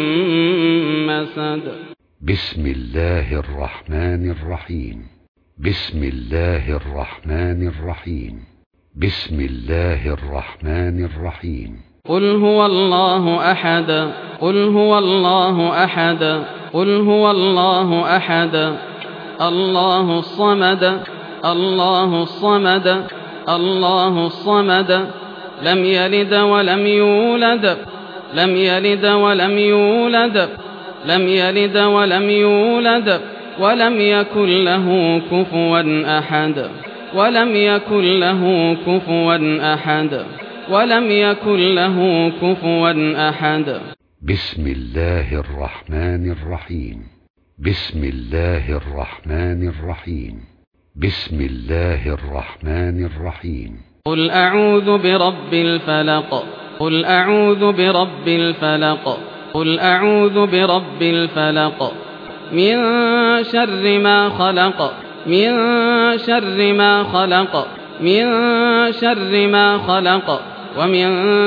مسد. بسم الله الرحمن الرحيم. بسم الله الرحمن الرحيم. بسم الله الرحمن الرحيم. قل هو الله أحد قل هو الله أحد قل هو الله أحد الله الصمد الله الصمد الله الصمد لم يلد ولم يولد لم يلد ولم يولد لم يلد ولم يولد ولم يكن له كفوا أحد ولم يكن له كفوا أحد ولم يكن له كفوا أحد. بسم الله الرحمن الرحيم. بسم الله الرحمن الرحيم. بسم الله الرحمن الرحيم. قل أعوذ برب الفلق قل أعوذ برب الفلق قل أعوذ برب الفلق من شر ما خلق من شر ما خلق من شر ما خلق ومن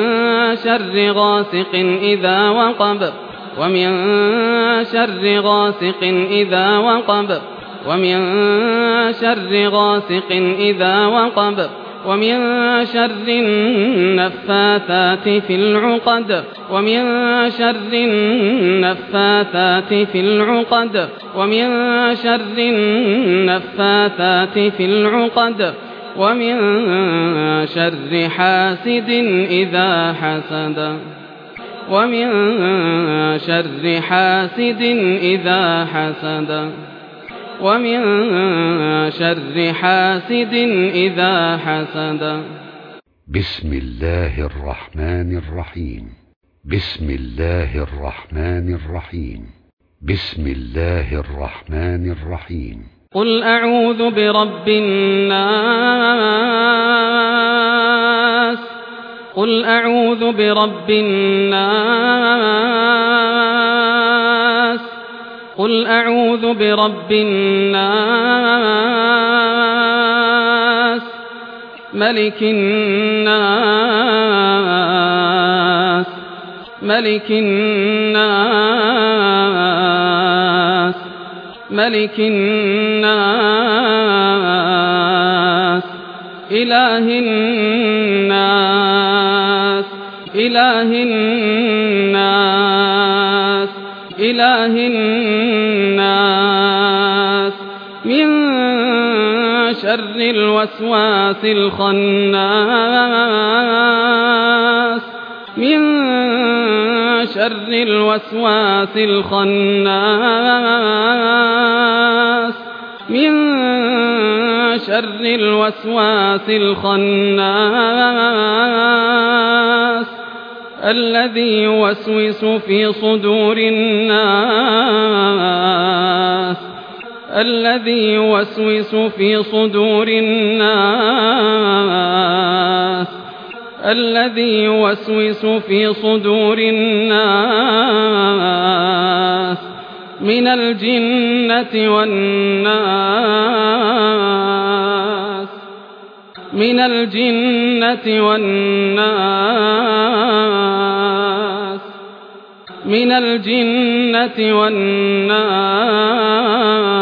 شر غاسق إذا وقب ومن شر غاسق إذا وقب ومن شر غاسق إذا وقب ومن شر النفاثات في العقد ومن شر النفاثات في العقد ومن شر النفاثات في العقد ومن شر حاسد إذا حسد ومن شر حاسد إذا حسد ومن شر حاسد إذا حسد. بسم الله الرحمن الرحيم. بسم الله الرحمن الرحيم. بسم الله الرحمن الرحيم. قل أعوذ برب الناس قل أعوذ برب الناس قل أعوذ برب الناس ملك الناس ملك الناس ملك الناس إله الناس إله الناس إله الناس من شر الوسواس الخناس من شر الوسواس الخناس من شر الوسواس الخناس الذي يوسوس في صدور الناس الذي يوسوس في صدور الناس الذي يوسوس في صدور الناس من الجنة والناس من الجنة والناس من الجنة والناس